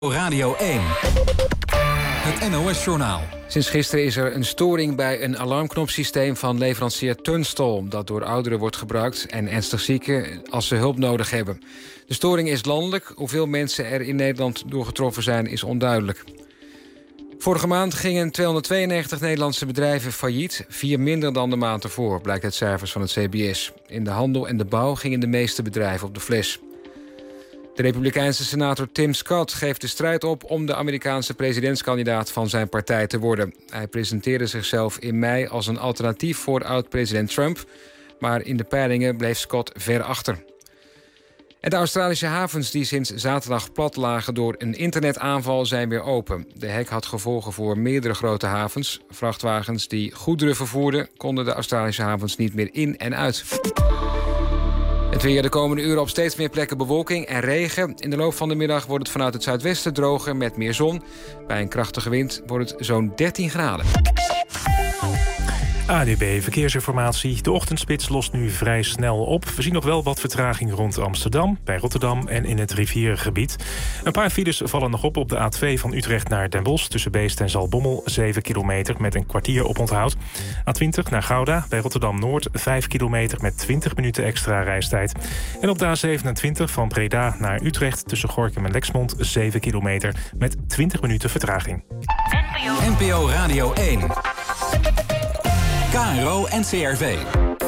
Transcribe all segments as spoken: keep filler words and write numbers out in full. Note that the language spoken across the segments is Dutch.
Radio één. Het N O S-journaal. Sinds gisteren is er een storing bij een alarmknopsysteem van leverancier Tunstall, dat door ouderen wordt gebruikt en ernstig zieken als ze hulp nodig hebben. De storing is landelijk. Hoeveel mensen er in Nederland door getroffen zijn is onduidelijk. Vorige maand gingen tweehonderdtweeënnegentig Nederlandse bedrijven failliet. Vier minder dan de maand ervoor, blijkt uit cijfers van het C B S. In de handel en de bouw gingen de meeste bedrijven op de fles. De Republikeinse senator Tim Scott geeft de strijd op om de Amerikaanse presidentskandidaat van zijn partij te worden. Hij presenteerde zichzelf in mei als een alternatief voor oud-president Trump, maar in de peilingen bleef Scott ver achter. En de Australische havens die sinds zaterdag plat lagen door een internetaanval zijn weer open. De hack had gevolgen voor meerdere grote havens. Vrachtwagens die goederen vervoerden konden de Australische havens niet meer in en uit. Het weer de komende uren op steeds meer plekken bewolking en regen. In de loop van de middag wordt het vanuit het zuidwesten droger met meer zon. Bij een krachtige wind wordt het zo'n dertien graden. A D B Verkeersinformatie. De ochtendspits lost nu vrij snel op. We zien nog wel wat vertraging rond Amsterdam, bij Rotterdam en in het rivierengebied. Een paar files vallen nog op op de A twee van Utrecht naar Den Bosch, tussen Beest en Zaltbommel, zeven kilometer met een kwartier op onthoud. A twintig naar Gouda, bij Rotterdam-Noord, vijf kilometer met twintig minuten extra reistijd. En op de A zevenentwintig van Breda naar Utrecht, tussen Gorinchem en Lexmond, zeven kilometer met twintig minuten vertraging. N P O Radio één. K R O en C R V.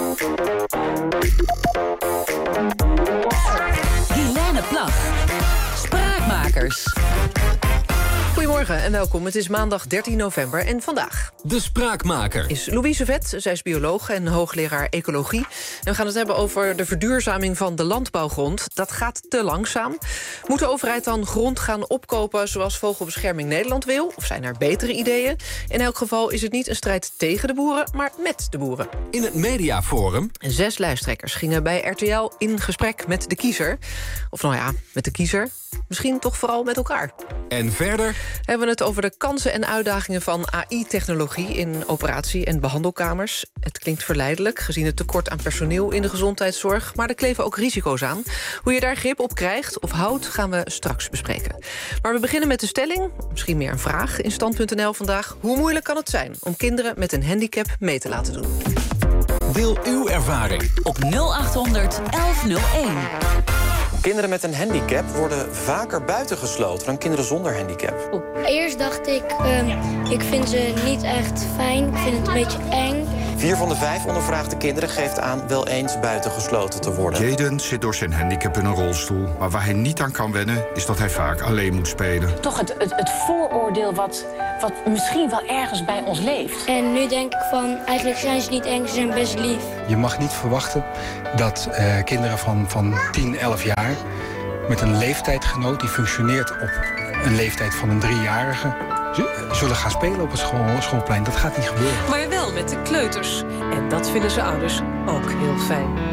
Helene Plag. Spraakmakers. Goedemorgen en welkom. Het is maandag dertien november en vandaag De Spraakmaker is Louise Vet. Zij is bioloog en hoogleraar ecologie. En we gaan het hebben over de verduurzaming van de landbouwgrond. Dat gaat te langzaam. Moet de overheid dan grond gaan opkopen zoals Vogelbescherming Nederland wil? Of zijn er betere ideeën? In elk geval is het niet een strijd tegen de boeren, maar met de boeren. in het Mediaforum. Zes lijsttrekkers gingen bij R T L in gesprek met de kiezer. Of nou ja, met de kiezer. Misschien toch vooral met elkaar. En verder Hebben we het over de kansen en uitdagingen van A I-technologie in operatie- en behandelkamers. Het klinkt verleidelijk, gezien het tekort aan personeel in de gezondheidszorg, maar er kleven ook risico's aan. Hoe je daar grip op krijgt of houdt, gaan we straks bespreken. Maar we beginnen met de stelling, misschien meer een vraag in stand punt n l vandaag. Hoe moeilijk kan het zijn om kinderen met een handicap mee te laten doen? deel uw ervaring. Op nul acht honderd elf nul één. Kinderen met een handicap worden vaker buitengesloten dan kinderen zonder handicap. Eerst dacht ik, um, ik vind ze niet echt fijn. Ik vind het een beetje eng. Vier van de vijf ondervraagde kinderen geeft aan wel eens buitengesloten te worden. Jaden zit door zijn handicap in een rolstoel. Maar waar hij niet aan kan wennen, is dat hij vaak alleen moet spelen. Toch het, het, het vooroordeel wat, wat misschien wel ergens bij ons leeft. En nu denk ik van, eigenlijk zijn ze niet eng, ze zijn best lief. Je mag niet verwachten dat uh, kinderen van, van tien, elf jaar... met een leeftijdgenoot die functioneert op een leeftijd van een driejarige... zullen gaan spelen op het school, schoolplein. Dat gaat niet gebeuren. Maar wel met de kleuters. En dat vinden ze ouders ook heel fijn.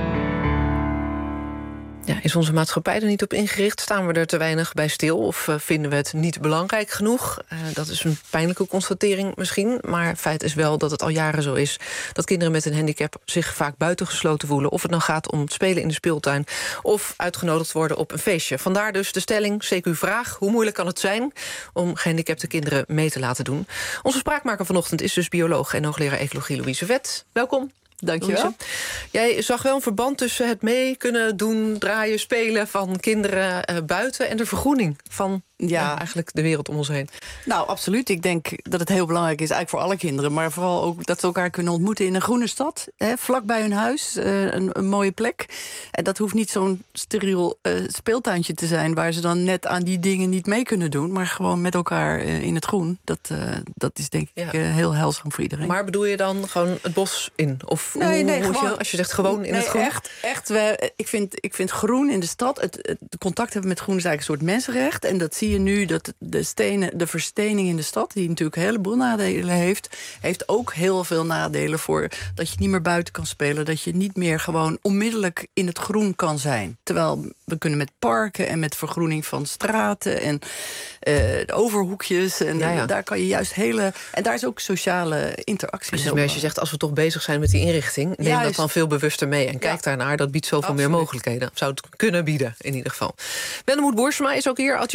Ja, is onze maatschappij er niet op ingericht? Staan we er te weinig bij stil? Of uh, vinden we het niet belangrijk genoeg? Uh, dat is een pijnlijke constatering misschien. Maar feit is wel dat het al jaren zo is dat kinderen met een handicap zich vaak buitengesloten voelen. Of het nou gaat om het spelen in de speeltuin of uitgenodigd worden op een feestje. Vandaar dus de stelling, C Q-vraag. Hoe moeilijk kan het zijn om gehandicapte kinderen mee te laten doen? Onze spraakmaker vanochtend is dus bioloog en hoogleraar ecologie Louise Vet. Welkom. Dankjewel. Jij zag wel een verband tussen het mee kunnen doen, draaien, spelen van kinderen uh, buiten en de vergroening van ja. Ja, eigenlijk de wereld om ons heen. Nou, absoluut. Ik denk dat het heel belangrijk is, eigenlijk voor alle kinderen, maar vooral ook dat ze elkaar kunnen ontmoeten in een groene stad, hè, vlak bij hun huis, uh, een, een mooie plek. En dat hoeft niet zo'n steriel uh, speeltuintje te zijn waar ze dan net aan die dingen niet mee kunnen doen, maar gewoon met elkaar uh, in het groen. Dat, uh, dat is denk ik ja. uh, heel heilzaam voor iedereen. Maar bedoel je dan gewoon het bos in? Of Nee, hoe, nee, hoe gewoon, je, als je zegt gewoon in nee, het groen? Echt, echt we, ik, vind, ik vind groen in de stad, het, het contact hebben met groen is eigenlijk een soort mensenrecht. En dat zie je nu, dat de, stenen, de verstening in de stad, die natuurlijk een heleboel nadelen heeft, heeft ook heel veel nadelen voor dat je niet meer buiten kan spelen, dat je niet meer gewoon onmiddellijk in het groen kan zijn. Terwijl we kunnen met parken en met vergroening van straten en uh, de overhoekjes. En ja, ja. daar kan je juist hele. En daar is ook sociale interactie. Dus als je zegt, als we toch bezig zijn met die inrichting, neem Juist. dat dan veel bewuster mee. En kijk ja. daarnaar, dat biedt zoveel Absoluut. meer mogelijkheden. Zou het kunnen bieden, in ieder geval. Bennemoed Boersma is ook hier, adjunct hoofdredacteur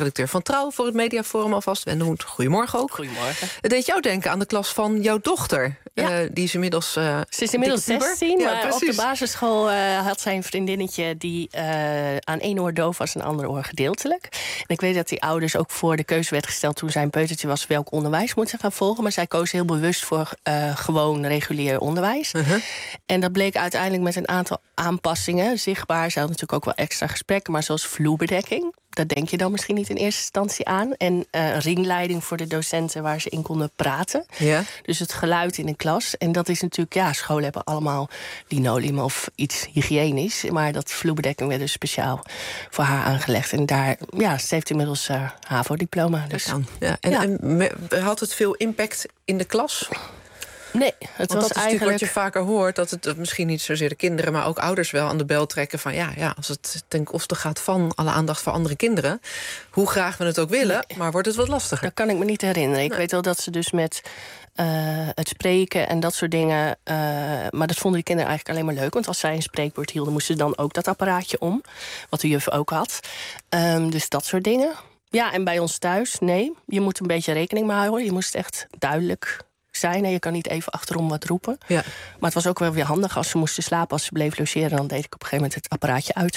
hoofdredacteur van Trouw voor het Mediaforum alvast. Wende Hoed, goedemorgen ook. Goedemorgen. Het deed jou denken aan de klas van jouw dochter. Ja. Uh, die is inmiddels uh, Ze is inmiddels zestien, ja, maar precies. op de basisschool uh, had zij een vriendinnetje... die uh, aan één oor doof was en ander oor gedeeltelijk. En ik weet dat die ouders ook voor de keuze werd gesteld... toen zij een peutertje was welk onderwijs moet ze gaan volgen. Maar zij koos heel bewust voor uh, gewoon regulier onderwijs. Uh-huh. En dat bleek uiteindelijk met een aantal aanpassingen zichtbaar. Ze had natuurlijk ook wel extra gesprekken, maar zoals vloerbedekking... daar denk je dan misschien niet in eerste instantie aan. En uh, een ringleiding voor de docenten waar ze in konden praten. Ja. Dus het geluid in een klas. En dat is natuurlijk, ja, scholen hebben allemaal linoleum of iets hygiënisch. Maar dat vloerbedekking werd dus speciaal voor haar aangelegd. En daar, ja, ze heeft inmiddels uh, HAVO-diploma. Dus. Ja. En, ja. en had het veel impact in de klas? Nee, het Want was dat is eigenlijk wat je vaker hoort, dat het misschien niet zozeer de kinderen... maar ook ouders wel aan de bel trekken van... ja, ja als het ten koste gaat van alle aandacht voor andere kinderen... hoe graag we het ook willen, nee. maar wordt het wat lastiger. Dat kan ik me niet herinneren. Ik nee. weet wel dat ze dus met uh, het spreken en dat soort dingen... Uh, maar dat vonden die kinderen eigenlijk alleen maar leuk. Want als zij een spreekwoord hielden, moesten ze dan ook dat apparaatje om. Wat de juf ook had. Um, dus dat soort dingen. Ja, en bij ons thuis, nee. Je moet een beetje rekening mee houden. Je moest echt duidelijk... zijn. Je kan niet even achterom wat roepen. Ja. Maar het was ook wel weer handig als ze moesten slapen. Als ze bleef logeren, dan deed ik op een gegeven moment het apparaatje uit.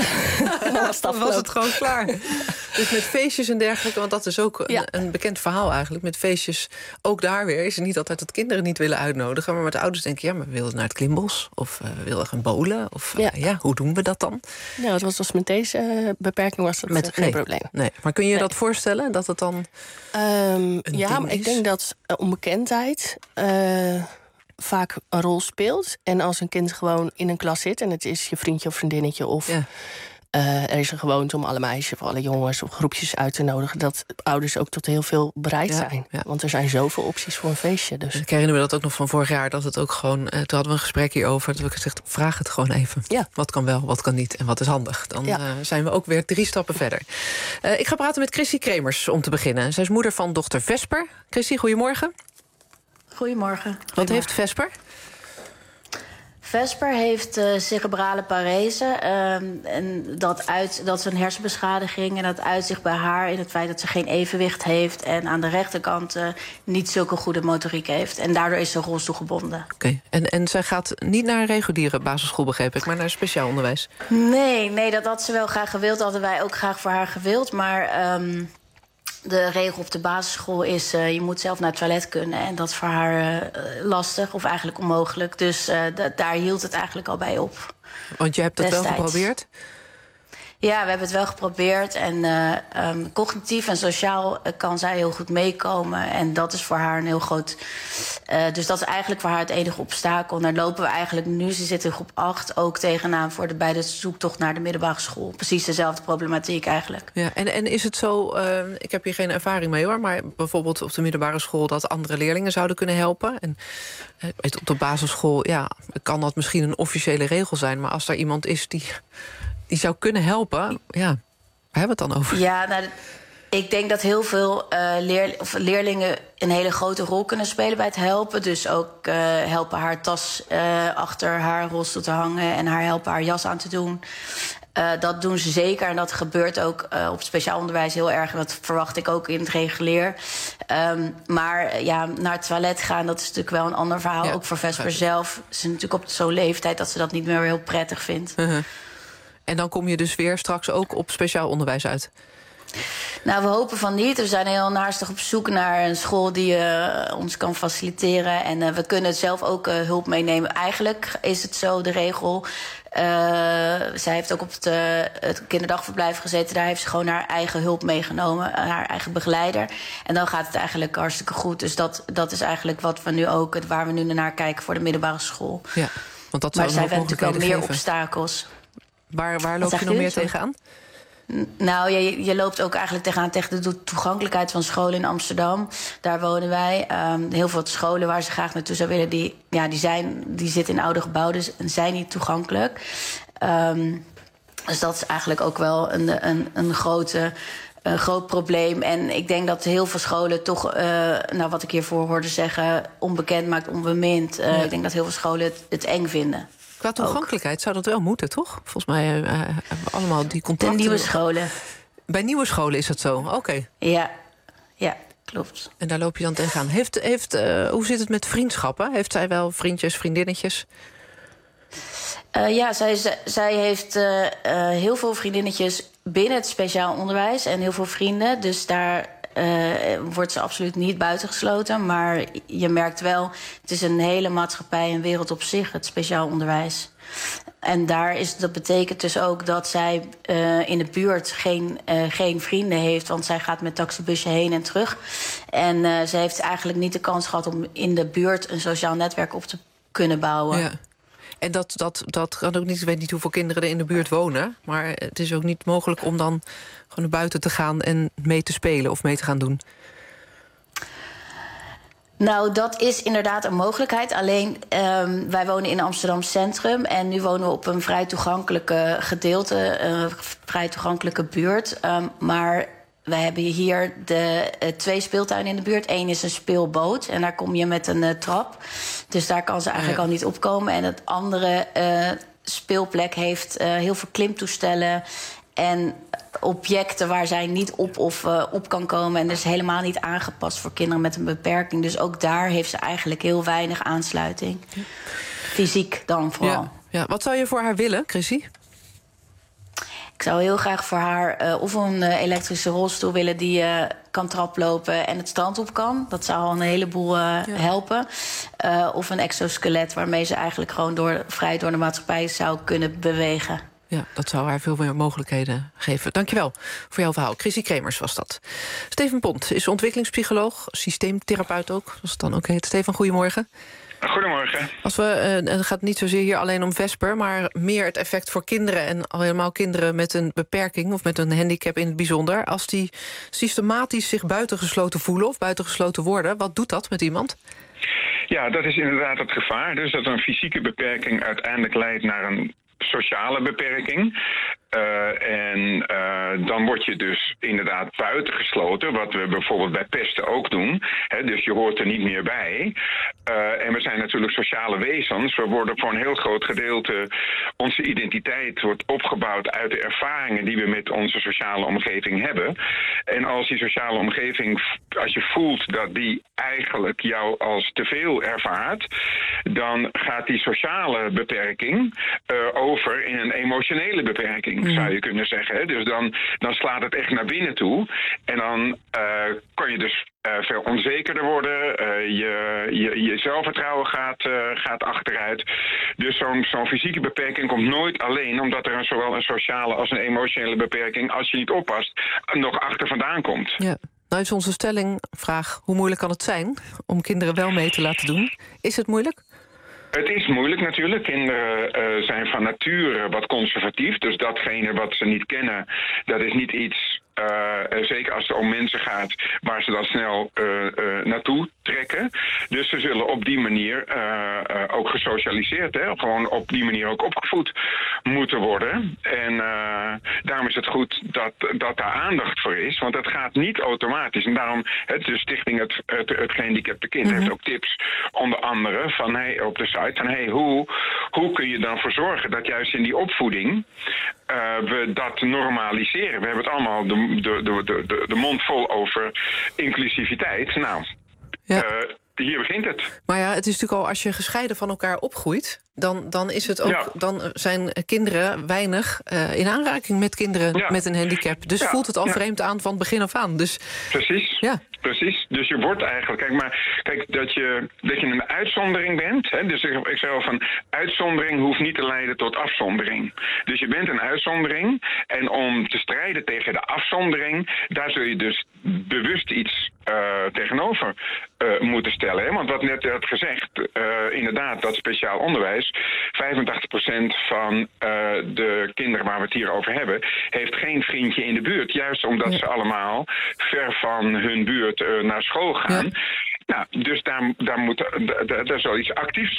Ah. En dan was, dan was het gewoon klaar. Dus met feestjes en dergelijke, want dat is ook een, ja. een bekend verhaal eigenlijk. Met feestjes, ook daar weer, is het niet altijd dat kinderen niet willen uitnodigen. Maar met de ouders denken, ja, maar we wilden naar het Klimbos. Of uh, we wilden gaan bowlen. Of ja. Uh, ja, hoe doen we dat dan? Nou, het was dus met deze uh, beperking was dat met uh, geen nee. probleem. Nee. Maar kun je je nee. dat voorstellen, dat het dan um, Ja, maar ik denk dat uh, onbekendheid Uh, vaak een rol speelt. En als een kind gewoon in een klas zit... en het is je vriendje of vriendinnetje... of ja. uh, er is een gewoonte om alle meisjes of alle jongens... of groepjes uit te nodigen... dat ouders ook tot heel veel bereid ja, zijn. Ja. Want er zijn zoveel opties voor een feestje. Dus. Ik herinner me dat ook nog van vorig jaar... dat het ook gewoon, uh, toen hadden we een gesprek hierover... dat we gezegd, vraag het gewoon even. Ja. Wat kan wel, wat kan niet en wat is handig. Dan ja. uh, zijn we ook weer drie stappen verder. Uh, ik ga praten met Christy Kremers om te beginnen. Zij is moeder van dochter Vesper. Christy, goedemorgen. Goedemorgen. Wat Goedemorgen. heeft Vesper? Vesper heeft uh, cerebrale parese. Uh, en dat, uit, dat is een hersenbeschadiging. En dat uitzicht bij haar in het feit dat ze geen evenwicht heeft... en aan de rechterkant uh, niet zulke goede motoriek heeft. En daardoor is ze rolstoelgebonden. Oké. Okay. En, en zij gaat niet naar een reguliere basisschool, begreep ik... maar naar speciaal onderwijs? Nee, nee, dat had ze wel graag gewild. Dat hadden wij ook graag voor haar gewild. Maar... Um, de regel op de basisschool is, uh, je moet zelf naar het toilet kunnen. En dat is voor haar uh, lastig of eigenlijk onmogelijk. Dus uh, d- daar hield het eigenlijk al bij op. Want je hebt het destijds wel geprobeerd? Ja, we hebben het wel geprobeerd. En uh, um, cognitief en sociaal uh, kan zij heel goed meekomen. En dat is voor haar een heel groot... Uh, dus dat is eigenlijk voor haar het enige obstakel. En daar lopen we eigenlijk nu, ze zit in groep acht... ook tegenaan voor de, bij de zoektocht naar de middelbare school. Precies dezelfde problematiek eigenlijk. Ja, en, en is het zo, uh, ik heb hier geen ervaring mee hoor... maar bijvoorbeeld op de middelbare school... dat andere leerlingen zouden kunnen helpen? En uh, op de basisschool, ja, kan dat misschien een officiële regel zijn... maar als er iemand is die... die zou kunnen helpen, ja, waar hebben we het dan over? Ja, nou, ik denk dat heel veel uh, leer, of leerlingen een hele grote rol kunnen spelen bij het helpen. Dus ook uh, helpen haar tas uh, achter haar rolstoel te hangen... en haar helpen haar jas aan te doen. Uh, dat doen ze zeker en dat gebeurt ook uh, op speciaal onderwijs heel erg. En dat verwacht ik ook in het regulier. Um, maar uh, ja, naar het toilet gaan, dat is natuurlijk wel een ander verhaal. Ja, ook voor Vesper zelf. Ze is natuurlijk op zo'n leeftijd dat ze dat niet meer heel prettig vindt. Uh-huh. En dan kom je dus weer straks ook op speciaal onderwijs uit? Nou, we hopen van niet. We zijn heel naastig op zoek naar een school die uh, ons kan faciliteren. En uh, we kunnen zelf ook uh, hulp meenemen. Eigenlijk is het zo, de regel... Uh, zij heeft ook op het, uh, het kinderdagverblijf gezeten. Daar heeft ze gewoon haar eigen hulp meegenomen. Haar eigen begeleider. En dan gaat het eigenlijk hartstikke goed. Dus dat, dat is eigenlijk wat we nu ook... waar we nu naar kijken voor de middelbare school. Ja, want dat maar zij hebben natuurlijk wel meer geven. obstakels. Waar, waar loop je nog meer tegenaan? Nou, je, je loopt ook eigenlijk tegenaan tegen de toegankelijkheid van scholen in Amsterdam. Daar wonen wij. Um, heel veel scholen waar ze graag naartoe zou willen, die, ja, die, zijn, die zitten in oude gebouwen, dus zijn niet toegankelijk. Um, dus dat is eigenlijk ook wel een, een, een grote... Een groot probleem. En ik denk dat heel veel scholen toch, uh, nou wat ik hiervoor hoorde zeggen, onbekend maakt, onbemind. Uh, ja. Ik denk dat heel veel scholen het, het eng vinden. Qua toegankelijkheid ook. Zou dat wel moeten, toch? Volgens mij uh, hebben we allemaal die contacten. De nieuwe scholen. Bij nieuwe scholen is dat zo? Oké. Okay. Ja, ja, klopt. En daar loop je dan tegenaan. Heeft, heeft, uh, hoe zit het met vriendschappen? Heeft zij wel vriendjes, vriendinnetjes? Uh, ja, zij, zij heeft uh, uh, heel veel vriendinnetjes binnen het speciaal onderwijs en heel veel vrienden. Dus daar uh, wordt ze absoluut niet buitengesloten. Maar je merkt wel, het is een hele maatschappij, een wereld op zich, het speciaal onderwijs. En daar is, dat betekent dus ook dat zij uh, in de buurt geen, uh, geen vrienden heeft. Want zij gaat met taxibusje heen en terug. En uh, ze heeft eigenlijk niet de kans gehad om in de buurt een sociaal netwerk op te kunnen bouwen. Ja. En dat, dat, dat kan ook niet, ik weet niet hoeveel kinderen er in de buurt wonen. Maar het is ook niet mogelijk om dan gewoon naar buiten te gaan en mee te spelen of mee te gaan doen. Nou, dat is inderdaad een mogelijkheid. Alleen, um, wij wonen in Amsterdam Centrum en nu wonen we op een vrij toegankelijke gedeelte, een uh, vrij toegankelijke buurt. Um, maar wij hebben hier de uh, twee speeltuinen in de buurt. Eén is een speelboot en daar kom je met een uh, trap. Dus daar kan ze eigenlijk ja. al niet opkomen. En het andere uh, speelplek heeft uh, heel veel klimtoestellen en objecten waar zij niet op of uh, op kan komen. En dus helemaal niet aangepast voor kinderen met een beperking. Dus ook daar heeft ze eigenlijk heel weinig aansluiting. Ja. Fysiek dan vooral. Ja. Ja. Wat zou je voor haar willen, Chrissy? Ik zou heel graag voor haar uh, of een uh, elektrische rolstoel willen die uh, kan traplopen en het strand op kan. Dat zou al een heleboel uh, ja. helpen. Uh, of een exoskelet waarmee ze eigenlijk gewoon door, vrij door de maatschappij zou kunnen bewegen. Ja, dat zou haar veel meer mogelijkheden geven. Dankjewel voor jouw verhaal. Chrissy Kremers was dat. Steven Pont is ontwikkelingspsycholoog, systeemtherapeut ook, als het dan ook heet. Steven, goedemorgen. Goedemorgen. Als we, uh, het gaat niet zozeer hier alleen om Vesper, maar meer het effect voor kinderen en al helemaal kinderen met een beperking of met een handicap in het bijzonder. Als die systematisch zich buitengesloten voelen of buitengesloten worden, wat doet dat met iemand? Ja, dat is inderdaad het gevaar. Dus dat een fysieke beperking uiteindelijk leidt naar een sociale beperking. Uh, en uh, dan word je dus inderdaad buitengesloten, wat we bijvoorbeeld bij pesten ook doen. Hè, dus je hoort er niet meer bij. Uh, en we zijn natuurlijk sociale wezens. We worden voor een heel groot gedeelte, onze identiteit wordt opgebouwd uit de ervaringen die we met onze sociale omgeving hebben. En als die sociale omgeving, als je voelt dat die eigenlijk jou als te veel ervaart, dan gaat die sociale beperking uh, over in een emotionele beperking. Zou je kunnen zeggen. Hè? Dus dan, dan slaat het echt naar binnen toe. En dan uh, kan je dus uh, veel onzekerder worden. Uh, je, je, je zelfvertrouwen gaat, uh, gaat achteruit. Dus zo'n zo'n fysieke beperking komt nooit alleen, omdat er een, zowel een sociale als een emotionele beperking, als je niet oppast, nog achter vandaan komt. Ja. Nou is onze stelling, vraag, hoe moeilijk kan het zijn om kinderen wel mee te laten doen? Is het moeilijk? Het is moeilijk natuurlijk. Kinderen uh, zijn van nature wat conservatief. Dus datgene wat ze niet kennen, dat is niet iets, uh, zeker als het om mensen gaat, waar ze dan snel uh, uh, naartoe trekken. Dus ze zullen op die manier uh, uh, ook gesocialiseerd, hè, gewoon op die manier ook opgevoed moeten worden. En uh, daarom is het goed dat, dat daar aandacht voor is, want het gaat niet automatisch. En daarom, het, de stichting Het, het, het Gehandicapte Kind mm-hmm. heeft ook tips, onder andere van, hey, op de site, van hey, hoe, hoe kun je dan voor zorgen dat juist in die opvoeding uh, we dat normaliseren. We hebben het allemaal de, de, de, de, de mond vol over inclusiviteit. Nou, ja. uh, hier begint het. Maar ja, het is natuurlijk al, als je gescheiden van elkaar opgroeit, dan, dan, is het ook, ja. dan zijn kinderen weinig uh, in aanraking met kinderen ja. met een handicap. Dus ja. voelt het al ja. vreemd aan van begin af aan. Dus, precies, ja. precies. Dus je wordt eigenlijk, kijk, maar kijk, dat je, dat je een uitzondering bent. Hè, dus ik, ik zei al van, uitzondering hoeft niet te leiden tot afzondering. Dus je bent een uitzondering. En om te strijden tegen de afzondering, daar zul je dus bewust iets uh, tegenover uh, moeten stellen. Hè? Want wat net werd gezegd, uh, inderdaad, dat speciaal onderwijs, vijfentachtig procent van uh, de kinderen waar we het hier over hebben, heeft geen vriendje in de buurt. Juist omdat ja. ze allemaal ver van hun buurt uh, naar school gaan. Ja. Nou, dus daar, daar, moet, daar, daar zal iets actiefs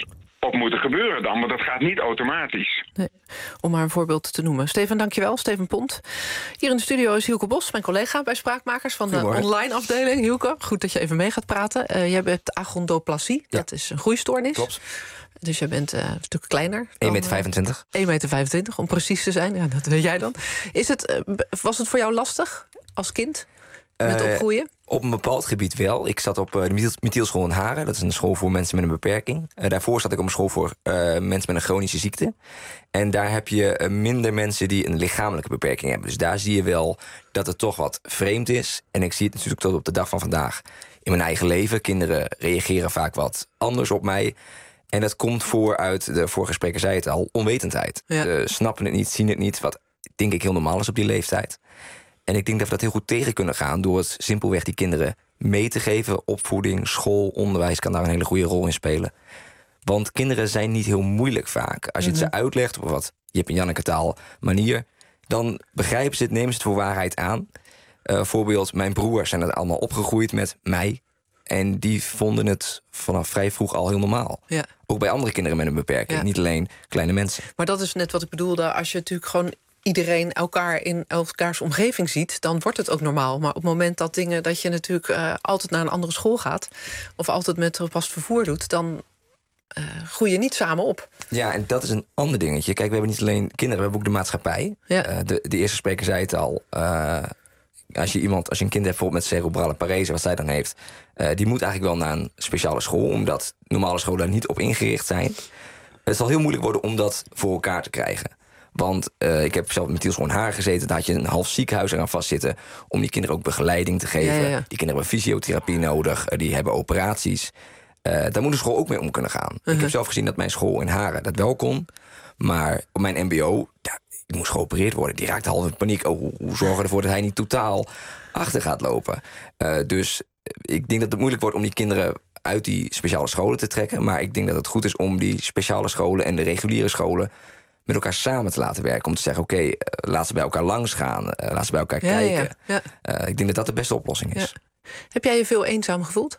op moeten gebeuren dan, want dat gaat niet automatisch. Nee, om maar een voorbeeld te noemen. Steven, dankjewel. Steven Pont. Hier in de studio is Hielke Bos, mijn collega bij Spraakmakers van de online afdeling. Hielke, goed dat je even mee gaat praten. Uh, jij hebt achondroplasie, ja. Dat is een groeistoornis. Klopt. Dus jij bent uh, een stuk kleiner. één meter vijfentwintig. één meter vijfentwintig, om precies te zijn. Ja, dat weet jij dan. Is het, uh, was het voor jou lastig als kind met uh, opgroeien? Op een bepaald gebied wel. Ik zat op uh, de Mithielschool in Haren. Dat is een school voor mensen met een beperking. Uh, daarvoor zat ik op een school voor uh, mensen met een chronische ziekte. En daar heb je uh, minder mensen die een lichamelijke beperking hebben. Dus daar zie je wel dat het toch wat vreemd is. En ik zie het natuurlijk tot op de dag van vandaag in mijn eigen leven. Kinderen reageren vaak wat anders op mij. En dat komt voor uit, de vorige spreker zei het al, onwetendheid. Ja. Uh, snappen het niet, zien het niet, wat denk ik heel normaal is op die leeftijd. En ik denk dat we dat heel goed tegen kunnen gaan door het simpelweg die kinderen mee te geven. Opvoeding, school, onderwijs kan daar een hele goede rol in spelen. Want kinderen zijn niet heel moeilijk vaak. Als je het mm-hmm. ze uitlegt op wat Jip en Janneke taal manier, dan begrijpen ze het, nemen ze het voor waarheid aan. Uh, voorbeeld, mijn broers zijn het allemaal opgegroeid met mij. En die vonden het vanaf vrij vroeg al heel normaal. Ja. Ook bij andere kinderen met een beperking, ja. Niet alleen kleine mensen. Maar dat is net wat ik bedoelde, als je natuurlijk gewoon iedereen elkaar in elkaars omgeving ziet, dan wordt het ook normaal. Maar op het moment dat dingen dat je natuurlijk uh, altijd naar een andere school gaat, of altijd met gepast vervoer doet, dan uh, groei je niet samen op. Ja, en dat is een ander dingetje. Kijk, we hebben niet alleen kinderen, we hebben ook de maatschappij. Ja. Uh, de, de eerste spreker zei het al. Uh, als je iemand, als je een kind hebt bijvoorbeeld met cerebrale parese, wat zij dan heeft, uh, die moet eigenlijk wel naar een speciale school, omdat normale scholen daar niet op ingericht zijn. Het zal heel moeilijk worden om dat voor elkaar te krijgen. Want uh, ik heb zelf met Mithielschool in Haren gezeten, daar had je een half ziekenhuis eraan vastzitten om die kinderen ook begeleiding te geven. Ja, ja, ja. Die kinderen hebben fysiotherapie nodig, uh, die hebben operaties. Uh, daar moet de school ook mee om kunnen gaan. Uh-huh. Ik heb zelf gezien dat mijn school in Haren dat wel kon, maar op mijn mbo, ja, ik moest geopereerd worden. Die raakte half in paniek. Oh, hoe, hoe zorgen we ervoor dat hij niet totaal achter gaat lopen? Uh, dus ik denk dat het moeilijk wordt om die kinderen uit die speciale scholen te trekken. Maar ik denk dat het goed is om die speciale scholen en de reguliere scholen met elkaar samen te laten werken. Om te zeggen, oké, okay, uh, laat ze bij elkaar langs gaan. Uh, laat ze bij elkaar ja, kijken. Ja, ja. Uh, ik denk dat dat de beste oplossing is. Ja. Heb jij je veel eenzaam gevoeld?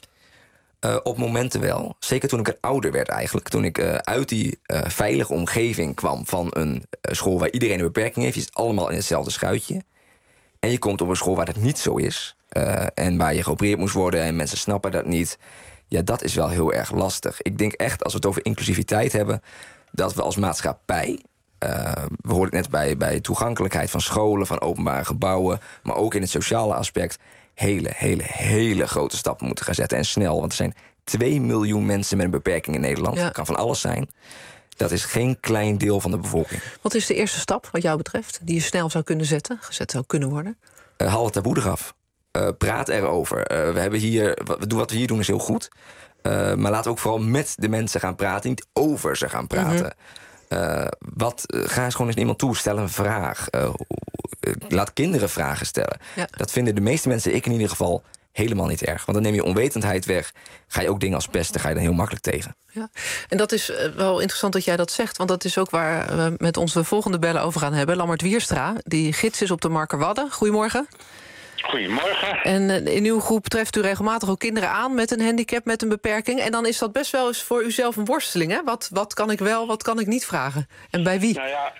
Uh, op momenten wel. Zeker toen ik er ouder werd eigenlijk. Toen ik uh, uit die uh, veilige omgeving kwam van een uh, school waar iedereen een beperking heeft. Je zit allemaal in hetzelfde schuitje. En je komt op een school waar dat niet zo is. Uh, en waar je geopereerd moest worden en mensen snappen dat niet. Ja, dat is wel heel erg lastig. Ik denk echt, als we het over inclusiviteit hebben, dat we als maatschappij, Uh, we hoorden het net bij, bij toegankelijkheid van scholen, van openbare gebouwen, maar ook in het sociale aspect hele, hele, hele grote stappen moeten gaan zetten. En snel, want er zijn twee miljoen mensen met een beperking in Nederland. Ja. Dat kan van alles zijn. Dat is geen klein deel van de bevolking. Wat is de eerste stap, wat jou betreft, die je snel zou kunnen zetten, gezet zou kunnen worden? Uh, haal het taboe eraf. Uh, praat erover. Uh, we hebben hier, wat, wat we hier doen is heel goed. Uh, maar laten we ook vooral met de mensen gaan praten, niet over ze gaan praten. Mm-hmm. Uh, wat, uh, ga eens gewoon eens iemand toe, stel een vraag. Uh, uh, laat kinderen vragen stellen. Ja. Dat vinden de meeste mensen, ik in ieder geval, helemaal niet erg. Want dan neem je onwetendheid weg. Ga je ook dingen als pesten, ga je dan heel makkelijk tegen. Ja. En dat is wel interessant dat jij dat zegt. Want dat is ook waar we met onze volgende bellen over gaan hebben. Lammert Wierstra, die gids is op de Markerwadden. Goedemorgen. Goedemorgen. En in uw groep treft u regelmatig ook kinderen aan met een handicap, met een beperking. En dan is dat best wel eens voor uzelf een worsteling, hè? Wat, wat kan ik wel, wat kan ik niet vragen? En bij wie? Nou ja,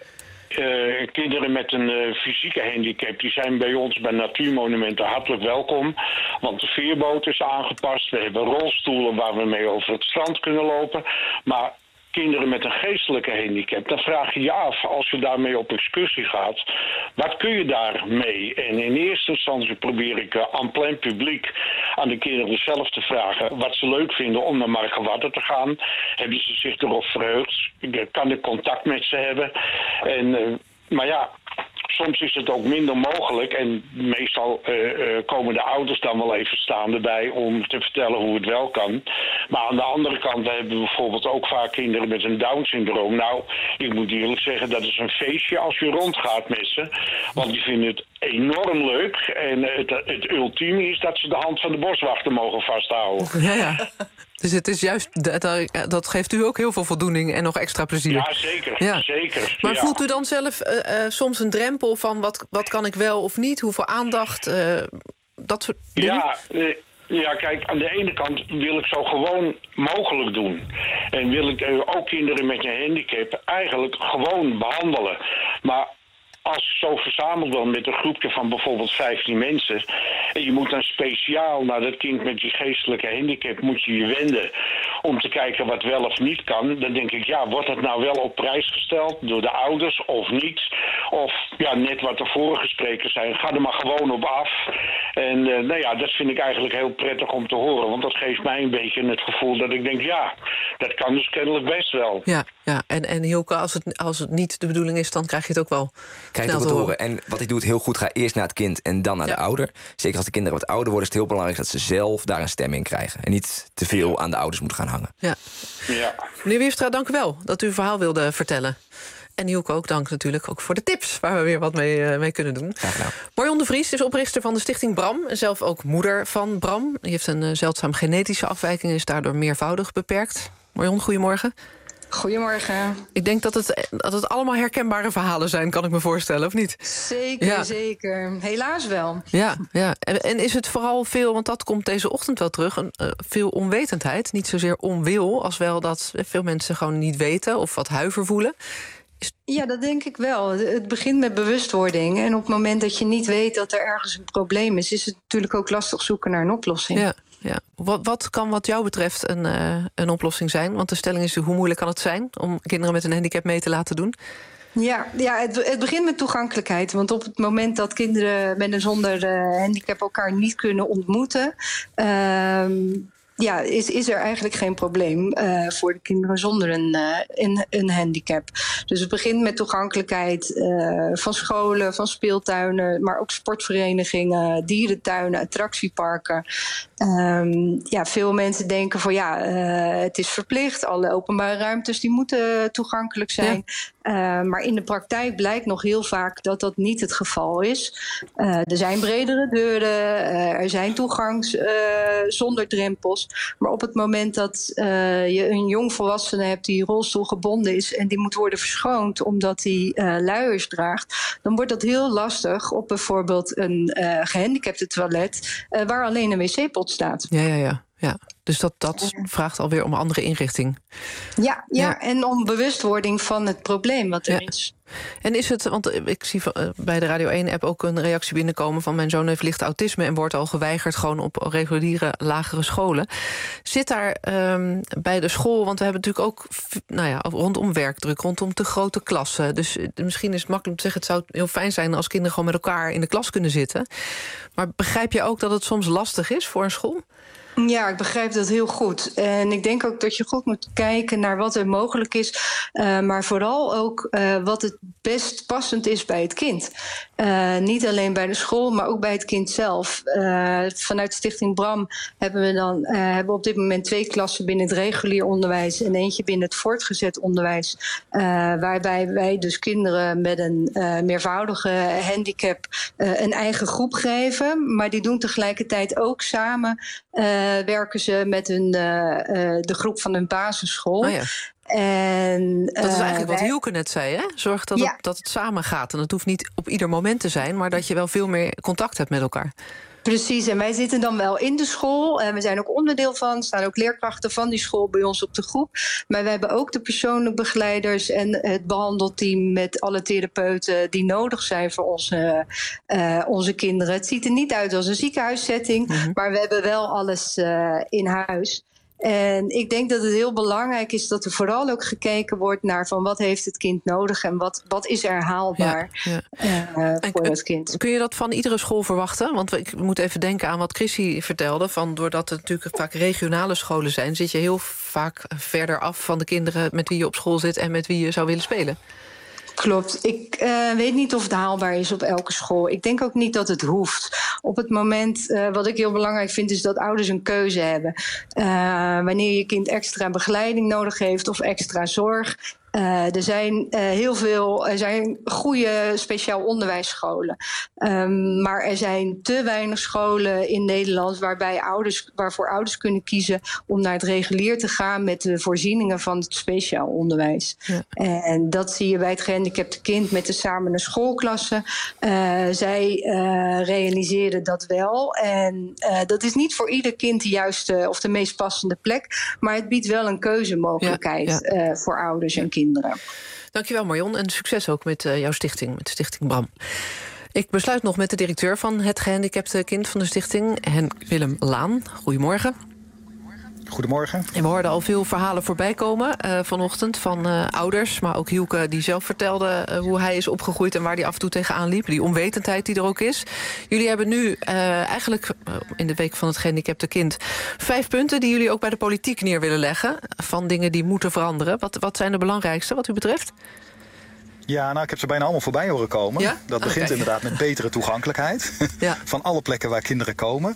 uh, kinderen met een uh, fysieke handicap, die zijn bij ons bij Natuurmonumenten hartelijk welkom. Want de veerboot is aangepast. We hebben rolstoelen waar we mee over het strand kunnen lopen. Maar kinderen met een geestelijke handicap, dan vraag je je af, als je daarmee op excursie gaat, wat kun je daarmee? En in eerste instantie probeer ik uh, en plein publiek aan de kinderen zelf te vragen wat ze leuk vinden om naar Markerwadden te gaan. Hebben ze zich erop verheugd? Kan ik contact met ze hebben? En, uh, maar ja, soms is het ook minder mogelijk en meestal uh, uh, komen de ouders dan wel even staan erbij om te vertellen hoe het wel kan. Maar aan de andere kant hebben we bijvoorbeeld ook vaak kinderen met een Down-syndroom. Nou, ik moet eerlijk zeggen, dat is een feestje als je rondgaat met ze. Want die vinden het enorm leuk. En het, het ultieme is dat ze de hand van de boswachter mogen vasthouden. Ja, ja. Dus het is juist, dat, dat geeft u ook heel veel voldoening en nog extra plezier. Ja, zeker. Ja. zeker maar ja. voelt u dan zelf uh, uh, soms een drempel van wat, wat kan ik wel of niet? Hoeveel aandacht? Uh, dat soort dingen? Ja, uh, Ja, kijk, aan de ene kant wil ik zo gewoon mogelijk doen. En wil ik uh, ook kinderen met een handicap eigenlijk gewoon behandelen. Maar als je zo verzameld dan met een groepje van bijvoorbeeld vijftien mensen... en je moet dan speciaal naar dat kind met die geestelijke handicap moet je je wenden... om te kijken wat wel of niet kan, dan denk ik, ja, wordt het nou wel op prijs gesteld door de ouders of niet? Of ja, net wat de vorige sprekers zijn, ga er maar gewoon op af. En uh, nou ja, dat vind ik eigenlijk heel prettig om te horen, want dat geeft mij een beetje het gevoel dat ik denk, ja, dat kan dus kennelijk best wel. Ja, ja. En, en Hielke, als het, als het niet de bedoeling is, dan krijg je het ook wel Krijg je het ook te horen. En wat ik doe het heel goed, ga eerst naar het kind en dan naar ja. de ouder. Zeker als de kinderen wat ouder worden, is het heel belangrijk dat ze zelf daar een stem in krijgen. En niet te veel aan de ouders moeten gaan hangen. Ja. Ja. Meneer Wierstra, dank u wel dat u uw verhaal wilde vertellen. En Hielke ook, dank natuurlijk ook voor de tips... waar we weer wat mee, uh, mee kunnen doen. Marion de Vries is oprichter van de stichting Bram... en zelf ook moeder van Bram. Die heeft een uh, zeldzaam genetische afwijking... en is daardoor meervoudig beperkt. Marion, goedemorgen. Goedemorgen. Ik denk dat het, dat het allemaal herkenbare verhalen zijn, kan ik me voorstellen, of niet? Zeker, ja. zeker. Helaas wel. Ja, ja. En, en is het vooral veel, want dat komt deze ochtend wel terug... Een, uh, veel onwetendheid, niet zozeer onwil... als wel dat veel mensen gewoon niet weten of wat huiver voelen... Ja, dat denk ik wel. Het begint met bewustwording. En op het moment dat je niet weet dat er ergens een probleem is... is het natuurlijk ook lastig zoeken naar een oplossing. Ja, ja. Wat, wat kan wat jou betreft een, uh, een oplossing zijn? Want de stelling is, hoe moeilijk kan het zijn... om kinderen met een handicap mee te laten doen? Ja, ja het, het begint met toegankelijkheid. Want op het moment dat kinderen met en zonder uh, handicap... elkaar niet kunnen ontmoeten... Uh, Ja, is, is er eigenlijk geen probleem uh, voor de kinderen zonder een, uh, een, een handicap. Dus het begint met toegankelijkheid uh, van scholen, van speeltuinen... maar ook sportverenigingen, dierentuinen, attractieparken. Um, ja, veel mensen denken van ja, uh, het is verplicht. Alle openbare ruimtes die moeten toegankelijk zijn. Ja. Uh, maar in de praktijk blijkt nog heel vaak dat dat niet het geval is. Uh, er zijn bredere deuren, uh, er zijn toegangs uh, zonder drempels. Maar op het moment dat uh, je een jongvolwassene hebt die rolstoelgebonden is... en die moet worden verschoond omdat hij uh, luiers draagt... dan wordt dat heel lastig op bijvoorbeeld een uh, gehandicapte toilet... Uh, waar alleen een wc-pot staat. Ja, ja, ja. ja. Dus dat, dat vraagt alweer om een andere inrichting. Ja, ja, ja, en om bewustwording van het probleem wat er ja. is. En is het, want ik zie bij de Radio één-app ook een reactie binnenkomen... van mijn zoon heeft licht autisme en wordt al geweigerd... gewoon op reguliere lagere scholen. Zit daar um, bij de school, want we hebben natuurlijk ook... nou ja, rondom werkdruk, rondom te grote klassen. Dus misschien is het makkelijk om te zeggen... het zou heel fijn zijn als kinderen gewoon met elkaar in de klas kunnen zitten. Maar begrijp je ook dat het soms lastig is voor een school? Ja, ik begrijp dat heel goed. En ik denk ook dat je goed moet kijken naar wat er mogelijk is. Uh, maar vooral ook uh, wat het best passend is bij het kind. Uh, niet alleen bij de school, maar ook bij het kind zelf. Uh, vanuit Stichting Bram hebben we dan uh, hebben we op dit moment twee klassen binnen het regulier onderwijs en eentje binnen het voortgezet onderwijs. Uh, waarbij wij dus kinderen met een uh, meervoudige handicap uh, een eigen groep geven. Maar die doen tegelijkertijd ook samen. Uh, werken ze met hun, uh, uh, de groep van hun basisschool. Oh ja. En, dat is eigenlijk uh, wat Hielke net zei, hè? Zorg dat, ja. het, dat het samen gaat. En het hoeft niet op ieder moment te zijn... maar dat je wel veel meer contact hebt met elkaar. Precies, en wij zitten dan wel in de school. En we zijn ook onderdeel van, er staan ook leerkrachten van die school bij ons op de groep. Maar we hebben ook de persoonlijke begeleiders en het behandelteam met alle therapeuten die nodig zijn voor onze, uh, onze kinderen. Het ziet er niet uit als een ziekenhuissetting, mm-hmm. maar we hebben wel alles uh, in huis. En ik denk dat het heel belangrijk is dat er vooral ook gekeken wordt naar van wat heeft het kind nodig en wat, wat is er haalbaar ja, ja. Uh, voor het kind. Kun je dat van iedere school verwachten? Want ik moet even denken aan wat Chrissy vertelde. Van doordat het natuurlijk vaak regionale scholen zijn, zit je heel vaak verder af van de kinderen met wie je op school zit en met wie je zou willen spelen. Klopt. Ik uh, weet niet of het haalbaar is op elke school. Ik denk ook niet dat het hoeft. Op het moment, uh, wat ik heel belangrijk vind, is dat ouders een keuze hebben. Uh, wanneer je kind extra begeleiding nodig heeft of extra zorg, Uh, er zijn uh, heel veel, er zijn goede speciaal onderwijsscholen. Um, maar er zijn te weinig scholen in Nederland waarbij ouders, waarvoor ouders kunnen kiezen om naar het regulier te gaan met de voorzieningen van het speciaal onderwijs. Ja. En dat zie je bij het gehandicapte kind met de samen naar schoolklassen. Uh, zij uh, realiseren dat wel. En uh, dat is niet voor ieder kind de juiste of de meest passende plek, maar het biedt wel een keuzemogelijkheid ja, ja. Uh, voor ouders en kinderen. Dankjewel Marion en succes ook met uh, jouw stichting, met Stichting Bram. Ik besluit nog met de directeur van het gehandicapte kind van de stichting, Henk Willem Laan. Goedemorgen. Goedemorgen. En we hoorden al veel verhalen voorbij komen uh, vanochtend van uh, ouders, maar ook Hielke die zelf vertelde uh, hoe hij is opgegroeid en waar hij af en toe tegenaan liep. Die onwetendheid die er ook is. Jullie hebben nu uh, eigenlijk uh, in de week van het gehandicapte kind vijf punten die jullie ook bij de politiek neer willen leggen van dingen die moeten veranderen. Wat, wat zijn de belangrijkste wat u betreft? Ja, nou, ik heb ze bijna allemaal voorbij horen komen. Ja? Dat begint okay. inderdaad met betere toegankelijkheid ja. van alle plekken waar kinderen komen.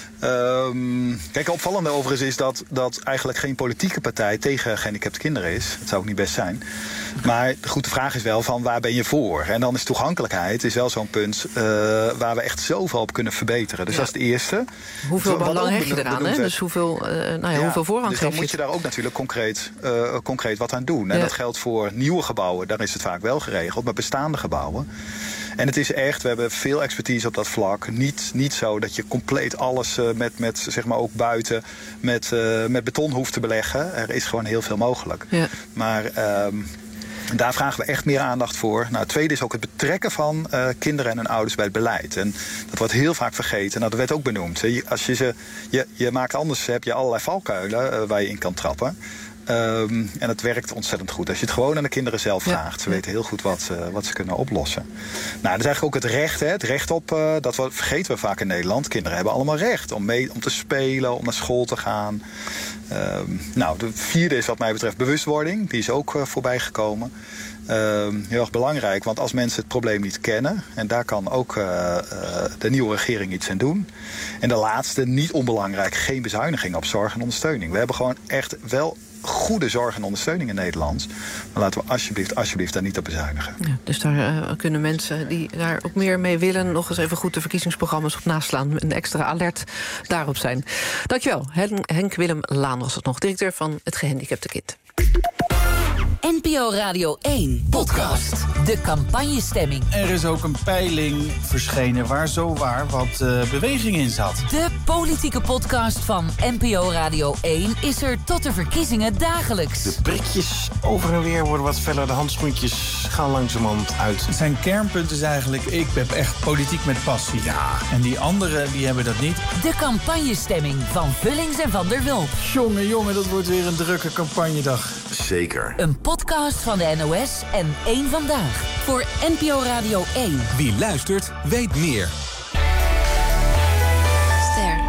Um, kijk, opvallende overigens is dat, dat eigenlijk geen politieke partij tegen gehandicapte kinderen is. Dat zou ook niet best zijn. Maar de goede vraag is wel van waar ben je voor? En dan is toegankelijkheid is wel zo'n punt uh, waar we echt zoveel op kunnen verbeteren. Dus ja. dat is het eerste. Hoeveel belang hecht je eraan? Hè? Dus hoeveel, uh, nou ja, ja, hoeveel voorrang dus geef je? Dan moet je daar ook natuurlijk concreet, uh, concreet wat aan doen. En ja. dat geldt voor nieuwe gebouwen. Daar is het vaak wel geregeld. Maar bestaande gebouwen. En het is echt, we hebben veel expertise op dat vlak. Niet, niet zo dat je compleet alles uh, met, met, zeg maar ook buiten met, uh, met beton hoeft te beleggen. Er is gewoon heel veel mogelijk. Ja. Maar um, daar vragen we echt meer aandacht voor. Nou, het tweede is ook het betrekken van uh, kinderen en hun ouders bij het beleid. En dat wordt heel vaak vergeten. Nou, dat werd ook benoemd. Als je, ze, je, je maakt anders, heb je allerlei valkuilen uh, waar je in kan trappen. Um, en het werkt ontzettend goed. Als je het gewoon aan de kinderen zelf vraagt. Ja. Ze weten heel goed wat, uh, wat ze kunnen oplossen. Nou, dat is eigenlijk ook het recht. Hè, het recht op, uh, dat vergeten we vaak in Nederland. Kinderen hebben allemaal recht om, mee, om te spelen, om naar school te gaan. Um, nou, de vierde is wat mij betreft bewustwording. Die is ook uh, voorbij gekomen. Um, heel erg belangrijk, want als mensen het probleem niet kennen, en daar kan ook uh, uh, de nieuwe regering iets aan doen. En de laatste, niet onbelangrijk, geen bezuiniging op zorg en ondersteuning. We hebben gewoon echt wel goede zorg en ondersteuning in Nederland. Maar laten we alsjeblieft, alsjeblieft daar niet op bezuinigen. Ja, dus daar uh, kunnen mensen die daar ook meer mee willen nog eens even goed de verkiezingsprogramma's op naslaan. Een extra alert daarop zijn. Dankjewel. Hen- Henk Willem Laan was het nog, directeur van het gehandicapte kind. N P O Radio één podcast. De campagnestemming. Er is ook een peiling verschenen waar zo waar wat uh, beweging in zat. De politieke podcast van N P O Radio één is er tot de verkiezingen dagelijks. De prikjes over en weer worden wat feller. De handschoentjes gaan langzamerhand uit. Zijn kernpunt is eigenlijk, ik heb echt politiek met passie. Ja. En die anderen, die hebben dat niet. De campagnestemming van Vullings en Van der Wulp. Jongen, jongen, dat wordt weer een drukke campagnedag. Zeker. Een podcast van de N O S en één Vandaag. Voor N P O Radio één. Wie luistert, weet meer. Ster.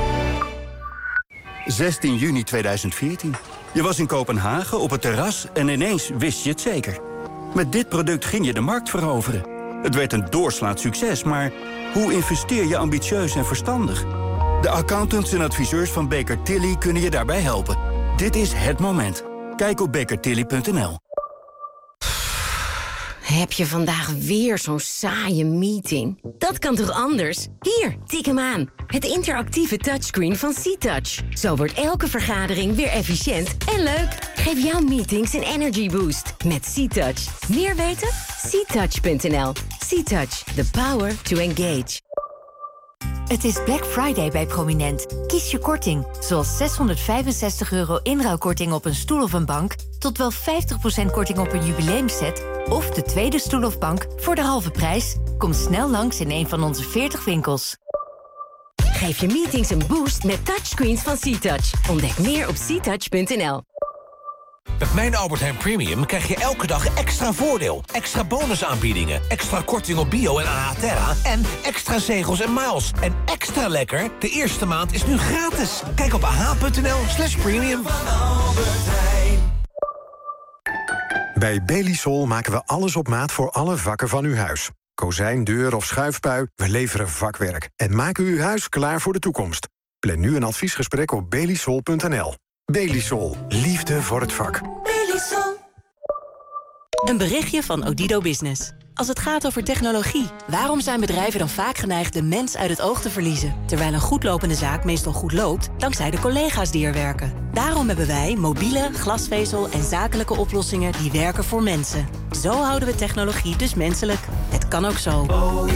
zestien juni tweeduizend veertien. Je was in Kopenhagen op het terras en ineens wist je het zeker. Met dit product ging je de markt veroveren. Het werd een doorslaand succes, maar hoe investeer je ambitieus en verstandig? De accountants en adviseurs van Baker Tilly kunnen je daarbij helpen. Dit is het moment. Kijk op baker tilly punt n l. Heb je vandaag weer zo'n saaie meeting? Dat kan toch anders? Hier, tik hem aan. Het interactieve touchscreen van C-Touch. Zo wordt elke vergadering weer efficiënt en leuk. Geef jouw meetings een energy boost met C-Touch. Meer weten? c touch punt n l. C-Touch, the power to engage. Het is Black Friday bij Prominent. Kies je korting, zoals zeshonderdvijfenzestig euro inruilkorting op een stoel of een bank, tot wel vijftig procent korting op een jubileumset of de tweede stoel of bank voor de halve prijs. Kom snel langs in een van onze veertig winkels. Geef je meetings een boost met touchscreens van C-Touch. Ontdek meer op c touch punt n l. Met mijn Albert Heijn Premium krijg je elke dag extra voordeel. Extra bonusaanbiedingen, extra korting op bio en A H Terra en extra zegels en miles. En extra lekker, de eerste maand is nu gratis. Kijk op ah punt n l slash premium. Bij Belisol maken we alles op maat voor alle vakken van uw huis. Kozijn, deur of schuifpui, we leveren vakwerk. En maken uw huis klaar voor de toekomst. Plan nu een adviesgesprek op belisol punt n l. Belisol. Liefde voor het vak. Belisol. Een berichtje van Odido Business. Als het gaat over technologie, waarom zijn bedrijven dan vaak geneigd de mens uit het oog te verliezen? Terwijl een goedlopende zaak meestal goed loopt, dankzij de collega's die er werken. Daarom hebben wij mobiele, glasvezel en zakelijke oplossingen die werken voor mensen. Zo houden we technologie dus menselijk. Het kan ook zo.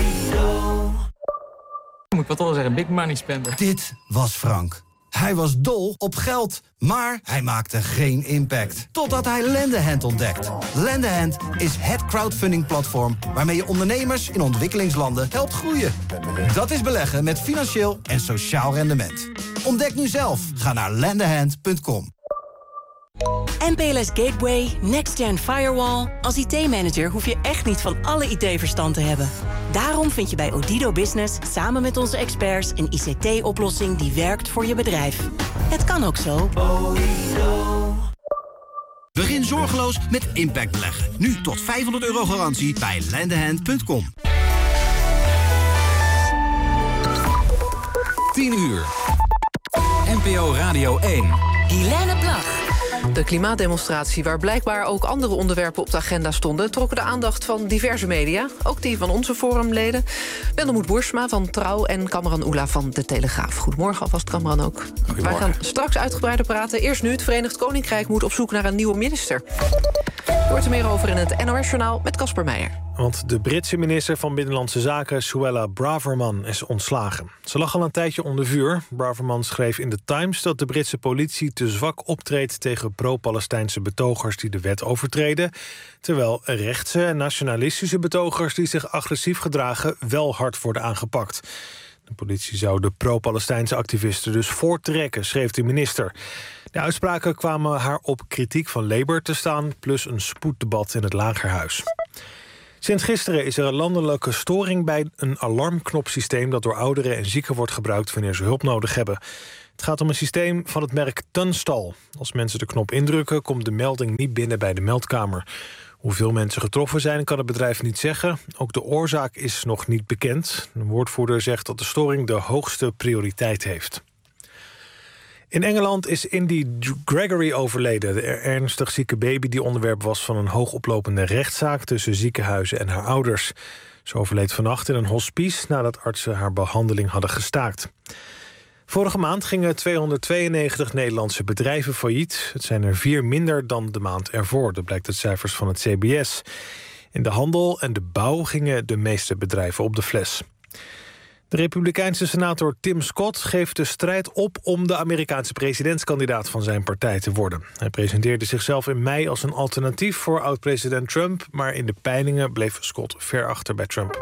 Moet ik wat al zeggen, big money spender. Dit was Frank. Hij was dol op geld, maar hij maakte geen impact. Totdat hij Lendehand ontdekt. Lendehand is het crowdfunding-platform waarmee je ondernemers in ontwikkelingslanden helpt groeien. Dat is beleggen met financieel en sociaal rendement. Ontdek nu zelf. Ga naar lendehand punt com. M P L S Gateway, Next Gen Firewall. Als I T-manager hoef je echt niet van alle I T-verstand te hebben. Daarom vind je bij Odido Business samen met onze experts een I C T-oplossing die werkt voor je bedrijf. Het kan ook zo. Begin zorgeloos met impact beleggen. Nu tot vijfhonderd euro garantie bij lendehand punt com. tien uur. N P O Radio één. Guilaine Plag. De klimaatdemonstratie, waar blijkbaar ook andere onderwerpen op de agenda stonden, trokken de aandacht van diverse media. Ook die van onze forumleden. Wendelmoed Boersma van Trouw en Kamran Oela van De Telegraaf. Goedemorgen alvast, Kamran ook. Wij gaan straks uitgebreider praten. Eerst nu, het Verenigd Koninkrijk moet op zoek naar een nieuwe minister. Je hoort er meer over in het N O S-journaal met Casper Meijer. Want de Britse minister van Binnenlandse Zaken, Suella Braverman, is ontslagen. Ze lag al een tijdje onder vuur. Braverman schreef in de Times dat de Britse politie te zwak optreedt tegen pro-Palestijnse betogers die de wet overtreden, terwijl rechtse en nationalistische betogers die zich agressief gedragen wel hard worden aangepakt. De politie zou de pro-Palestijnse activisten dus voortrekken, schreef de minister. De uitspraken kwamen haar op kritiek van Labour te staan, plus een spoeddebat in het Lagerhuis. Sinds gisteren is er een landelijke storing bij een alarmknopsysteem dat door ouderen en zieken wordt gebruikt wanneer ze hulp nodig hebben. Het gaat om een systeem van het merk Tunstall. Als mensen de knop indrukken, komt de melding niet binnen bij de meldkamer. Hoeveel mensen getroffen zijn, kan het bedrijf niet zeggen. Ook de oorzaak is nog niet bekend. Een woordvoerder zegt dat de storing de hoogste prioriteit heeft. In Engeland is Indy Gregory overleden, de ernstig zieke baby die onderwerp was van een hoogoplopende rechtszaak tussen ziekenhuizen en haar ouders. Ze overleed vannacht in een hospice nadat artsen haar behandeling hadden gestaakt. Vorige maand gingen tweehonderdtweeënnegentig Nederlandse bedrijven failliet. Het zijn er vier minder dan de maand ervoor, dat blijkt uit cijfers van het C B S. In de handel en de bouw gingen de meeste bedrijven op de fles. De Republikeinse senator Tim Scott geeft de strijd op om de Amerikaanse presidentskandidaat van zijn partij te worden. Hij presenteerde zichzelf in mei als een alternatief voor oud-president Trump, maar in de peilingen bleef Scott ver achter bij Trump.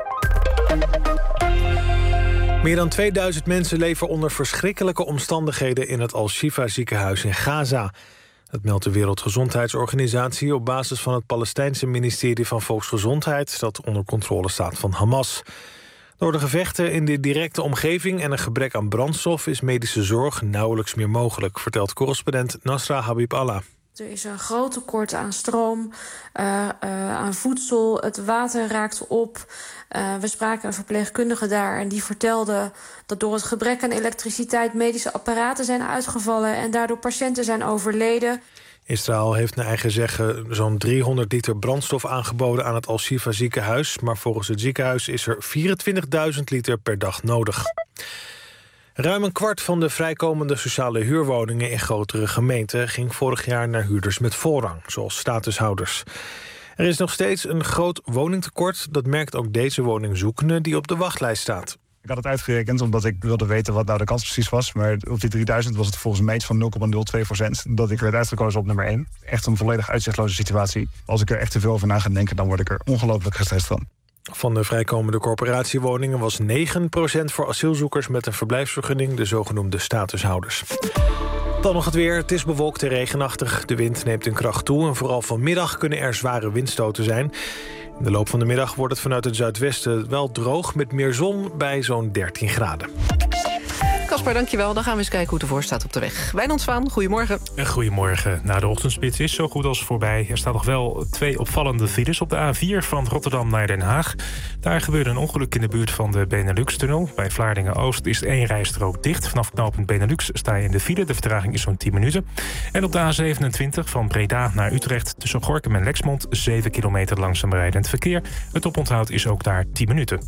Meer dan tweeduizend mensen leven onder verschrikkelijke omstandigheden in het Al-Shifa ziekenhuis in Gaza. Dat meldt de Wereldgezondheidsorganisatie op basis van het Palestijnse ministerie van Volksgezondheid, dat onder controle staat van Hamas. Door de gevechten in de directe omgeving en een gebrek aan brandstof is medische zorg nauwelijks meer mogelijk, vertelt correspondent Nasra Habib Allah. Er is een groot tekort aan stroom, uh, uh, aan voedsel, het water raakt op. Uh, we spraken een verpleegkundige daar en die vertelde dat door het gebrek aan elektriciteit medische apparaten zijn uitgevallen en daardoor patiënten zijn overleden. Israël heeft naar eigen zeggen zo'n driehonderd liter brandstof aangeboden aan het Al-Shifa ziekenhuis, maar volgens het ziekenhuis is er vierentwintigduizend liter per dag nodig. Ruim een kwart van de vrijkomende sociale huurwoningen in grotere gemeenten ging vorig jaar naar huurders met voorrang, zoals statushouders. Er is nog steeds een groot woningtekort, dat merkt ook deze woningzoekende die op de wachtlijst staat. Ik had het uitgerekend omdat ik wilde weten wat nou de kans precies was. Maar op die drieduizend was het volgens mij iets van nul komma nul twee procent. Dat ik werd uitgekozen op nummer één. Echt een volledig uitzichtloze situatie. Als ik er echt te veel over na ga denken, dan word ik er ongelooflijk gestrest van. Van de vrijkomende corporatiewoningen was negen procent voor asielzoekers met een verblijfsvergunning, de zogenoemde statushouders. Dan nog het weer. Het is bewolkt en regenachtig. De wind neemt in kracht toe en vooral vanmiddag kunnen er zware windstoten zijn. In de loop van de middag wordt het vanuit het zuidwesten wel droog met meer zon bij zo'n dertien graden. Caspar, dankjewel. Dan gaan we eens kijken hoe het ervoor staat op de weg. Wijnand Zwaan, goedemorgen. Goedemorgen. Na de ochtendspits is zo goed als voorbij. Er staan nog wel twee opvallende files op de A vier van Rotterdam naar Den Haag. Daar gebeurde een ongeluk in de buurt van de Benelux-tunnel. Bij Vlaardingen-Oost is één rijstrook dicht. Vanaf knooppunt Benelux sta je in de file. De vertraging is zo'n tien minuten. En op de A zevenentwintig van Breda naar Utrecht tussen Gorinchem en Lexmond zeven kilometer langzaam rijdend verkeer. Het oponthoud is ook daar tien minuten.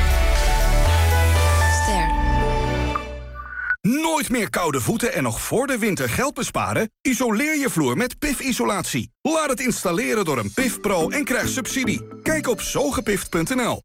Nooit meer koude voeten en nog voor de winter geld besparen? Isoleer je vloer met P I F-isolatie. Laat het installeren door een P I F Pro en krijg subsidie. Kijk op zogepift punt n l.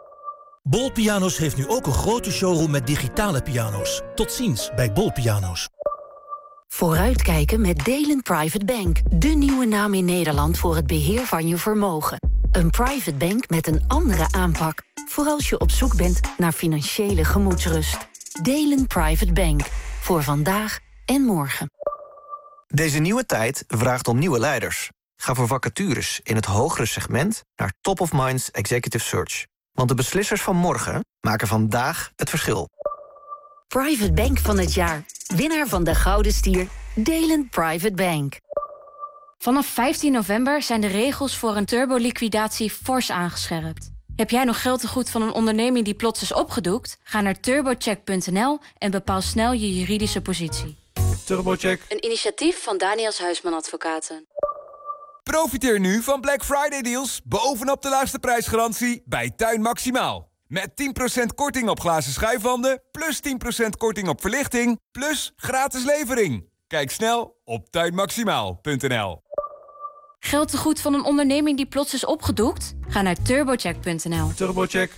Bol Piano's heeft nu ook een grote showroom met digitale piano's. Tot ziens bij Bol Piano's. Vooruitkijken met Delen Private Bank. De nieuwe naam in Nederland voor het beheer van je vermogen. Een private bank met een andere aanpak. Voor als je op zoek bent naar financiële gemoedsrust. Delen Private Bank. Voor vandaag en morgen. Deze nieuwe tijd vraagt om nieuwe leiders. Ga voor vacatures in het hogere segment naar Top of Minds Executive Search. Want de beslissers van morgen maken vandaag het verschil. Private Bank van het jaar. Winnaar van de Gouden Stier. Delen Private Bank. Vanaf vijftien november zijn de regels voor een turboliquidatie fors aangescherpt. Heb jij nog geld te goed van een onderneming die plots is opgedoekt? Ga naar turbocheck punt n l en bepaal snel je juridische positie. Turbocheck. Een initiatief van Daniels Huisman Advocaten. Profiteer nu van Black Friday deals bovenop de laagste prijsgarantie bij Tuin Maximaal. Met tien procent korting op glazen schuifwanden, plus tien procent korting op verlichting, plus gratis levering. Kijk snel op tuin maximaal punt n l. Geld te goed van een onderneming die plots is opgedoekt? Ga naar turbocheck punt n l. Turbocheck.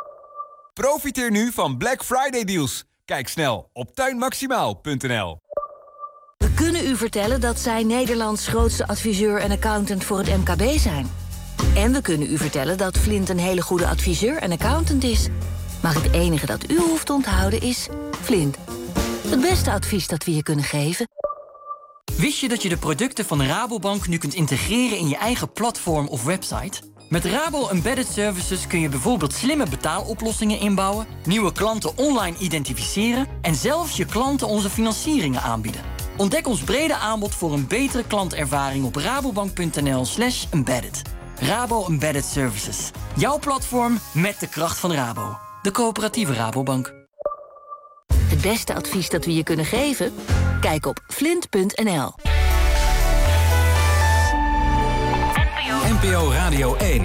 Profiteer nu van Black Friday deals. Kijk snel op tuin maximaal punt n l. We kunnen u vertellen dat zij Nederlands grootste adviseur en accountant voor het M K B zijn. En we kunnen u vertellen dat Flint een hele goede adviseur en accountant is. Maar het enige dat u hoeft te onthouden is Flint. Het beste advies dat we je kunnen geven. Wist je dat je de producten van Rabobank nu kunt integreren in je eigen platform of website? Met Rabo Embedded Services kun je bijvoorbeeld slimme betaaloplossingen inbouwen, nieuwe klanten online identificeren en zelfs je klanten onze financieringen aanbieden. Ontdek ons brede aanbod voor een betere klantervaring op rabobank punt n l slash embedded. Rabo Embedded Services. Jouw platform met de kracht van Rabo. De coöperatieve Rabobank. Het beste advies dat we je kunnen geven? Kijk op flint punt n l. N P O Radio één.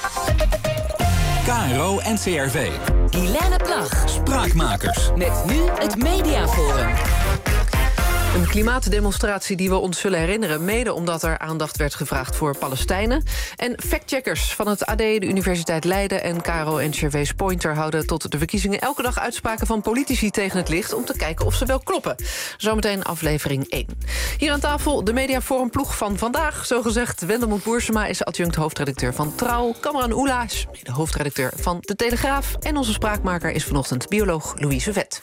K R O en C R V. Guilaine Plag. Spraakmakers. Met nu het Mediaforum. Een klimaatdemonstratie die we ons zullen herinneren, mede omdat er aandacht werd gevraagd voor Palestijnen. En factcheckers van het A D, de Universiteit Leiden en K R O en C R V's Pointer houden tot de verkiezingen elke dag uitspraken van politici tegen het licht om te kijken of ze wel kloppen. Zometeen aflevering één. Hier aan tafel de Mediaforum-ploeg van vandaag. Zogezegd, Wendelmoet Boersema is adjunct hoofdredacteur van Trouw. Kamran Oela is mede hoofdredacteur van De Telegraaf. En onze spraakmaker is vanochtend bioloog Louise Vet.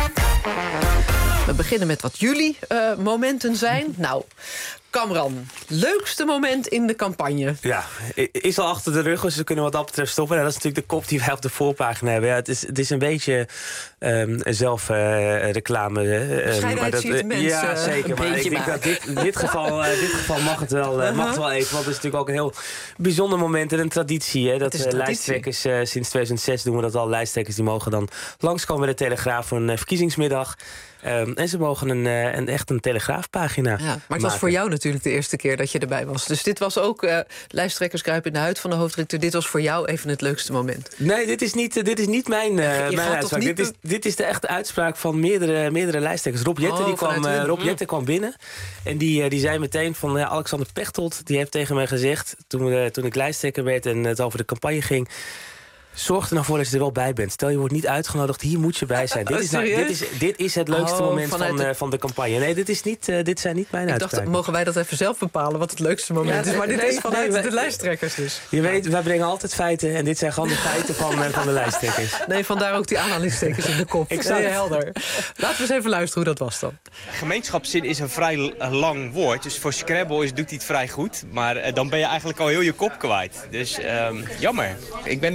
We beginnen met wat jullie uh, momenten zijn. Nou, Kamran, leukste moment in de campagne. Ja, is al achter de rug, dus we kunnen wat dat betreft stoppen. En dat is natuurlijk de kop die wij op de voorpagina hebben. Ja, het, is, het is een beetje um, zelfreclame. Uh, Bescheidenheid ziet mensen. Ja, zeker. Maar ik denk maken. dat dit, in dit, geval, uh, dit geval mag het, wel, uh, mag het wel even. Want het is natuurlijk ook een heel bijzonder moment en een traditie. Hè, dat uh, lijsttrekkers, uh, sinds tweeduizend zes doen we dat al. Lijsttrekkers die mogen dan langskomen bij de Telegraaf voor een uh, verkiezingsmiddag. Um, en ze mogen een, uh, een, echt een telegraafpagina ja, maar het maken. Was voor jou natuurlijk de eerste keer dat je erbij was. Dus dit was ook uh, lijsttrekkers kruipen in de huid van de hoofdredacteur. Dit was voor jou even het leukste moment. Nee, dit is niet, uh, dit is niet mijn, uh, mijn uitspraak. Dit is, dit is de echte uitspraak van meerdere, meerdere lijsttrekkers. Rob Jetten, oh, die kwam, uh, Rob Jetten kwam binnen. En die, uh, die zei meteen van uh, Alexander Pechtold. Die heeft tegen mij gezegd, toen, uh, toen ik lijsttrekker werd en het over de campagne ging, zorg er nou voor dat je er wel bij bent. Stel, je wordt niet uitgenodigd, hier moet je bij zijn. Dit is, nou, dit is, dit is het leukste oh, moment van, de... Uh, van de campagne. Nee, dit, is niet, uh, dit zijn niet mijn uitspraken. Ik dacht, mogen wij dat even zelf bepalen wat het leukste moment ja, is? Maar dit nee, is vanuit nee, de lijsttrekkers dus. Je weet, wij brengen altijd feiten en dit zijn gewoon de feiten van, uh, van de lijsttrekkers. Nee, vandaar ook die aanhalingstekens in de kop. Ik zei helder. Laten we eens even luisteren hoe dat was dan. Gemeenschapszin is een vrij lang woord. Dus voor Scrabble is, doet hij het vrij goed. Maar uh, dan ben je eigenlijk al heel je kop kwijt. Dus um, jammer. Ik ben niet van de chocola.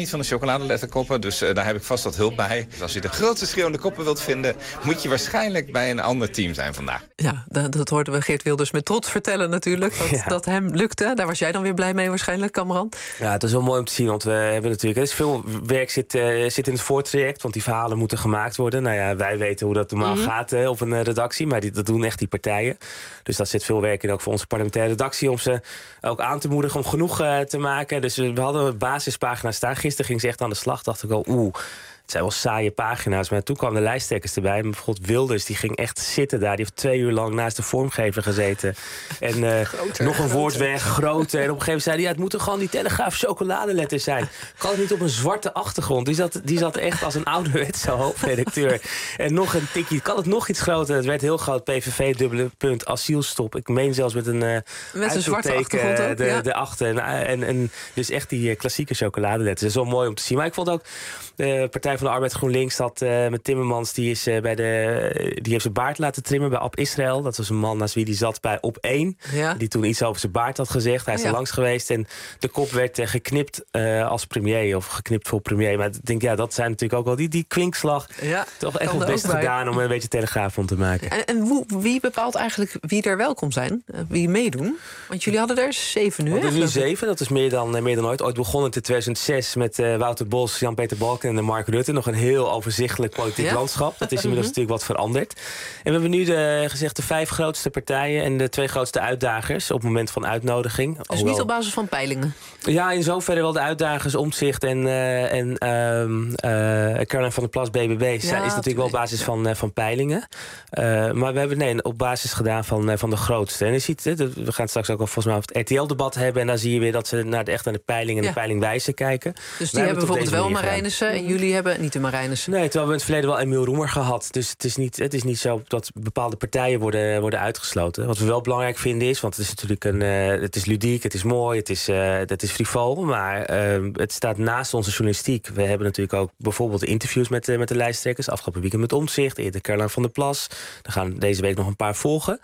chocoladeletterkoppen. Dus uh, daar heb ik vast wat hulp bij. Dus als je de grootste schreeuwende koppen wilt vinden, moet je waarschijnlijk bij een ander team zijn vandaag. Ja, dat, dat hoorden we Geert Wilders met trots vertellen natuurlijk. Dat, ja. dat hem lukte. Daar was jij dan weer blij mee waarschijnlijk, Kamran? Ja, het is wel mooi om te zien. Want we hebben natuurlijk... Er is veel werk zit, uh, zit in het voortraject. Want die verhalen moeten gemaakt worden. Nou ja, wij weten hoe dat normaal mm-hmm. gaat uh, op een uh, redactie. Maar die, dat doen echt die partijen. Dus dat zit veel werk in ook voor onze parlementaire redactie. Om ze ook aan te moedigen om genoeg uh, te maken. Dus we hadden een basispagina staan. Gisteren ging ze echt aan de slag. Dacht ik al, oeh... Het zijn wel saaie pagina's, maar toen kwamen de lijsttrekkers erbij. Bijvoorbeeld Wilders, die ging echt zitten daar. Die heeft twee uur lang naast de vormgever gezeten. En uh, groter, nog een woord weg, groter. En op een gegeven moment zei hij, ja, het moeten gewoon die Telegraaf chocoladeletters zijn. Kan het niet op een zwarte achtergrond? Die zat, die zat echt als een ouderwetse hoofdredacteur. En nog een tikkie, kan het nog iets groter? Het werd heel groot, P V V, dubbele punt, asielstop. Ik meen zelfs met een uh, met een zwarte achtergrond ook, de, ja. de achter. En, en, en dus echt die uh, klassieke chocoladeletters. Dat is wel mooi om te zien. Maar ik vond ook, de Partij van de Arbeid GroenLinks had uh, met Timmermans, die, is, uh, bij de, uh, die heeft zijn baard laten trimmen bij Ab Israël. Dat was een man naast wie die zat bij Op één. Ja. Die toen iets over zijn baard had gezegd. Hij is oh, ja. er langs geweest en de kop werd uh, geknipt uh, als premier. Of geknipt voor premier. Maar ik denk, ja, dat zijn natuurlijk ook wel die, die kwinkslag. Ja, toch echt het best gedaan om er een beetje Telegraaf van te maken. En, en hoe, wie bepaalt eigenlijk wie er welkom zijn? Uh, wie meedoen? Want jullie hadden er zeven nu, hè? Er nu zeven, dat is meer dan, uh, meer dan ooit. Ooit begonnen in tweeduizend zes met uh, Wouter Bos, Jan-Peter Balken en Mark Rutte. Nog een heel overzichtelijk politiek ja? landschap. Dat is inmiddels natuurlijk wat veranderd. En we hebben nu de, gezegd de vijf grootste partijen en de twee grootste uitdagers op het moment van uitnodiging. Dus niet op basis van peilingen? Ja, in zoverre wel de uitdagers Omtzigt en, uh, en uh, uh, Caroline van der Plas, B B B. Ja, is natuurlijk wel op basis ja. van, uh, van peilingen. Uh, maar we hebben nee, op basis gedaan van, uh, van de grootste. En je ziet, uh, we gaan straks ook al volgens mij over het R T L-debat hebben. En dan zie je weer dat ze naar de, echt naar de peiling en ja. de peilingwijze kijken. Dus die hebben bijvoorbeeld wel Marijnissen en jullie hebben niet de Marijnissen? Nee, terwijl we in het verleden wel Emiel Roemer gehad. Dus het is niet, het is niet zo dat bepaalde partijen worden, worden uitgesloten. Wat we wel belangrijk vinden is, want het is natuurlijk een, uh, het is ludiek, het is mooi, het is, uh, het is frivol, maar uh, het staat naast onze journalistiek. We hebben natuurlijk ook bijvoorbeeld interviews met, uh, met de lijsttrekkers. Afgelopen weekend met Omtzigt, eerder Caroline van der Plas. Er gaan deze week nog een paar volgen.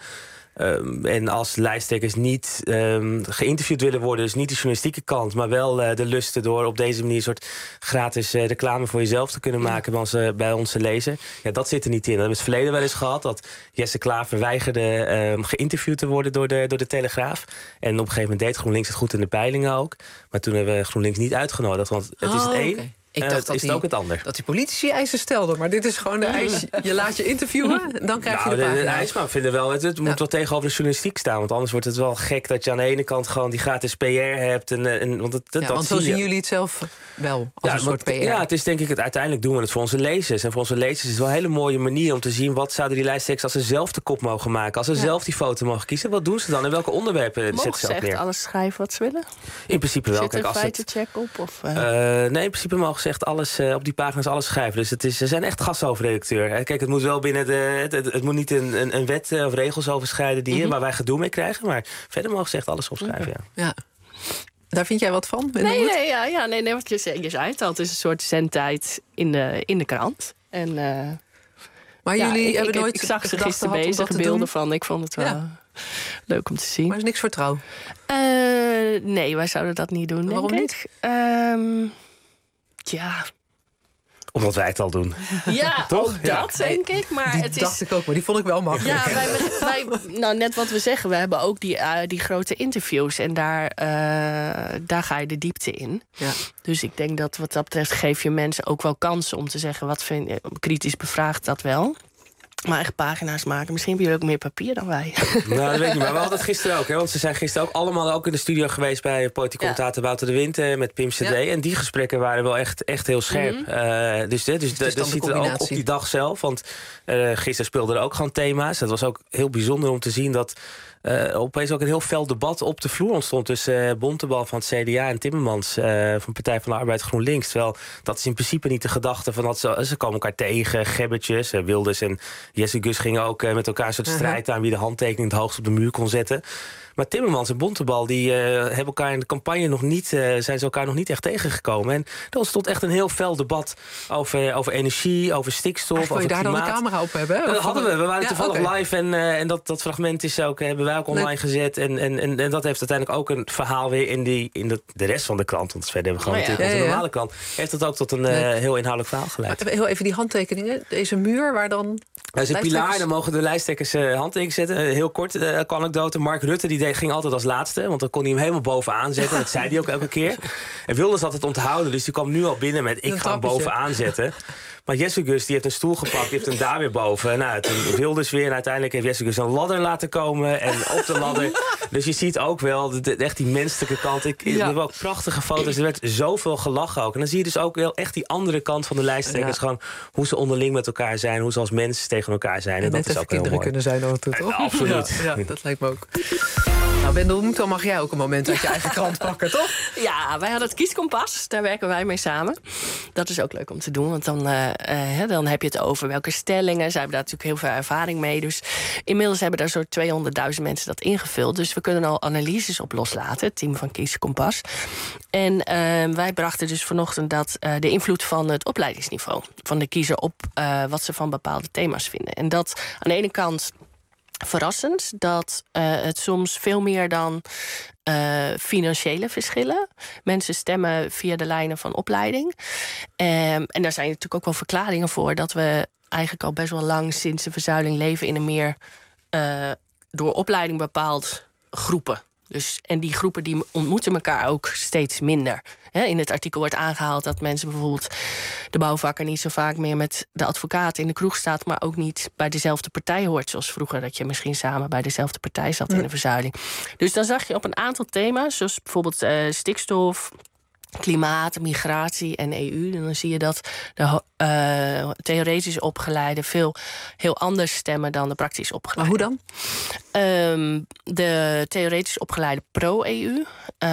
Um, en als lijsttrekkers niet um, geïnterviewd willen worden, dus niet de journalistieke kant, maar wel uh, de lusten door op deze manier een soort gratis uh, reclame voor jezelf te kunnen maken bij onze, bij onze lezer. Ja, dat zit er niet in. Dat hebben we het verleden wel eens gehad, dat Jesse Klaver weigerde um, geïnterviewd te worden door de, door de Telegraaf. En op een gegeven moment deed GroenLinks het goed in de peilingen ook. Maar toen hebben we GroenLinks niet uitgenodigd, want het oh, is het één. Okay. Ik dacht uh, dat is die, het ook het ander. Dat die politici eisen stelden, maar dit is gewoon de eis. Je laat je interviewen, dan krijg nou, je de pagina. De, de eis, maar vinden wel, het, het ja. moet wel tegenover de journalistiek staan. Want anders wordt het wel gek dat je aan de ene kant gewoon die gratis P R hebt. En, en, want het, ja, dat want zo zien jullie het zelf wel, als ja, een soort P R. Ja, het is denk ik, het, uiteindelijk doen we het voor onze lezers. En voor onze lezers is het wel een hele mooie manier om te zien, wat zouden die lijsttrekkers als ze zelf de kop mogen maken. Als ze ja. zelf die foto mogen kiezen, wat doen ze dan? En welke onderwerpen mogen zetten ze ook neer? echt alles schrijven wat ze willen? In principe wel. Zit er Kijk, een feitencheck op? Of, uh... Uh, nee, in principe mogen ze echt alles uh, op die pagina's alles schrijven. Dus het is, ze zijn echt gasthoofdredacteur. Kijk, het moet wel binnen de. Het, het, het moet niet een, een, een wet of regels overschrijden die, mm-hmm. waar wij gedoe mee krijgen. Maar verder mogen ze echt alles opschrijven. Okay. Ja. ja. Daar vind jij wat van? Nee, nee, ja, ja, nee, nee, wat je zei, je zei het al. Het is een soort zendtijd in de, in de krant. En, uh, maar ja, jullie ik, hebben ik, nooit. Ik zag ze gisteren bezig, beelden van. Ik vond het wel ja. leuk om te zien. Maar is niks voor trouw? Uh, nee, wij zouden dat niet doen. Waarom denk niet? Ik. Um, ja. Omdat wij het al doen. Ja, toch? ook ja. dat denk ik. Maar die het dacht is... ik ook, maar die vond ik wel makkelijk. Ja, wij, wij, nou, net wat we zeggen, we hebben ook die, uh, die grote interviews. En daar, uh, daar ga je de diepte in. Ja. Dus ik denk dat wat dat betreft geef je mensen ook wel kansen om te zeggen, wat vind je, kritisch bevraagd dat wel. Maar echt pagina's maken. Misschien hebben jullie ook meer papier dan wij. Nou, dat weet ik niet. Maar we hadden het gisteren ook. Hè? Want ze zijn gisteren ook allemaal ook in de studio geweest bij politiek commentator ja. Wouter de Winter met Pim C D. Ja. En die gesprekken waren wel echt, echt heel scherp. Mm-hmm. Uh, dus dus, dus dat ziet er ook op die dag zelf. Want uh, gisteren speelden er ook gewoon thema's. Het was ook heel bijzonder om te zien dat Uh, opeens ook een heel fel debat op de vloer ontstond tussen uh, Bontebal van het C D A en Timmermans uh, van Partij van de Arbeid GroenLinks. Terwijl dat is in principe niet de gedachte van dat ze, ze komen elkaar tegen, gebbetjes. Uh, Wilders en Jesse Gus gingen ook uh, met elkaar een soort strijd aan wie de handtekening het hoogst op de muur kon zetten. Maar Timmermans en Bontebal die uh, hebben elkaar in de campagne nog niet, uh, zijn ze elkaar nog niet echt tegengekomen. En er ontstond echt een heel fel debat over, over energie, over stikstof, over klimaat. Wil je daar klimaat. dan de camera op hebben? Hè? Dat hadden we. We waren ja, toevallig okay. live en, uh, en dat, dat fragment is ook, hebben wij wij ook online Nee. gezet. En, en, en, en dat heeft uiteindelijk ook een verhaal weer in, die, in de, de rest van de krant. Want verder hebben we gewoon Oh ja. natuurlijk onze Ja, ja, ja. normale krant. Heeft dat ook tot een uh, heel inhoudelijk verhaal geleid. Maar heel even die handtekeningen. Deze muur waar dan... Er is een pilaar, dan mogen de lijsttrekkers uh, handtekeningen zetten. Uh, heel kort, uh, anekdote. Mark Rutte die deed, ging altijd als laatste. Want dan kon hij hem helemaal bovenaan zetten. Dat zei hij ook elke keer. En Wilders had het onthouden. Dus die kwam nu al binnen met ik ga hem bovenaan zetten. Maar Jessicus die heeft een stoel gepakt. Die heeft hem daar weer boven. Nou, toen Wilders weer. En uiteindelijk heeft Jessicus een ladder laten komen. En op de ladder. Dus je ziet ook wel de, de, echt die menselijke kant. Ik, ja. Er hebben ook prachtige foto's. Er werd zoveel gelachen ook. En dan zie je dus ook wel echt die andere kant van de lijsttrekkers. Ja. Gewoon hoe ze onderling met elkaar zijn. Hoe ze als mensen tegen elkaar zijn. En, en dat is ook kinderen heel mooi. kunnen zijn ook, toch? Ja, absoluut. Ja, ja, dat lijkt me ook. Nou, Wendel, dan mag jij ook een moment uit je eigen krant pakken, toch? Ja, wij hadden het Kieskompas. Daar werken wij mee samen. Dat is ook leuk om te doen. Want dan, uh, uh, dan heb je het over welke stellingen. Zij hebben daar natuurlijk heel veel ervaring mee. Dus inmiddels hebben daar zo'n tweehonderdduizend mensen dat ingevuld. Dus we kunnen al analyses op loslaten. Het team van Kieskompas. En uh, wij brachten dus vanochtend dat uh, de invloed van het opleidingsniveau van de kiezer op uh, wat ze van bepaalde thema's vinden. En dat aan de ene kant verrassend dat uh, het soms veel meer dan uh, financiële verschillen. Mensen stemmen via de lijnen van opleiding. Um, en daar zijn natuurlijk ook wel verklaringen voor dat we eigenlijk al best wel lang sinds de verzuiling leven in een meer uh, door opleiding bepaald groepen. Dus, en die groepen die ontmoeten elkaar ook steeds minder. He, in het artikel wordt aangehaald dat mensen bijvoorbeeld de bouwvakker niet zo vaak meer met de advocaat in de kroeg staat, maar ook niet bij dezelfde partij hoort. Zoals vroeger, dat je misschien samen bij dezelfde partij zat in de verzuiling. Dus dan zag je op een aantal thema's, zoals bijvoorbeeld uh, stikstof, klimaat, migratie en E U. En dan zie je dat de uh, theoretisch opgeleiden veel heel anders stemmen dan de praktisch opgeleiden. Maar hoe dan? Um, de theoretisch opgeleide pro-E U.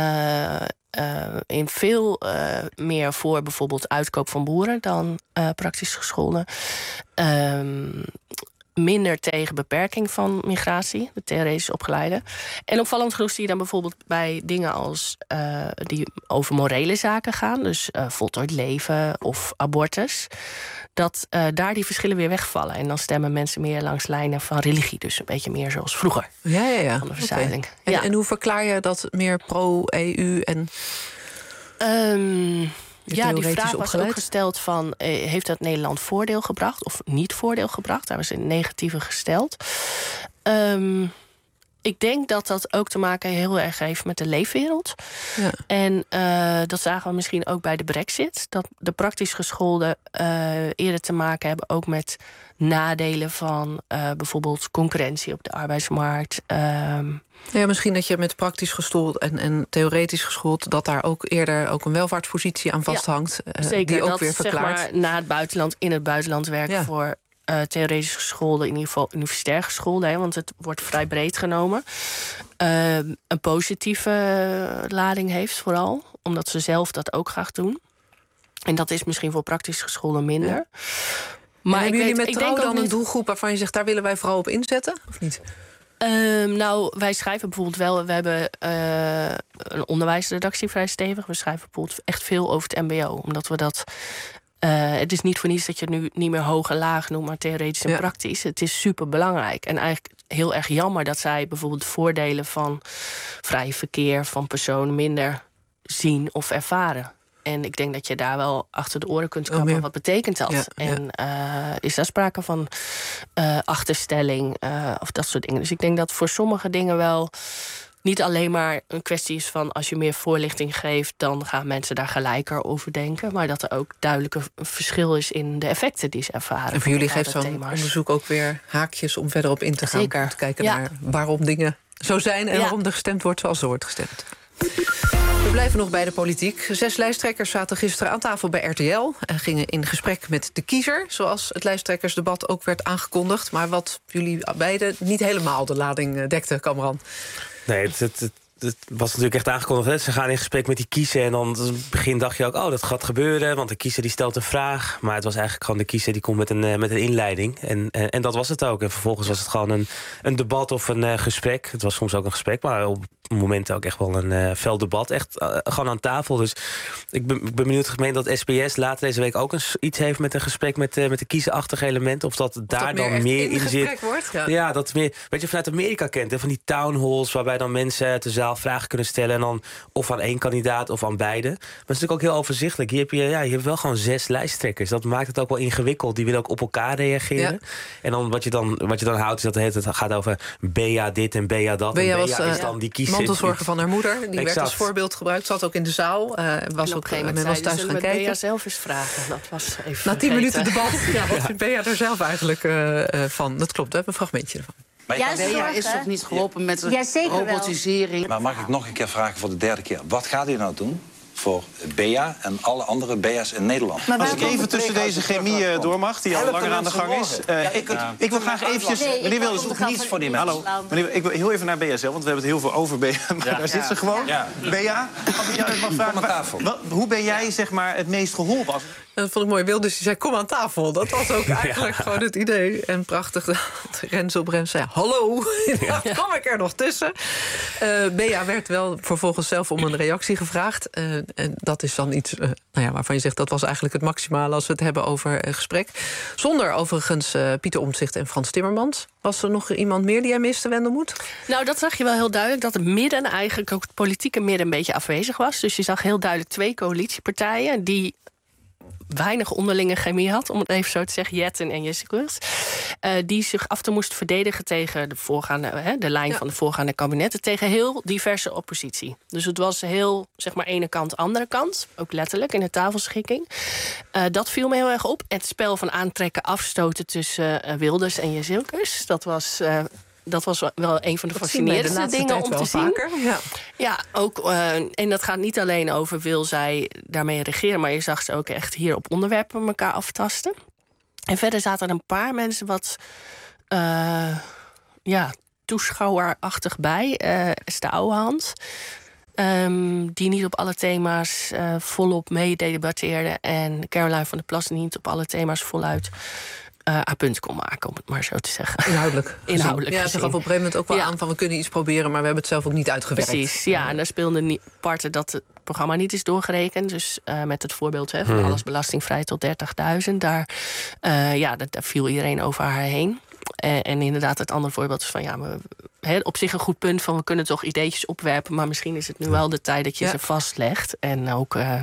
Uh, uh, in veel uh, meer voor bijvoorbeeld uitkoop van boeren dan uh, praktisch gescholden. Um, minder tegen beperking van migratie, de theoretisch opgeleide. En opvallend genoeg zie je dan bijvoorbeeld bij dingen als uh, die over morele zaken gaan, dus uh, voltooid leven of abortus, dat uh, daar die verschillen weer wegvallen. En dan stemmen mensen meer langs lijnen van religie, dus een beetje meer zoals vroeger. Ja, ja, ja. Van de verzuiling. Okay. En, ja. en hoe verklaar je dat meer pro-E U en... Um, Ja, die vraag was opgeleid? ook gesteld van, eh, heeft dat Nederland voordeel gebracht of niet voordeel gebracht? Daar was een negatieve gesteld. Um, ik denk dat dat ook te maken heel erg heeft met de leefwereld. Ja. En uh, dat zagen we misschien ook bij de Brexit. Dat de praktisch gescholden uh, eerder te maken hebben ook met nadelen van uh, bijvoorbeeld concurrentie op de arbeidsmarkt. Um, Ja, misschien dat je met praktisch geschoold en, en theoretisch geschoold, dat daar ook eerder ook een welvaartspositie aan vasthangt. Ja, zeker, die ook dat, weer verklaart. Zeg maar, na het buitenland, in het buitenland werken ja. voor uh, theoretisch gescholden, in ieder geval universitair gescholden, hè, want het wordt vrij breed genomen. Uh, een positieve lading heeft vooral, omdat ze zelf dat ook graag doen. En dat is misschien voor praktisch gescholden minder. Ja. Maar hebben jullie met Trouw dan een niet... doelgroep waarvan je zegt, daar willen wij vooral op inzetten? Of niet? Um, nou, wij schrijven bijvoorbeeld wel... We hebben uh, een onderwijsredactie vrij stevig. We schrijven bijvoorbeeld echt veel over het mbo. Omdat we dat... Uh, het is niet voor niets dat je het nu niet meer hoog en laag noemt, maar theoretisch en ja. praktisch. Het is super belangrijk. En eigenlijk heel erg jammer dat zij bijvoorbeeld voordelen van vrij verkeer van personen minder zien of ervaren. En ik denk dat je daar wel achter de oren kunt komen. Oh, wat betekent dat? Ja, en ja. Uh, is daar sprake van uh, achterstelling uh, of dat soort dingen? Dus ik denk dat voor sommige dingen wel niet alleen maar een kwestie is van als je meer voorlichting geeft, dan gaan mensen daar gelijker over denken. Maar dat er ook duidelijk een verschil is in de effecten die ze ervaren. En voor jullie geeft zo'n thema's. onderzoek ook weer haakjes om verder op in te gaan. Zeker. Om te kijken ja. naar waarom dingen zo zijn en ja. waarom er gestemd wordt zoals er wordt gestemd. We blijven nog bij de politiek. Zes lijsttrekkers zaten gisteren aan tafel bij R T L en gingen in gesprek met de kiezer, zoals het lijsttrekkersdebat ook werd aangekondigd. Maar wat jullie beiden niet helemaal de lading dekte, Kamran. Nee, het, het, het, het was natuurlijk echt aangekondigd. Hè? Ze gaan in gesprek met die kiezer en dan in het begin dacht je ook, oh, dat gaat gebeuren, want de kiezer die stelt een vraag. Maar het was eigenlijk gewoon de kiezer die komt met een, uh, met een inleiding. En, en, en dat was het ook. En vervolgens was het gewoon een, een debat of een uh, gesprek. Het was soms ook een gesprek, maar op momenten ook echt wel een uh, fel debat. Echt uh, gewoon aan tafel. Dus ik ben, ik ben benieuwd gemeen dat S B S later deze week ook een, iets heeft met een gesprek met, uh, met de kiesachtige elementen. Of dat of daar dat dan meer, meer in zit. Wordt, ja. ja, dat meer. Weet je, vanuit Amerika kent, hè, van die town halls waarbij dan mensen uit de zaal vragen kunnen stellen. En dan of aan één kandidaat of aan beide. Maar het is natuurlijk ook heel overzichtelijk. Hier heb je, ja, je hebt wel gewoon zes lijsttrekkers. Dat maakt het ook wel ingewikkeld. Die willen ook op elkaar reageren. Ja. En dan wat je dan, wat je dan houdt, is dat het, het gaat over Bea dit en Bea dat. Bea en was Bea is dan die kiezer. mantelzorger van haar moeder. Die exact. werd als voorbeeld gebruikt. Zat ook in de zaal. Uh, was ook, uh, men was thuis gaan kijken. Bea zelf eens vragen. Dat was even Na tien minuten debat. Ja, wat vindt Bea er zelf eigenlijk uh, uh, van? Dat klopt, we hebben een fragmentje ervan. Maar ja, Bea is toch niet geholpen met de ja, robotisering? Maar mag ik nog een keer vragen voor de derde keer? Wat gaat u nou doen voor Bea en alle andere Bea's in Nederland? Maar als ik even tussen deze chemie uh, door mag, die al langer aan de gang is. Uh, ja, ik, ja. ik wil graag eventjes... Nee, meneer Wilders, doet niets voor die mensen. Hallo, meneer, ik wil heel even naar Bea zelf, want we hebben het heel veel over Bea. Maar ja. daar zit ze gewoon. Ja. Bea, als ik jou mag vragen, waar, wat, hoe ben jij zeg maar het meest geholpen? Als... Dat vond ik mooi. Wilders die zei, kom aan tafel. Dat was ook eigenlijk ja. gewoon het idee. En prachtig dat Rens op Rens zei, hallo, ja. dat kwam ik er nog tussen. Uh, Bea werd wel vervolgens zelf om een reactie gevraagd. Uh, en dat is dan iets uh, nou ja, waarvan je zegt, dat was eigenlijk het maximale als we het hebben over uh, gesprek. Zonder overigens uh, Pieter Omtzigt en Frans Timmermans. Was er nog iemand meer die jij miste, Wendelmoed? Nou, dat zag je wel heel duidelijk. Dat het midden, eigenlijk ook het politieke midden, een beetje afwezig was. Dus je zag heel duidelijk twee coalitiepartijen die weinig onderlinge chemie had, om het even zo te zeggen, Jetten en Jessicus, uh, die zich af en toe moest verdedigen tegen de, voorgaande, uh, de lijn ja. van de voorgaande kabinetten, tegen heel diverse oppositie. Dus het was heel, zeg maar, ene kant, andere kant, ook letterlijk in de tafelschikking. Uh, dat viel me heel erg op. Het spel van aantrekken, afstoten tussen uh, Wilders en Jessicus, dat was... Uh, Dat was wel een van de dat fascinerendste dingen om te zien. Ja, ja ook, uh, en dat gaat niet alleen over wil zij daarmee regeren, maar je zag ze ook echt hier op onderwerpen elkaar aftasten. En verder zaten er een paar mensen wat uh, ja, toeschouwerachtig bij. Uh, Esther Ouwehand, um, die niet op alle thema's uh, volop meedebatteerde. En Caroline van der Plas niet op alle thema's voluit Uh, haar punt kon maken, om het maar zo te zeggen. Inhoudelijk. Inhoudelijk ja, ze gaf op een gegeven moment ook wel ja. aan van we kunnen iets proberen, maar we hebben het zelf ook niet uitgewerkt. Precies, ja. En daar speelden niet parten dat het programma niet is doorgerekend. Dus uh, met het voorbeeld hè, van hmm. alles belastingvrij tot dertigduizend. Daar, uh, ja, daar, daar viel iedereen over haar heen. En, en inderdaad, het andere voorbeeld is van ja, we, he, op zich een goed punt van we kunnen toch ideetjes opwerpen, maar misschien is het nu wel de tijd dat je ja. ze vastlegt. En ook Uh,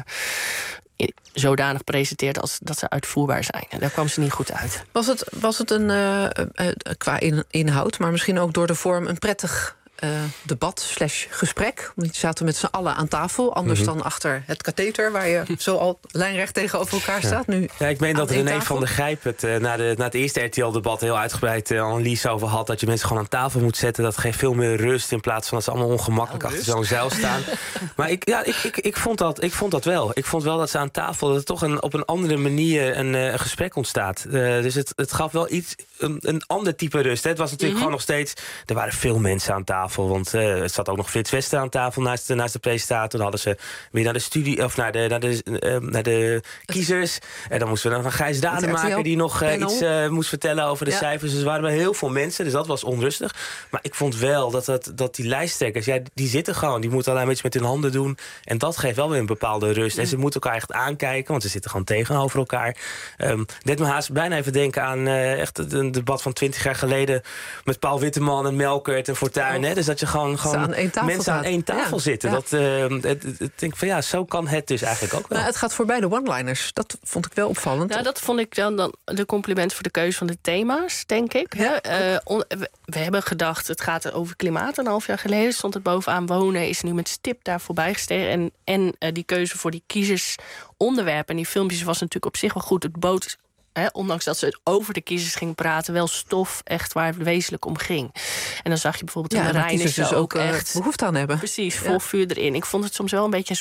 zodanig presenteert als dat ze uitvoerbaar zijn. En daar kwam ze niet goed uit. Was het, was het een, uh, uh, qua in, inhoud, maar misschien ook door de vorm een prettig Uh, debat slash gesprek? Want die zaten met z'n allen aan tafel. Anders mm-hmm. dan achter het katheter, waar je zo al lijnrecht tegenover elkaar staat. Ja. Nu ja, ik meen dat René van der Gijp het uh, na, de, na het eerste R T L-debat heel uitgebreid uh, analyse over had. Dat je mensen gewoon aan tafel moet zetten. Dat geeft veel meer rust in plaats van dat ze allemaal ongemakkelijk oh, achter zo'n zeil staan. Maar ik, ja, ik, ik, ik, vond dat, ik vond dat wel. Ik vond wel dat ze aan tafel dat er toch een, op een andere manier een, uh, een gesprek ontstaat. Uh, dus het, het gaf wel iets, een, een ander type rust. Hè. Het was natuurlijk mm-hmm. gewoon nog steeds. Er waren veel mensen aan tafel. Want uh, er zat ook nog Frits Wester aan tafel naast de, naast de presentator. Dan hadden ze weer naar de studie of naar de, naar de, uh, naar de kiezers. En dan moesten we nog een Gijs Dademaker die nog uh, iets uh, moest vertellen over de ja. cijfers. Dus er waren wel heel veel mensen, dus dat was onrustig. Maar ik vond wel dat, dat, dat die lijsttrekkers, ja, die zitten gewoon. Die moeten alleen iets met hun handen doen. En dat geeft wel weer een bepaalde rust. Ja. En ze moeten elkaar echt aankijken, want ze zitten gewoon tegenover elkaar. Um, deed me haast bijna even denken aan uh, echt een debat van twintig jaar geleden met Paul Witteman en Melkert en Fortuyn. Oh. Hè? Dus dat je gewoon, gewoon aan één tafel mensen aan één tafel ja. zitten. Ja. Dat, uh, het, het, ik denk van ja, zo kan het dus eigenlijk ook wel. Nou, het gaat voorbij de one-liners. Dat vond ik wel opvallend. Ja, dat vond ik dan, dan de compliment voor de keuze van de thema's, denk ik. Ja. Uh, on, we, we hebben gedacht, het gaat over klimaat. Een half jaar geleden stond het bovenaan wonen. Is nu met stip daar voorbij gestegen. En, en uh, die keuze voor die kiezersonderwerpen. En die filmpjes was natuurlijk op zich wel goed. Het bood, He, ondanks dat ze over de kiezers ging praten, wel stof echt waar het wezenlijk om ging. En dan zag je bijvoorbeeld ja, in de Rijn is dus ook uh, echt behoefte aan hebben. Precies, vol ja. vuur erin. Ik vond het soms wel een beetje een zware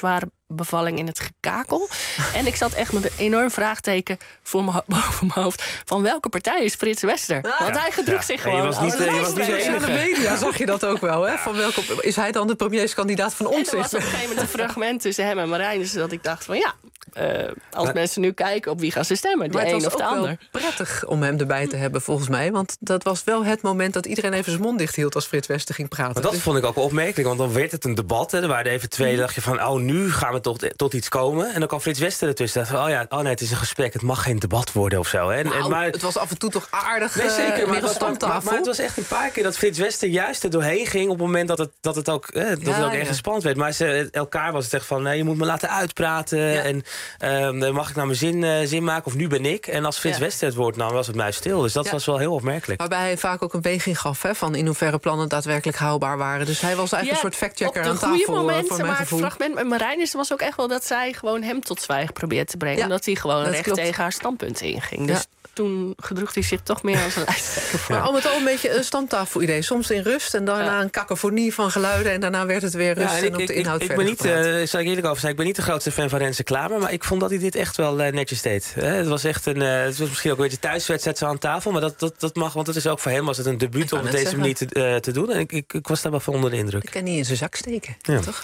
bevalling in het gekakel. En ik zat echt met een enorm vraagteken voor me, boven mijn hoofd. Van welke partij is Frits Wester? Ah. Want hij gedroeg Ja. zich Ja, gewoon. je was niet, als een je was niet lijsttrekker. in de media zag je dat ook wel, hè? Van welke, is hij dan de premierskandidaat van ons? En er was op een gegeven moment een fragment tussen hem en Marijn. Dus dat ik dacht van ja, uh, als maar, mensen nu kijken op wie gaan ze stemmen. De maar het een was of de ook ander. wel prettig om hem erbij te hebben, volgens mij. Want dat was wel het moment dat iedereen even zijn mond dicht hield als Frits Wester ging praten. Maar dat Dus- vond ik ook wel opmerkelijk, want dan werd het een debat. Hè. Er waren er even twee, Mhm. dacht je van, oh, nu gaan we tot, tot iets komen. En dan kwam Frits Wester ertussen. Van, oh ja, oh nee, het is een gesprek, het mag geen debat worden of zo. Hè. En, Nou, en, maar, het was af en toe toch aardig. nee, zeker, uh, maar, het was, maar, maar, maar het was echt een paar keer dat Frits Wester juist er doorheen ging op het moment dat het, dat het ook, eh, dat Ja, het ook ja. echt spannend werd. Maar ze, elkaar was het echt van, nee, je moet me laten uitpraten. Ja. En uh, mag ik nou mijn zin, uh, zin maken of nu ben ik? En als Frits Ja. Wester het woord nam, was het mij stil. Dus dat Ja. was wel heel opmerkelijk. Waarbij hij vaak ook een weging gaf, hè, van in hoeverre plannen daadwerkelijk haalbaar waren. Dus hij was eigenlijk een soort factchecker aan op de tafel. goede uh, momenten, voor mijn maar het gevoel. fragment met Marijn is, was ook echt wel dat zij gewoon hem tot zwijgen probeert te brengen. Ja, omdat hij gewoon dat recht klopt. tegen haar standpunt inging. Ja. Dus toen gedroeg hij zich toch meer als een lijsttrekker. Maar al met al een beetje een stamtafel-idee. Soms in rust en daarna een cacophonie van geluiden. En daarna werd het weer rust Ja, en, en op ik, de ik, inhoud ik, ik verder ben niet, gepraat. uh, zal ik eerlijk over zijn, ik ben niet de grootste fan van Renze Klamer, maar ik vond dat hij dit echt wel uh, netjes deed. Hè? Het was echt een, uh, het was misschien ook een beetje thuiswedstrijd zo aan tafel, maar dat, dat, dat mag, want het is ook voor hem was het een debuut om het net deze zeggen. manier te, uh, te doen. En ik, ik, ik was daar wel van onder de indruk. Ik kan niet in zijn zak steken, Ja. toch?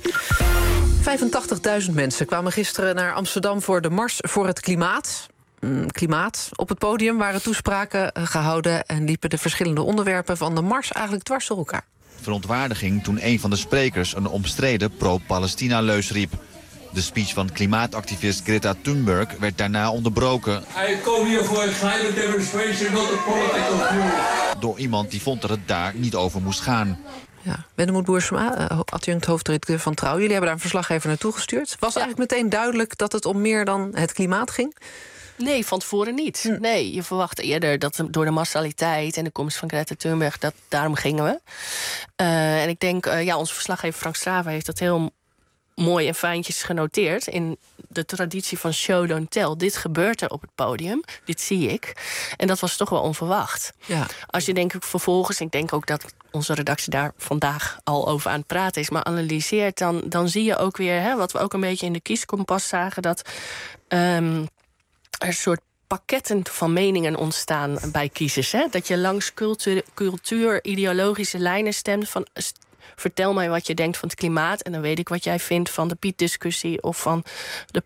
vijfentachtigduizend mensen kwamen gisteren naar Amsterdam voor de Mars voor het Klimaat. Mm, klimaat. Op het podium waren toespraken uh, gehouden en liepen de verschillende onderwerpen van de Mars eigenlijk dwars door elkaar. Verontwaardiging toen een van de sprekers een omstreden pro-Palestina-leus riep. De speech van klimaatactivist Greta Thunberg werd daarna onderbroken. I come here for a climate demonstration, not a political view. Door iemand die vond dat het daar niet over moest gaan. Ja, Wendemoed Boersma, uh, adjunct hoofdredacteur van Trouw. Jullie hebben daar een verslaggever naartoe gestuurd. Was eigenlijk meteen duidelijk dat het om meer dan het klimaat ging? Nee, van tevoren niet. Hm. Nee, je verwacht eerder dat door de massaliteit en de komst van Greta Thunberg, dat daarom gingen we. Uh, en ik denk, uh, ja, onze verslaggever Frank Strava heeft dat heel mooi en fijntjes genoteerd in de traditie van show don't tell. Dit gebeurt er op het podium, dit zie ik. En dat was toch wel onverwacht. Ja. Als je denk ik vervolgens, ik denk ook dat onze redactie daar vandaag al over aan het praten is, maar analyseert, dan, dan zie je ook weer, hè, wat we ook een beetje in de kieskompas zagen, dat um, er een soort pakketten van meningen ontstaan bij kiezers. Hè? Dat je langs cultuur, cultuur, ideologische lijnen stemt van vertel mij wat je denkt van het klimaat en dan weet ik wat jij vindt van de Piet-discussie of van de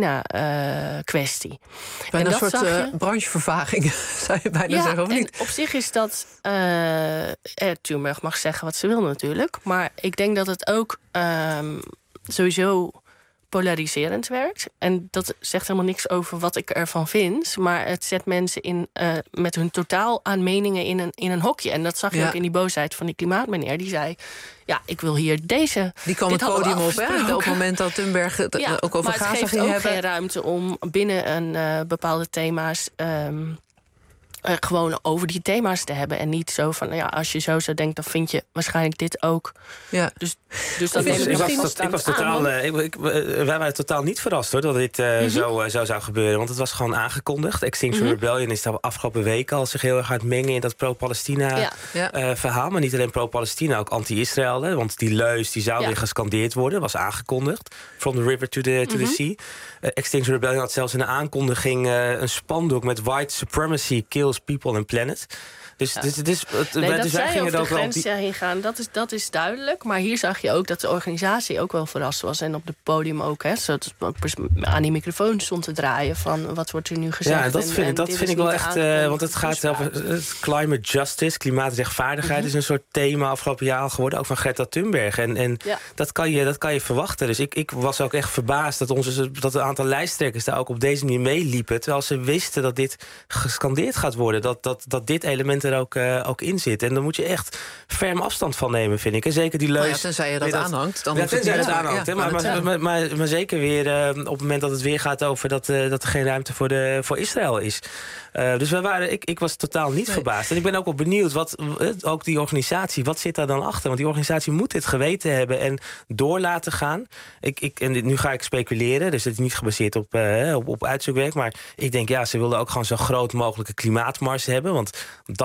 Palestina-kwestie. Uh, Bijna een soort uh, branchevervaging, zou je bijna ja, zeggen, of niet? Op zich is dat... Uh, eh, Thunberg mag zeggen wat ze wil natuurlijk, maar ik denk dat het ook uh, sowieso polariserend werkt. En dat zegt helemaal niks over wat ik ervan vind, maar het zet mensen in, uh, met hun totaal aan meningen in een, in een hokje. En dat zag je ja. ook in die boosheid van die klimaatmeneer. Die zei, ja, ik wil hier deze... Die kwam het podium op, hè? Op het moment dat Thunberg het ja, ook over Gaza ging hebben. Maar het geeft ook geen ruimte om binnen een uh, bepaalde thema's Um, Uh, gewoon over die thema's te hebben. En niet zo van, ja, als je zo zo denkt, dan vind je waarschijnlijk dit ook. Ja. Dus, dus dat ik, is ik, was, tot, ik was totaal, uh, ik, ik, uh, wij waren totaal niet verrast hoor, dat dit uh, mm-hmm. zo, uh, zo zou gebeuren. Want het was gewoon aangekondigd. Extinction mm-hmm. Rebellion is daar afgelopen weken al zich heel erg aan het mengen in dat pro-Palestina ja. uh, verhaal. Maar niet alleen pro-Palestina, ook anti-Israël. Hè, want die leus die zou ja. weer gescandeerd worden, was aangekondigd. From the river to the, to mm-hmm. the sea. Uh, Extinction Rebellion had zelfs in de aankondiging uh, een spandoek met white supremacy kills people and planet. Dus, ja. dus, dus, dus, nee, dus dat wij zij gingen over ook de wel grens heen gaan, dat is, dat is duidelijk. Maar hier zag je ook dat de organisatie ook wel verrast was. En op het podium ook, hè. Zo aan die microfoon stond te draaien van wat wordt er nu gezegd. Ja, dat en, vind, en dat vind ik wel echt, uh, want het gaat over uh, climate justice, klimaatrechtvaardigheid mm-hmm. is een soort thema afgelopen jaar al geworden, ook van Greta Thunberg. En, en ja. dat, kan je, dat kan je verwachten. Dus ik, ik was ook echt verbaasd dat, onze, dat een aantal lijsttrekkers daar ook op deze manier meeliepen, terwijl ze wisten dat dit gescandeerd gaat worden. Dat, dat, dat dit element er ook, uh, ook in zit. En daar moet je echt ferm afstand van nemen, vind ik. En zeker die leus... Nou ja, tenzij je dat, dat aanhangt. Dan ja, tenzij je dat ja, aanhangt. Ja, maar, maar, maar, maar, maar zeker weer uh, op het moment dat het weer gaat over dat, uh, dat er geen ruimte voor, de, voor Israël is. Uh, dus we waren, ik, ik was totaal niet nee. verbaasd. En ik ben ook wel benieuwd, wat, ook die organisatie, wat zit daar dan achter? Want die organisatie moet dit geweten hebben en door laten gaan. Ik, ik, en nu ga ik speculeren, dus het is niet gebaseerd op, uh, op, op uitzoekwerk. Maar ik denk, ja, ze wilden ook gewoon zo groot mogelijke klimaatmars hebben. Want dat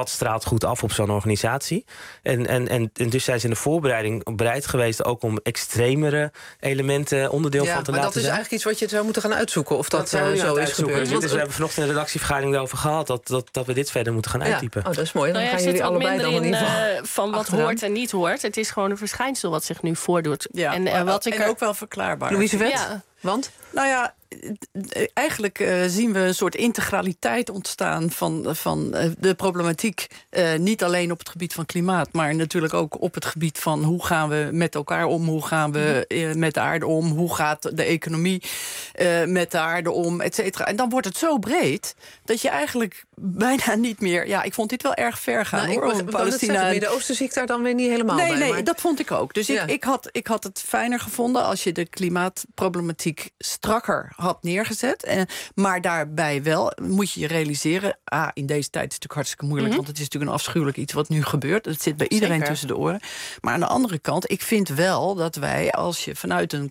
dat straalt goed af op zo'n organisatie. En, en, en, en dus zijn ze in de voorbereiding bereid geweest ook om extremere elementen onderdeel ja, van te laten zijn. Maar dat is zijn. eigenlijk iets wat je zou moeten gaan uitzoeken of dat, dat uh, zo is gebeurd. Dus we hebben vanochtend in de redactievergadering erover gehad dat, dat, dat we dit verder moeten gaan uittypen. Ja. Oh, dat is mooi. Dan nou ja, gaan jullie allebei dan in ieder geval uh, van wat achteraan. hoort en niet hoort. Het is gewoon een verschijnsel wat zich nu voordoet. Ja, en, uh, wat ik en er... ook wel verklaarbaar. Louise Wet? Ja. Want? Nou ja, eigenlijk uh, zien we een soort integraliteit ontstaan van, van uh, de problematiek. Uh, niet alleen op het gebied van klimaat, maar natuurlijk ook op het gebied van hoe gaan we met elkaar om, hoe gaan we uh, met de aarde om, hoe gaat de economie uh, met de aarde om, et cetera. En dan wordt het zo breed dat je eigenlijk bijna niet meer... Ja, ik vond dit wel erg ver gaan. Nou, hoor, ik Palestina. Het Midden-Oosten zie ik daar dan weer niet helemaal nee, bij. Nee, maar... dat vond ik ook. Dus ja. ik, ik, had, ik had het fijner gevonden als je de klimaatproblematiek strakker had neergezet. En, maar daarbij wel moet je je realiseren... Ah, in deze tijd is het natuurlijk hartstikke moeilijk... Mm-hmm. want het is natuurlijk een afschuwelijk iets wat nu gebeurt. Het zit bij iedereen Zeker. tussen de oren. Maar aan de andere kant, ik vind wel dat wij... als je vanuit een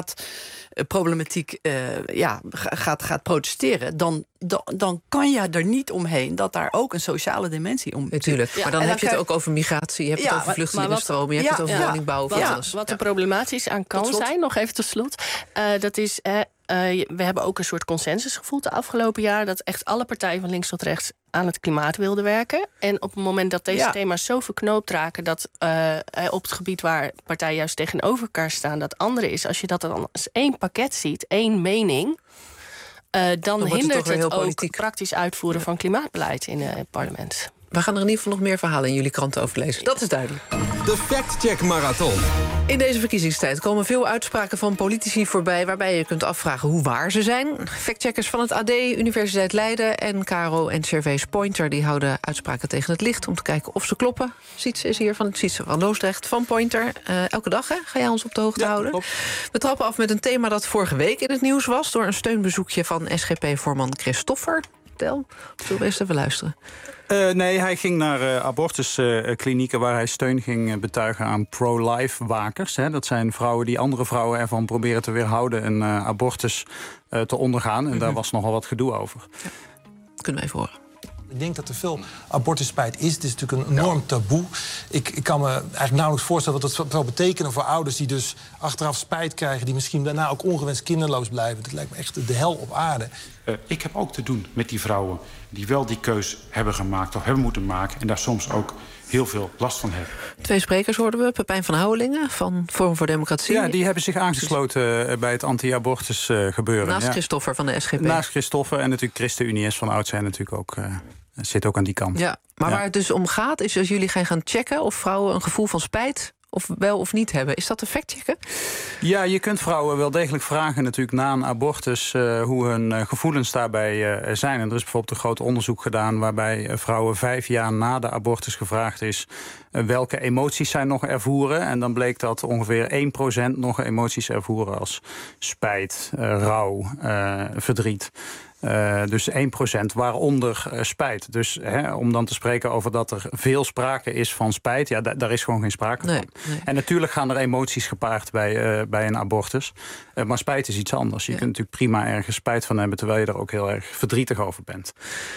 klimaatproblematiek uh, ja, gaat, gaat protesteren... Dan, dan, dan kan je er niet omheen dat daar ook een sociale dimensie om Natuurlijk, ja, maar dan, dan heb je het ook over migratie... je hebt ja, het over vluchtelingenstromen, je hebt ja, het over ja, woningbouw... Wat, alles. wat er problematisch aan kan zijn, nog even tot slot... Uh, dat is... Uh, Uh, we hebben ook een soort consensus gevoeld de afgelopen jaren... dat echt alle partijen van links tot rechts aan het klimaat wilden werken. En op het moment dat deze ja. thema's zo verknoopt raken... dat uh, op het gebied waar partijen juist tegenover elkaar staan... dat andere is, als je dat dan als één pakket ziet, één mening... Uh, dan, dan hindert het, het ook politiek. praktisch uitvoeren ja. van klimaatbeleid in het parlement. We gaan er in ieder geval nog meer verhalen in jullie kranten over lezen. Dat is duidelijk. De Fact-Check Marathon. In deze verkiezingstijd komen veel uitspraken van politici voorbij... waarbij je kunt afvragen hoe waar ze zijn. Factcheckers van het A D, Universiteit Leiden en K R O en Cervees Pointer... die houden uitspraken tegen het licht om te kijken of ze kloppen. Sietse is hier van het Sietse van Loosdrecht van Pointer. Uh, elke dag hè, ga jij ons op de hoogte ja, houden. Klopt. We trappen af met een thema dat vorige week in het nieuws was... door een steunbezoekje van S G P-voorman Christoffer. Tel, zullen we eerst even luisteren? Uh, nee, hij ging naar uh, abortusklinieken... Uh, waar hij steun ging betuigen aan pro-life-wakers. Hè. Dat zijn vrouwen die andere vrouwen ervan proberen te weerhouden... een uh, abortus uh, te ondergaan. En mm-hmm. daar was nogal wat gedoe over. Ja. Kunnen we even horen. Ik denk dat er veel abortusspijt is. Het is natuurlijk een enorm taboe. Ik, ik kan me eigenlijk nauwelijks voorstellen wat dat zou betekenen voor ouders... die dus achteraf spijt krijgen... die misschien daarna ook ongewenst kinderloos blijven. Dat lijkt me echt de hel op aarde. Uh, ik heb ook te doen met die vrouwen die wel die keus hebben gemaakt... of hebben moeten maken en daar soms ook heel veel last van hebben. Twee sprekers hoorden we. Pepijn van Houwelingen van Forum voor Democratie. Ja, die hebben zich aangesloten bij het anti-abortus uh, gebeuren. Naast ja. Christoffer van de S G P. Naast Christoffer en natuurlijk ChristenUnie is van oud zijn natuurlijk ook... Uh, zit ook aan die kant. Ja, maar ja. waar het dus om gaat is als jullie gaan checken... of vrouwen een gevoel van spijt of wel of niet hebben. Is dat een factchecken? Ja, je kunt vrouwen wel degelijk vragen natuurlijk na een abortus... Uh, hoe hun uh, gevoelens daarbij uh, zijn. En er is bijvoorbeeld een groot onderzoek gedaan... waarbij uh, vrouwen vijf jaar na de abortus gevraagd is... Uh, welke emoties zij nog ervoeren. En dan bleek dat ongeveer één procent nog emoties ervoeren... als spijt, uh, rouw, uh, verdriet. Uh, dus één procent, waaronder uh, spijt. Dus hè, om dan te spreken over dat er veel sprake is van spijt... ja, d- daar is gewoon geen sprake nee, van. Nee. En natuurlijk gaan er emoties gepaard bij, uh, bij een abortus. Uh, maar spijt is iets anders. Je ja. kunt natuurlijk prima ergens spijt van hebben... terwijl je er ook heel erg verdrietig over bent.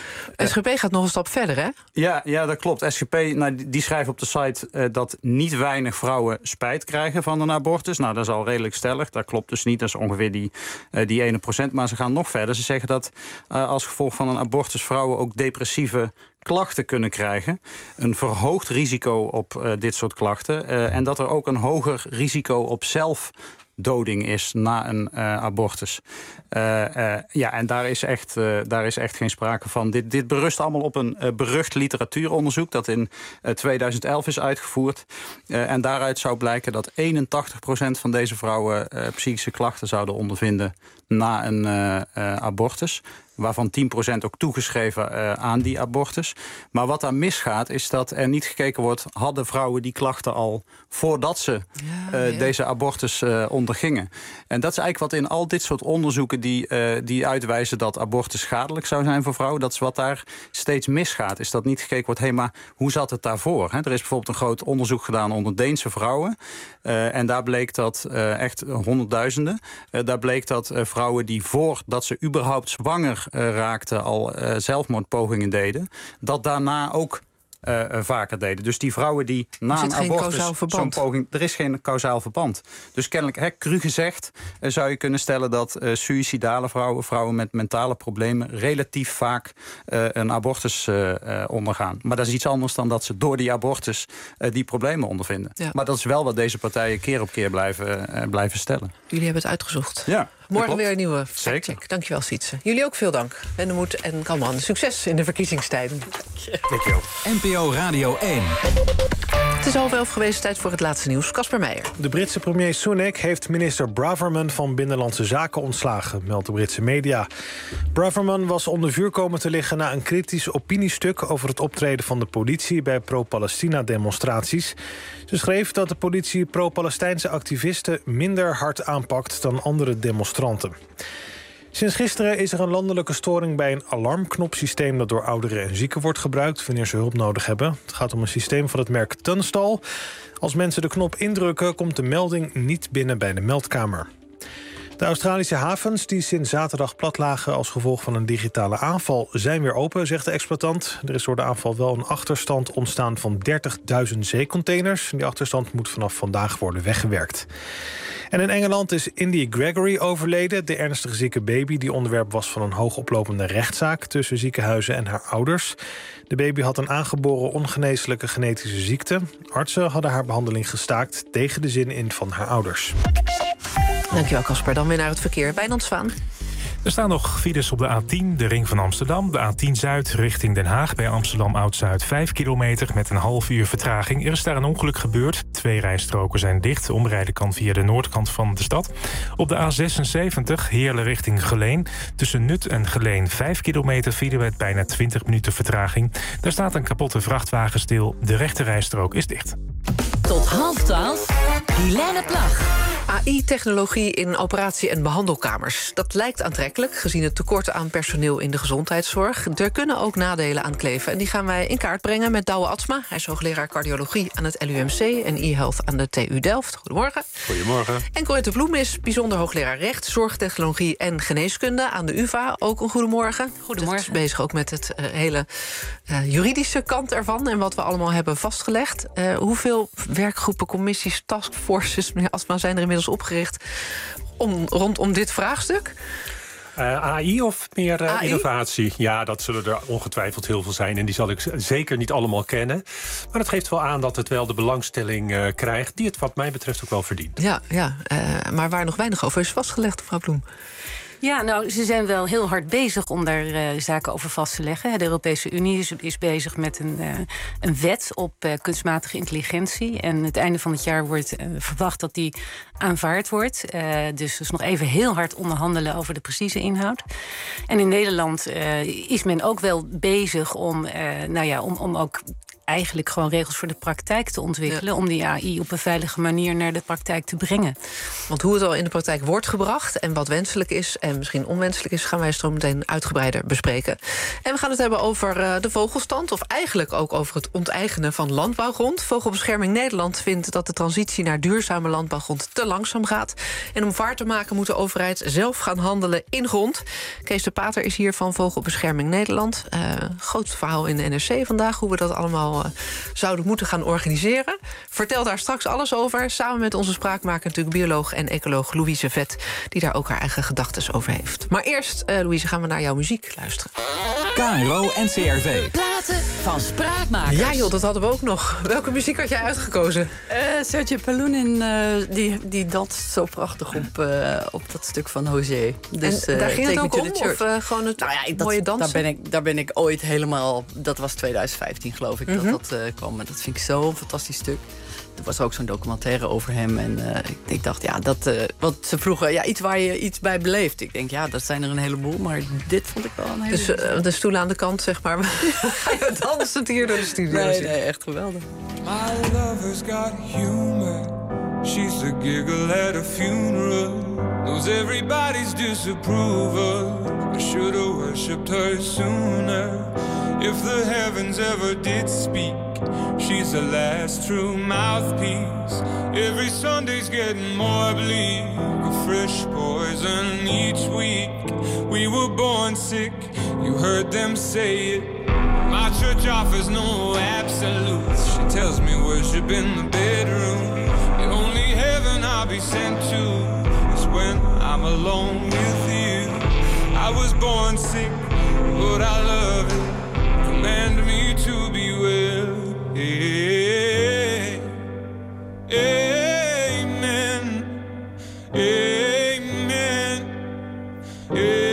S G P uh, gaat nog een stap verder, hè? Ja, ja dat klopt. S G P nou, die, die schrijft op de site uh, dat niet weinig vrouwen spijt krijgen van een abortus. Nou, dat is al redelijk stellig. Dat klopt dus niet. Dat is ongeveer die, uh, die ene procent. Maar ze gaan nog verder. Ze zeggen dat uh, als gevolg van een abortus vrouwen ook depressieve klachten kunnen krijgen. Een verhoogd risico op uh, dit soort klachten. Uh, en dat er ook een hoger risico op zelfdoding is na een uh, abortus. Uh, uh, ja, en daar is, echt, uh, daar is echt geen sprake van. Dit, dit berust allemaal op een uh, berucht literatuuronderzoek... dat in uh, tweeduizend elf is uitgevoerd. Uh, en daaruit zou blijken dat eenentachtig procent van deze vrouwen... Uh, psychische klachten zouden ondervinden na een uh, uh, abortus... waarvan tien procent ook toegeschreven uh, aan die abortus. Maar wat daar misgaat, is dat er niet gekeken wordt... hadden vrouwen die klachten al voordat ze ja, uh, ja. deze abortus uh, ondergingen. En dat is eigenlijk wat in al dit soort onderzoeken... die, uh, die uitwijzen dat abortus schadelijk zou zijn voor vrouwen... dat is wat daar steeds misgaat. Is dat niet gekeken wordt, hé, hey, maar hoe zat het daarvoor? Hè? Er is bijvoorbeeld een groot onderzoek gedaan onder Deense vrouwen. Uh, en daar bleek dat uh, echt honderdduizenden... Uh, daar bleek dat uh, vrouwen die voordat ze überhaupt zwanger... Uh, raakten, al uh, zelfmoordpogingen deden... dat daarna ook uh, vaker deden. Dus die vrouwen die na een abortus zo'n poging... Er is geen kausaal verband. Dus kennelijk, hè, cru gezegd, uh, zou je kunnen stellen dat uh, suïcidale vrouwen, vrouwen met mentale problemen, relatief vaak uh, een abortus uh, uh, ondergaan. Maar dat is iets anders dan dat ze door die abortus uh, die problemen ondervinden. Ja. Maar dat is wel wat deze partijen keer op keer blijven, uh, blijven stellen. Jullie hebben het uitgezocht. Ja. Morgen weer een nieuwe factcheck. Dankjewel, Sietse. Jullie ook veel dank. Wendemoed en Kalman. Succes in de verkiezingstijden. Dankjewel. N P O Radio één. Het is al wel geweest tijd voor het laatste nieuws. Casper Meijer. De Britse premier Sunak heeft minister Braverman van Binnenlandse Zaken ontslagen, meldt de Britse media. Braverman was onder vuur komen te liggen na een kritisch opiniestuk over het optreden van de politie bij pro-Palestina-demonstraties. Ze schreef dat de politie pro-Palestijnse activisten minder hard aanpakt dan andere demonstranten. Sinds gisteren is er een landelijke storing bij een alarmknopsysteem dat door ouderen en zieken wordt gebruikt wanneer ze hulp nodig hebben. Het gaat om een systeem van het merk Tunstall. Als mensen de knop indrukken, komt de melding niet binnen bij de meldkamer. De Australische havens, die sinds zaterdag plat lagen als gevolg van een digitale aanval, zijn weer open, zegt de exploitant. Er is door de aanval wel een achterstand ontstaan van dertigduizend zeecontainers. Die achterstand moet vanaf vandaag worden weggewerkt. En in Engeland is Indy Gregory overleden, de ernstig zieke baby die onderwerp was van een hoogoplopende rechtszaak tussen ziekenhuizen en haar ouders. De baby had een aangeboren ongeneeslijke genetische ziekte. Artsen hadden haar behandeling gestaakt tegen de zin in van haar ouders. Dankjewel, Casper. Dan weer naar het verkeer. Wijnand Zwaan. Er staan nog files op de A tien, de ring van Amsterdam. De A tien Zuid richting Den Haag bij Amsterdam Oud-Zuid. Vijf kilometer met een half uur vertraging. Er is daar een ongeluk gebeurd. Twee rijstroken zijn dicht. Omrijden kan via de noordkant van de stad. Op de A zesenzeventig Heerlen richting Geleen. Tussen Nut en Geleen vijf kilometer file met bijna twintig minuten vertraging. Daar staat een kapotte vrachtwagen stil. De rechte rijstrook is dicht. Tot half twaalf, Helene Plag. A I-technologie in operatie- en behandelkamers. Dat lijkt aantrekkelijk, gezien het tekort aan personeel in de gezondheidszorg. Er kunnen ook nadelen aan kleven. En die gaan wij in kaart brengen met Douwe Atsma. Hij is hoogleraar cardiologie aan het L U M C en e-health aan de T U Delft. Goedemorgen. Goedemorgen. En Corette Bloem is bijzonder hoogleraar recht, zorgtechnologie en geneeskunde aan de U vA. Ook een goedemorgen. Goedemorgen. Is bezig ook met het uh, hele uh, juridische kant ervan en wat we allemaal hebben vastgelegd. Uh, hoeveel werkgroepen, commissies, taskforces, meneer Atsma, zijn er inmiddels opgericht om, rondom dit vraagstuk? Uh, A I of meer uh, A I? Innovatie? Ja, dat zullen er ongetwijfeld heel veel zijn. En die zal ik zeker niet allemaal kennen. Maar het geeft wel aan dat het wel de belangstelling uh, krijgt die het wat mij betreft ook wel verdient. Ja, ja uh, maar waar nog weinig over is vastgelegd, mevrouw Bloem. Ja, nou, ze zijn wel heel hard bezig om daar uh, zaken over vast te leggen. De Europese Unie is, is bezig met een, uh, een wet op uh, kunstmatige intelligentie. En het einde van het jaar wordt uh, verwacht dat die aanvaard wordt. Uh, dus dus nog even heel hard onderhandelen over de precieze inhoud. En in Nederland uh, is men ook wel bezig om, uh, nou ja, om, om ook eigenlijk gewoon regels voor de praktijk te ontwikkelen, ja, om die A I op een veilige manier naar de praktijk te brengen. Want hoe het al in de praktijk wordt gebracht en wat wenselijk is en misschien onwenselijk is, gaan wij zo meteen uitgebreider bespreken. En we gaan het hebben over uh, de vogelstand, of eigenlijk ook over het onteigenen van landbouwgrond. Vogelbescherming Nederland vindt dat de transitie naar duurzame landbouwgrond te langzaam gaat. En om vaart te maken moet de overheid zelf gaan handelen in grond. Kees de Pater is hier van Vogelbescherming Nederland. Uh, groot verhaal in de N R C vandaag, hoe we dat allemaal uh, zouden moeten gaan organiseren. Vertel daar straks alles over, samen met onze spraakmaker, natuurlijk bioloog en ecoloog Louise Vet, die daar ook haar eigen gedachten over heeft. Maar eerst, uh, Louise, gaan we naar jouw muziek luisteren. K R O en C R V. Platen van spraakmakers. Ja joh, dat hadden we ook nog. Welke muziek had jij uitgekozen? Uh, Sergej Palunin, uh, die, die danst zo prachtig op, uh, op dat stuk van José. Dus, en daar uh, ging het ook om? Of uh, gewoon het nou ja, mooie dat, dansen? Daar ben, ik, daar ben ik ooit helemaal... Dat was twintig vijftien, geloof ik, Mm-hmm. dat dat uh, kwam. En dat vind ik zo'n fantastisch stuk. Er was ook zo'n documentaire over hem. En uh, ik, ik dacht, ja, dat... Uh, want ze vroegen, ja, iets waar je iets bij beleeft. Ik denk, ja, dat zijn er een heleboel. Maar dit vond ik wel een hele... Dus uh, de stoel aan de kant, zeg maar. Ga je dansend hier door de studio? Nee, nee, echt geweldig. My lover's got humor. She's the giggle at a funeral. Knows everybody's disapproval. I should've worshipped her sooner. If the heavens ever did speak, she's the last true mouthpiece. Every Sunday's getting more bleak, a fresh poison each week. We were born sick, you heard them say it. My church offers no absolutes. She tells me worship in the bedroom. The only heaven I'll be sent to is when I'm alone with you. I was born sick, but I love it. Command me to be well. Hey, amen. Amen. Amen.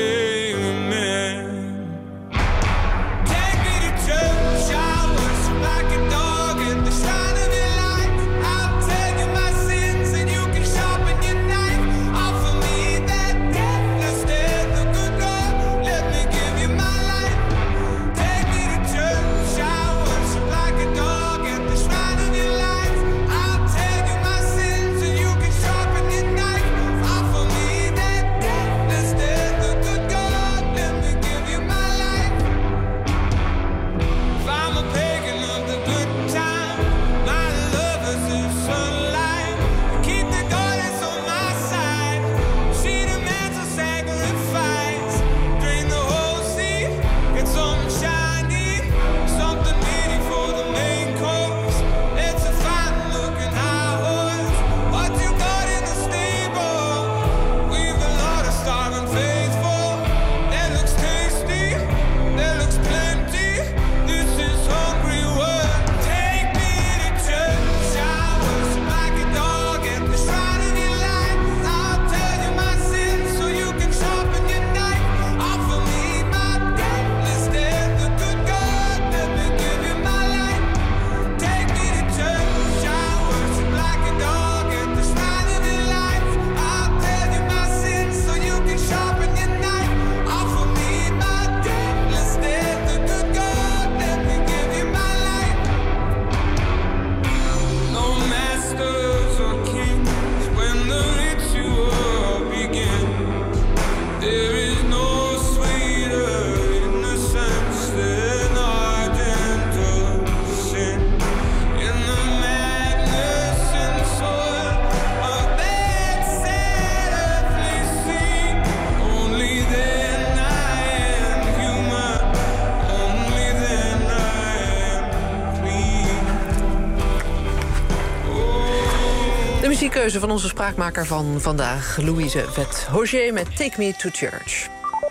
Keuze van onze spraakmaker van vandaag, Louise Vet-Hoger met Take Me to Church.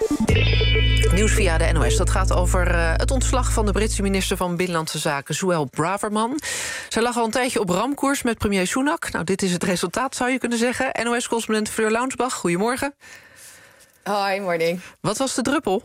Nieuws via de N O S. Dat gaat over uh, het ontslag van de Britse minister van Binnenlandse Zaken, Suella Braverman. Zij lag al een tijdje op ramkoers met premier Sunak. Nou, dit is het resultaat, zou je kunnen zeggen. N O S-correspondent Fleur Launsbach, goedemorgen. Hoi, morning. Wat was de druppel?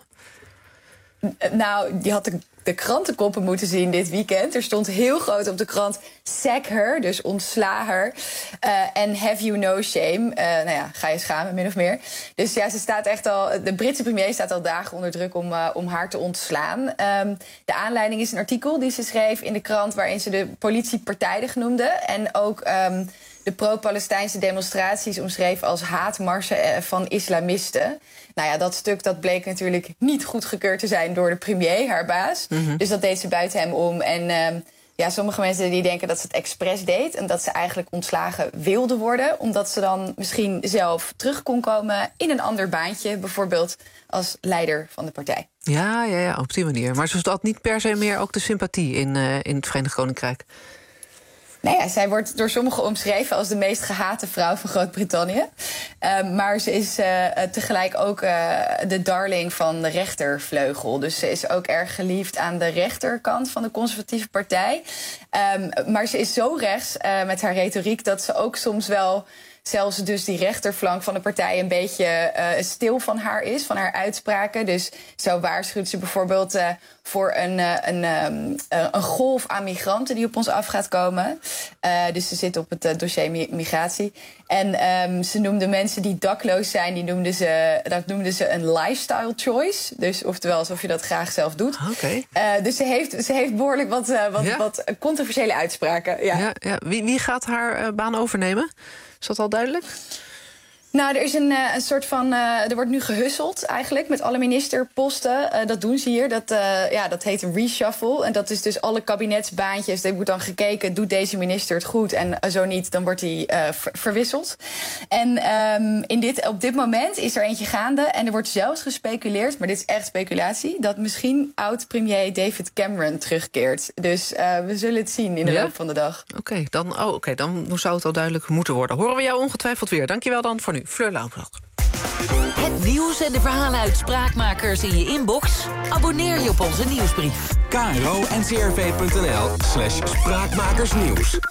Nou, die had de, de krantenkoppen moeten zien dit weekend. Er stond heel groot op de krant sack her, dus ontsla haar. En uh, have you no shame. Uh, nou ja, ga je schamen, min of meer. Dus ja, ze staat echt al. De Britse premier staat al dagen onder druk om, uh, om haar te ontslaan. Um, de aanleiding is een artikel die ze schreef in de krant waarin ze de politie partijdig noemde. En ook um, de pro-Palestijnse demonstraties omschreef als haatmarsen van islamisten. Nou ja, dat stuk dat bleek natuurlijk niet goedgekeurd te zijn door de premier, haar baas. Mm-hmm. Dus dat deed ze buiten hem om. En uh, ja, sommige mensen die denken dat ze het expres deed en dat ze eigenlijk ontslagen wilde worden, omdat ze dan misschien zelf terug kon komen in een ander baantje, bijvoorbeeld als leider van de partij. Ja, ja, ja, op die manier. Maar ze had niet per se meer ook de sympathie in, uh, in het Verenigd Koninkrijk. Nou ja, zij wordt door sommigen omschreven als de meest gehate vrouw van Groot-Brittannië. Uh, maar ze is uh, tegelijk ook uh, de darling van de rechtervleugel. Dus ze is ook erg geliefd aan de rechterkant van de conservatieve partij. Um, maar ze is zo rechts uh, met haar retoriek dat ze ook soms wel zelfs dus die rechterflank van de partij een beetje uh, stil van haar is, van haar uitspraken. Dus zo waarschuwt ze bijvoorbeeld uh, voor een, uh, een, um, uh, een golf aan migranten die op ons af gaat komen. Uh, dus ze zit op het uh, dossier migratie. En um, ze noemde mensen die dakloos zijn, die noemde ze, dat noemde ze een lifestyle choice. Dus oftewel alsof je dat graag zelf doet. Okay. Uh, dus ze heeft, ze heeft behoorlijk wat, uh, wat, ja? wat controversiële uitspraken. Ja. Ja, ja. Wie, wie gaat haar uh, baan overnemen? Is dat al duidelijk? Nou, er is een, uh, een soort van. Uh, er wordt nu gehusseld eigenlijk met alle ministerposten. Uh, dat doen ze hier. Dat, uh, ja, dat heet een reshuffle. En dat is dus alle kabinetsbaantjes. Er wordt dan gekeken, doet deze minister het goed? En uh, zo niet, dan wordt hij uh, ver- verwisseld. En um, in dit, op dit moment is er eentje gaande. En er wordt zelfs gespeculeerd, maar dit is echt speculatie, dat misschien oud-premier David Cameron terugkeert. Dus uh, we zullen het zien in de ja? loop van de dag. Oké, okay, dan, oh, okay, dan zou het al duidelijk moeten worden. Horen we jou ongetwijfeld weer. Dankjewel dan voor nu. Fleur Lauwblad. Het nieuws en de verhalen uit Spraakmakers in je inbox? Abonneer je op onze nieuwsbrief. kro-ncrv.nl slash spraakmakersnieuws.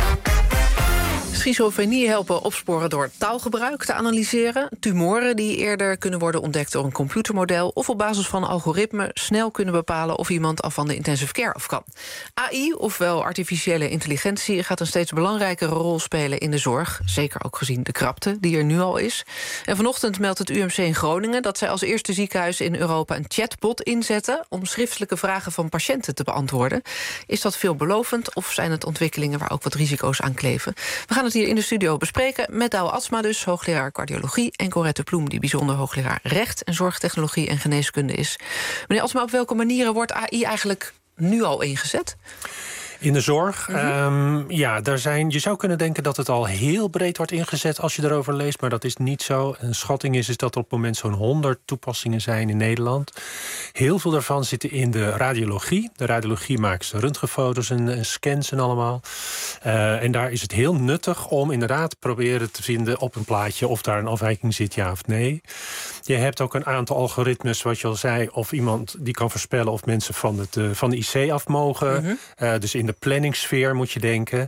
Schizofrenie helpen opsporen door taalgebruik te analyseren. Tumoren die eerder kunnen worden ontdekt door een computermodel, of op basis van algoritmen snel kunnen bepalen of iemand al van de intensive care af kan. A I, ofwel artificiële intelligentie, gaat een steeds belangrijkere rol spelen in de zorg. Zeker ook gezien de krapte die er nu al is. En vanochtend meldt het U M C in Groningen dat zij als eerste ziekenhuis in Europa een chatbot inzetten om schriftelijke vragen van patiënten te beantwoorden. Is dat veelbelovend of zijn het ontwikkelingen waar ook wat risico's aan kleven? We gaan het hier in de studio bespreken met Douwe Atsma dus, hoogleraar cardiologie, en Corette Ploem, die bijzonder hoogleraar recht en zorgtechnologie en geneeskunde is. Meneer Atsma, op welke manieren wordt A I eigenlijk nu al ingezet? In de zorg? Mm-hmm. Um, ja, daar zijn, je zou kunnen denken dat het al heel breed wordt ingezet als je erover leest, maar dat is niet zo. Een schatting is, is dat er op het moment zo'n honderd toepassingen zijn in Nederland. Heel veel daarvan zitten in de radiologie. De radiologie maakt röntgenfoto's en, en scans en allemaal. Uh, en daar is het heel nuttig om inderdaad te proberen te vinden op een plaatje of daar een afwijking zit, ja of nee. Je hebt ook een aantal algoritmes, wat je al zei, of iemand die kan voorspellen of mensen van, het, uh, van de I C af mogen. Mm-hmm. Uh, dus in de planningssfeer moet je denken.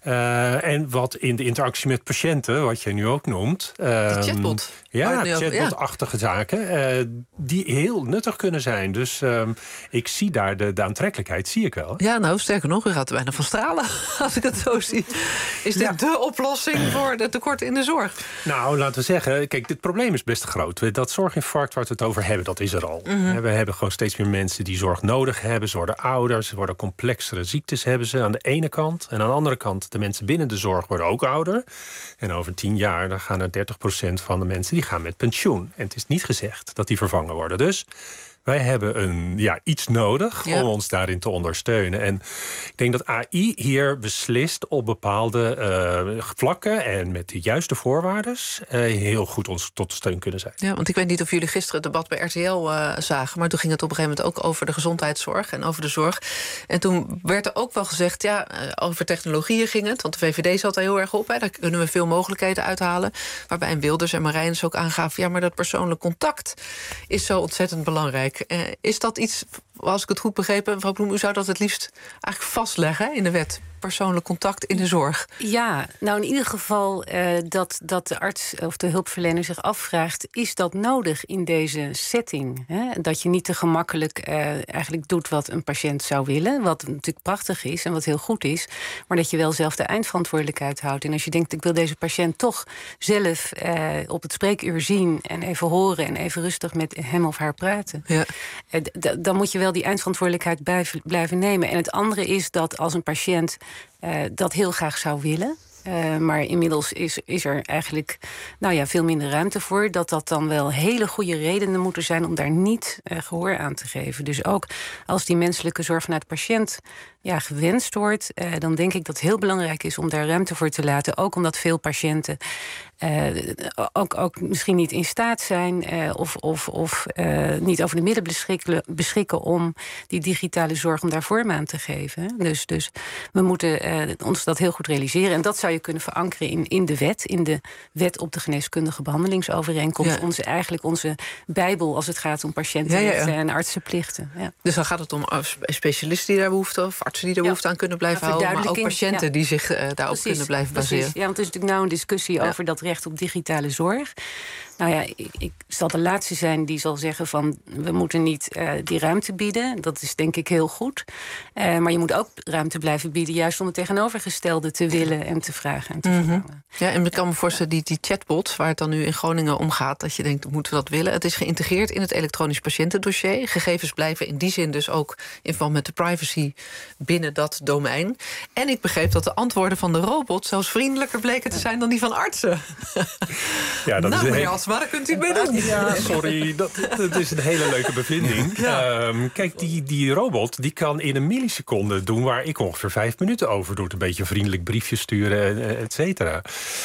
Uh, en wat in de interactie met patiënten, wat jij nu ook noemt. Uh, de chatbot. Ja, chatbot-achtige ja. zaken. Uh, die heel nuttig kunnen zijn. Dus uh, ik zie daar de, de aantrekkelijkheid, zie ik wel. Ja, nou, sterker nog, u gaat er bijna van stralen als ik het zo zie. Is dit ja. de oplossing voor de tekorten in de zorg? Nou, laten we zeggen, kijk, dit probleem is best groot. Dat zorginfarct waar we het over hebben, dat is er al. Mm-hmm. We hebben gewoon steeds meer mensen die zorg nodig hebben. Ze worden ouder, ze worden complexere ziektes hebben ze aan de ene kant. En aan de andere kant, de mensen binnen de zorg worden ook ouder. En over tien jaar dan gaan er dertig procent van de mensen die gaan met pensioen. En het is niet gezegd dat die vervangen worden. Dus wij hebben een, ja, iets nodig ja. om ons daarin te ondersteunen. En ik denk dat A I hier beslist op bepaalde uh, vlakken en met de juiste voorwaarden uh, heel goed ons tot steun kunnen zijn. Ja, want ik weet niet of jullie gisteren het debat bij R T L uh, zagen, maar toen ging het op een gegeven moment ook over de gezondheidszorg en over de zorg. En toen werd er ook wel gezegd, ja, uh, over technologieën ging het, want de V V D zat er heel erg op. Hè, daar kunnen we veel mogelijkheden uithalen. Waarbij Wilders en Marijns ook aangaven, ja, maar dat persoonlijk contact is zo ontzettend belangrijk. Uh, is dat iets, als ik het goed begrepen, mevrouw Ploem, u zou dat het liefst eigenlijk vastleggen in de wet? Persoonlijk contact in de zorg. Ja, nou in ieder geval uh, dat, dat de arts of de hulpverlener zich afvraagt, is dat nodig in deze setting? Hè? Dat je niet te gemakkelijk uh, eigenlijk doet wat een patiënt zou willen, wat natuurlijk prachtig is en wat heel goed is, maar dat je wel zelf de eindverantwoordelijkheid houdt. En als je denkt, ik wil deze patiënt toch zelf uh, op het spreekuur zien en even horen en even rustig met hem of haar praten. Ja. Uh, d- dan moet je wel die eindverantwoordelijkheid blijven, blijven nemen. En het andere is dat als een patiënt Uh, dat heel graag zou willen. Uh, maar inmiddels is, is er eigenlijk nou ja, veel minder ruimte voor. Dat dat dan wel hele goede redenen moeten zijn om daar niet uh, gehoor aan te geven. Dus ook als die menselijke zorg vanuit de patiënt ja, gewenst wordt, uh, dan denk ik dat het heel belangrijk is om daar ruimte voor te laten. Ook omdat veel patiënten uh, ook, ook misschien niet in staat zijn uh, of, of, of uh, niet over de middelen beschikken, beschikken om die digitale zorg om daar vorm aan te geven. Dus, dus we moeten uh, ons dat heel goed realiseren. En dat zou je kunnen verankeren in, in de wet, in de wet op de geneeskundige behandelingsovereenkomst. Ja. Onze, eigenlijk onze bijbel als het gaat om patiëntenrechten ja, ja, ja. en artsenplichten. Ja. Dus dan gaat het om specialisten die daar behoefte of artsen die er behoefte ja. aan kunnen blijven ja, houden, maar ook patiënten ja. die zich uh, daarop precies, kunnen blijven baseren. Precies. Ja, want er is natuurlijk nou een discussie ja. over dat recht op digitale zorg. Nou ja, ik, ik zal de laatste zijn die zal zeggen van... we moeten niet uh, die ruimte bieden. Dat is denk ik heel goed. Uh, maar je moet ook ruimte blijven bieden... juist om het tegenovergestelde te willen en te vragen en te mm-hmm. verlangen. Ja, en ik kan me voorstellen, die, die chatbot... waar het dan nu in Groningen om gaat... dat je denkt, moeten we dat willen? Het is geïntegreerd in het elektronisch patiëntendossier. Gegevens blijven in die zin dus ook... in verband met de privacy binnen dat domein. En ik begreep dat de antwoorden van de robot... zelfs vriendelijker bleken te zijn dan die van artsen. Ja, dat nou, is meneer Asma, daar kunt u mee doen. Ja, sorry, dat, dat is een hele leuke bevinding. Ja. Um, kijk, die, die robot die kan in een milliseconde doen... waar ik ongeveer vijf minuten over doe. Een beetje een vriendelijk briefje sturen, et cetera.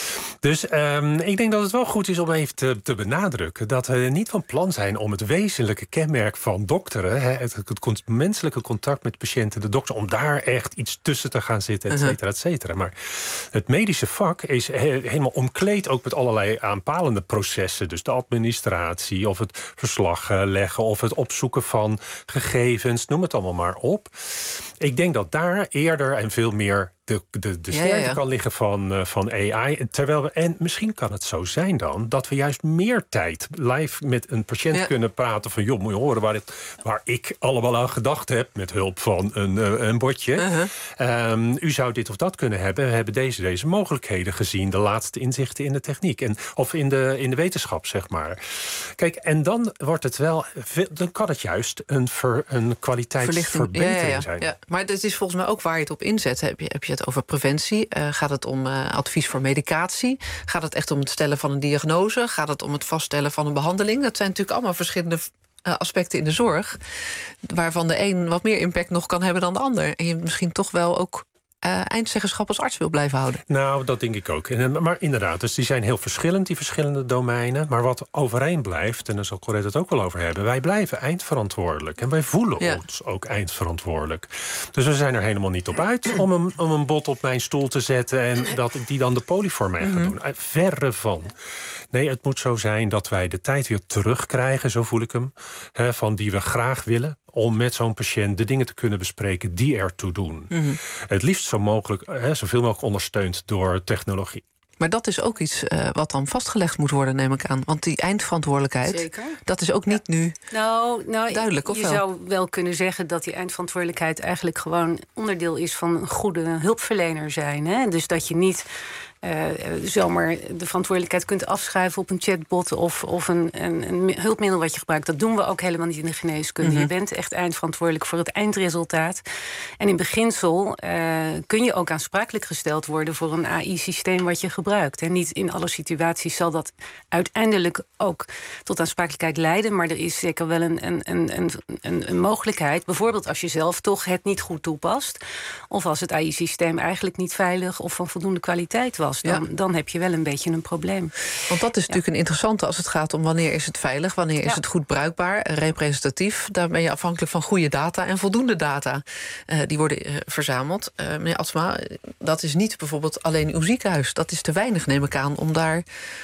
Dus um, ik denk dat het wel goed is om even te, te benadrukken... dat we niet van plan zijn om het wezenlijke kenmerk van dokteren... Hè, het, het menselijke contact met patiënten, de dokter... om daar echt iets tussen te gaan zitten, et cetera, et cetera. Maar het medische vak is he, helemaal omkleed ook met allerlei aanpalende processen. Dus de administratie, of het verslag leggen... of het opzoeken van gegevens, noem het allemaal maar op. Ik denk dat daar eerder en veel meer... de, de, de sterkte ja, ja. kan liggen van, uh, van A I. Terwijl we, en misschien kan het zo zijn dan... dat we juist meer tijd live met een patiënt ja. kunnen praten... van joh, moet je horen waar, het, waar ik allemaal aan gedacht heb... met hulp van een, uh, een bordje. Uh-huh. Um, u zou dit of dat kunnen hebben. We hebben deze, deze mogelijkheden gezien. De laatste inzichten in de techniek. En, of in de, in de wetenschap, zeg maar. Kijk, en dan wordt het wel... dan kan het juist een, ver, een kwaliteitsverbetering ja, ja, ja. zijn. Ja. Maar het is volgens mij ook waar je het op inzet. Heb je, heb je het over preventie? Uh, gaat het om uh, advies voor medicatie? Gaat het echt om het stellen van een diagnose? Gaat het om het vaststellen van een behandeling? Dat zijn natuurlijk allemaal verschillende uh, aspecten in de zorg... waarvan de een wat meer impact nog kan hebben dan de ander. En je misschien toch wel ook... Uh, eindzeggenschap als arts wil blijven houden. Nou, dat denk ik ook. En, maar inderdaad, dus die zijn heel verschillend, die verschillende domeinen. Maar wat overeen blijft, en daar zal Corette het ook wel over hebben... wij blijven eindverantwoordelijk. En wij voelen ja. ons ook eindverantwoordelijk. Dus we zijn er helemaal niet op uit om een, om een bot op mijn stoel te zetten... en dat die dan de poli voor mij gaat doen. Verre van. Nee, het moet zo zijn dat wij de tijd weer terugkrijgen, zo voel ik hem... Hè, van die we graag willen... om met zo'n patiënt de dingen te kunnen bespreken die ertoe doen. Mm-hmm. Het liefst zo mogelijk, hè, zoveel mogelijk ondersteund door technologie. Maar dat is ook iets uh, wat dan vastgelegd moet worden, neem ik aan. Want die eindverantwoordelijkheid, Zeker. dat is ook niet ja. nu nou, nou, duidelijk, of je wel? Je zou wel kunnen zeggen dat die eindverantwoordelijkheid... eigenlijk gewoon onderdeel is van een goede hulpverlener zijn. Hè? Dus dat je niet... Uh, zomaar de verantwoordelijkheid kunt afschuiven op een chatbot... of, of een, een, een hulpmiddel wat je gebruikt. Dat doen we ook helemaal niet in de geneeskunde. Mm-hmm. Je bent echt eindverantwoordelijk voor het eindresultaat. En in beginsel uh, kun je ook aansprakelijk gesteld worden... voor een A I-systeem wat je gebruikt. En niet in alle situaties zal dat uiteindelijk ook tot aansprakelijkheid leiden... maar er is zeker wel een, een, een, een, een mogelijkheid. Bijvoorbeeld als je zelf toch het niet goed toepast... of als het A I-systeem eigenlijk niet veilig of van voldoende kwaliteit was... Dan, ja. dan heb je wel een beetje een probleem. Want dat is ja. natuurlijk een interessante als het gaat om... wanneer is het veilig, wanneer ja. is het goed bruikbaar, representatief. Daar ben je afhankelijk van goede data en voldoende data. Uh, die worden uh, verzameld. Uh, meneer Atsma, dat is niet bijvoorbeeld alleen uw ziekenhuis. Dat is te weinig, neem ik aan, om daar...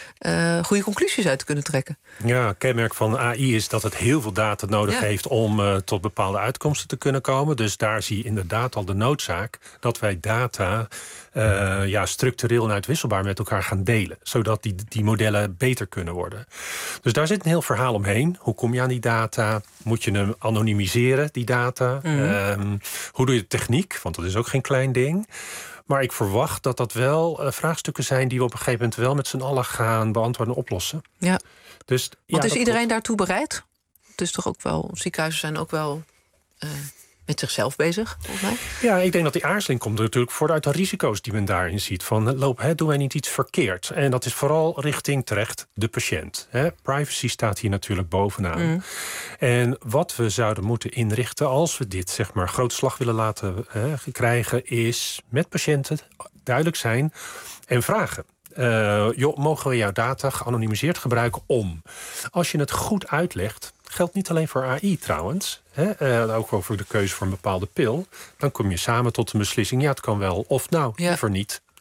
Uh, goede conclusies uit te kunnen trekken. Ja, kenmerk van A I is dat het heel veel data nodig ja. heeft... om uh, tot bepaalde uitkomsten te kunnen komen. Dus daar zie je inderdaad al de noodzaak... dat wij data uh, ja, structureel en uitwisselbaar met elkaar gaan delen. Zodat die, die modellen beter kunnen worden. Dus daar zit een heel verhaal omheen. Hoe kom je aan die data? Moet je hem anonimiseren, die data? Mm-hmm. Um, hoe doe je de techniek? Want dat is ook geen klein ding... Maar ik verwacht dat dat wel uh, vraagstukken zijn... die we op een gegeven moment wel met z'n allen gaan beantwoorden en oplossen. Ja. Dus, Want ja, is iedereen daartoe bereid? Het is toch ook wel... Ziekenhuizen zijn ook wel... Uh... met zichzelf bezig, volgens mij? Ja, ik denk dat die aarzeling komt natuurlijk voort uit de risico's die men daarin ziet. Van, loop, hè, doen wij niet iets verkeerd? En dat is vooral richting terecht de patiënt. Hè. Privacy staat hier natuurlijk bovenaan. Mm. En wat we zouden moeten inrichten als we dit, zeg maar, grote slag willen laten hè, krijgen... is met patiënten duidelijk zijn en vragen. Uh, joh, mogen we jouw data geanonimiseerd gebruiken om? Als je het goed uitlegt... geldt niet alleen voor A I trouwens. Hè, uh, ook over de keuze voor een bepaalde pil. Dan kom je samen tot een beslissing. Ja, het kan wel of nou, ja. liever niet.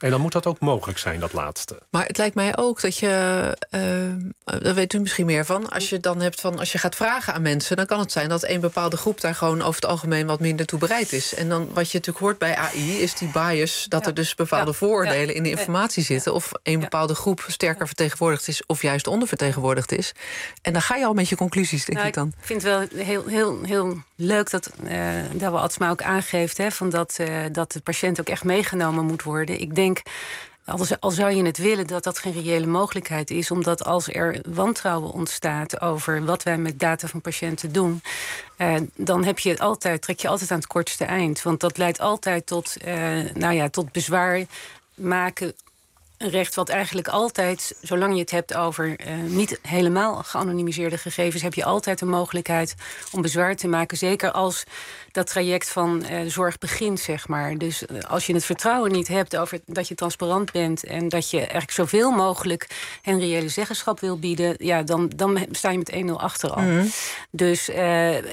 En dan moet dat ook mogelijk zijn, dat laatste. Maar het lijkt mij ook dat je, uh, daar weet u misschien meer van, als je dan hebt van, als je gaat vragen aan mensen, dan kan het zijn dat een bepaalde groep daar gewoon over het algemeen wat minder toe bereid is. En dan wat je natuurlijk hoort bij A I is die bias, dat ja. er dus bepaalde ja. vooroordelen ja. in de informatie zitten, of een bepaalde groep sterker vertegenwoordigd is, of juist ondervertegenwoordigd is. En dan ga je al met je conclusies, denk nou, ik dan. Ik vind het wel heel, heel, heel leuk dat uh, Douwe Atsma ook aangeeft, hè, van dat, uh, dat de patiënt ook echt meegenomen moet worden. Ik denk, al zou je het willen, dat dat geen reële mogelijkheid is. Omdat als er wantrouwen ontstaat over wat wij met data van patiënten doen, Uh, dan heb je het altijd, trek je altijd aan het kortste eind. Want dat leidt altijd tot, uh, nou ja, tot bezwaar maken. Een recht wat eigenlijk altijd, zolang je het hebt over uh, niet helemaal geanonimiseerde gegevens, heb je altijd de mogelijkheid om bezwaar te maken. Zeker als dat traject van uh, zorg begint, zeg maar. Dus uh, als je het vertrouwen niet hebt over dat je transparant bent en dat je eigenlijk zoveel mogelijk hen reële zeggenschap wil bieden, ja, dan, dan sta je met één nul achter al. Mm-hmm. Dus uh,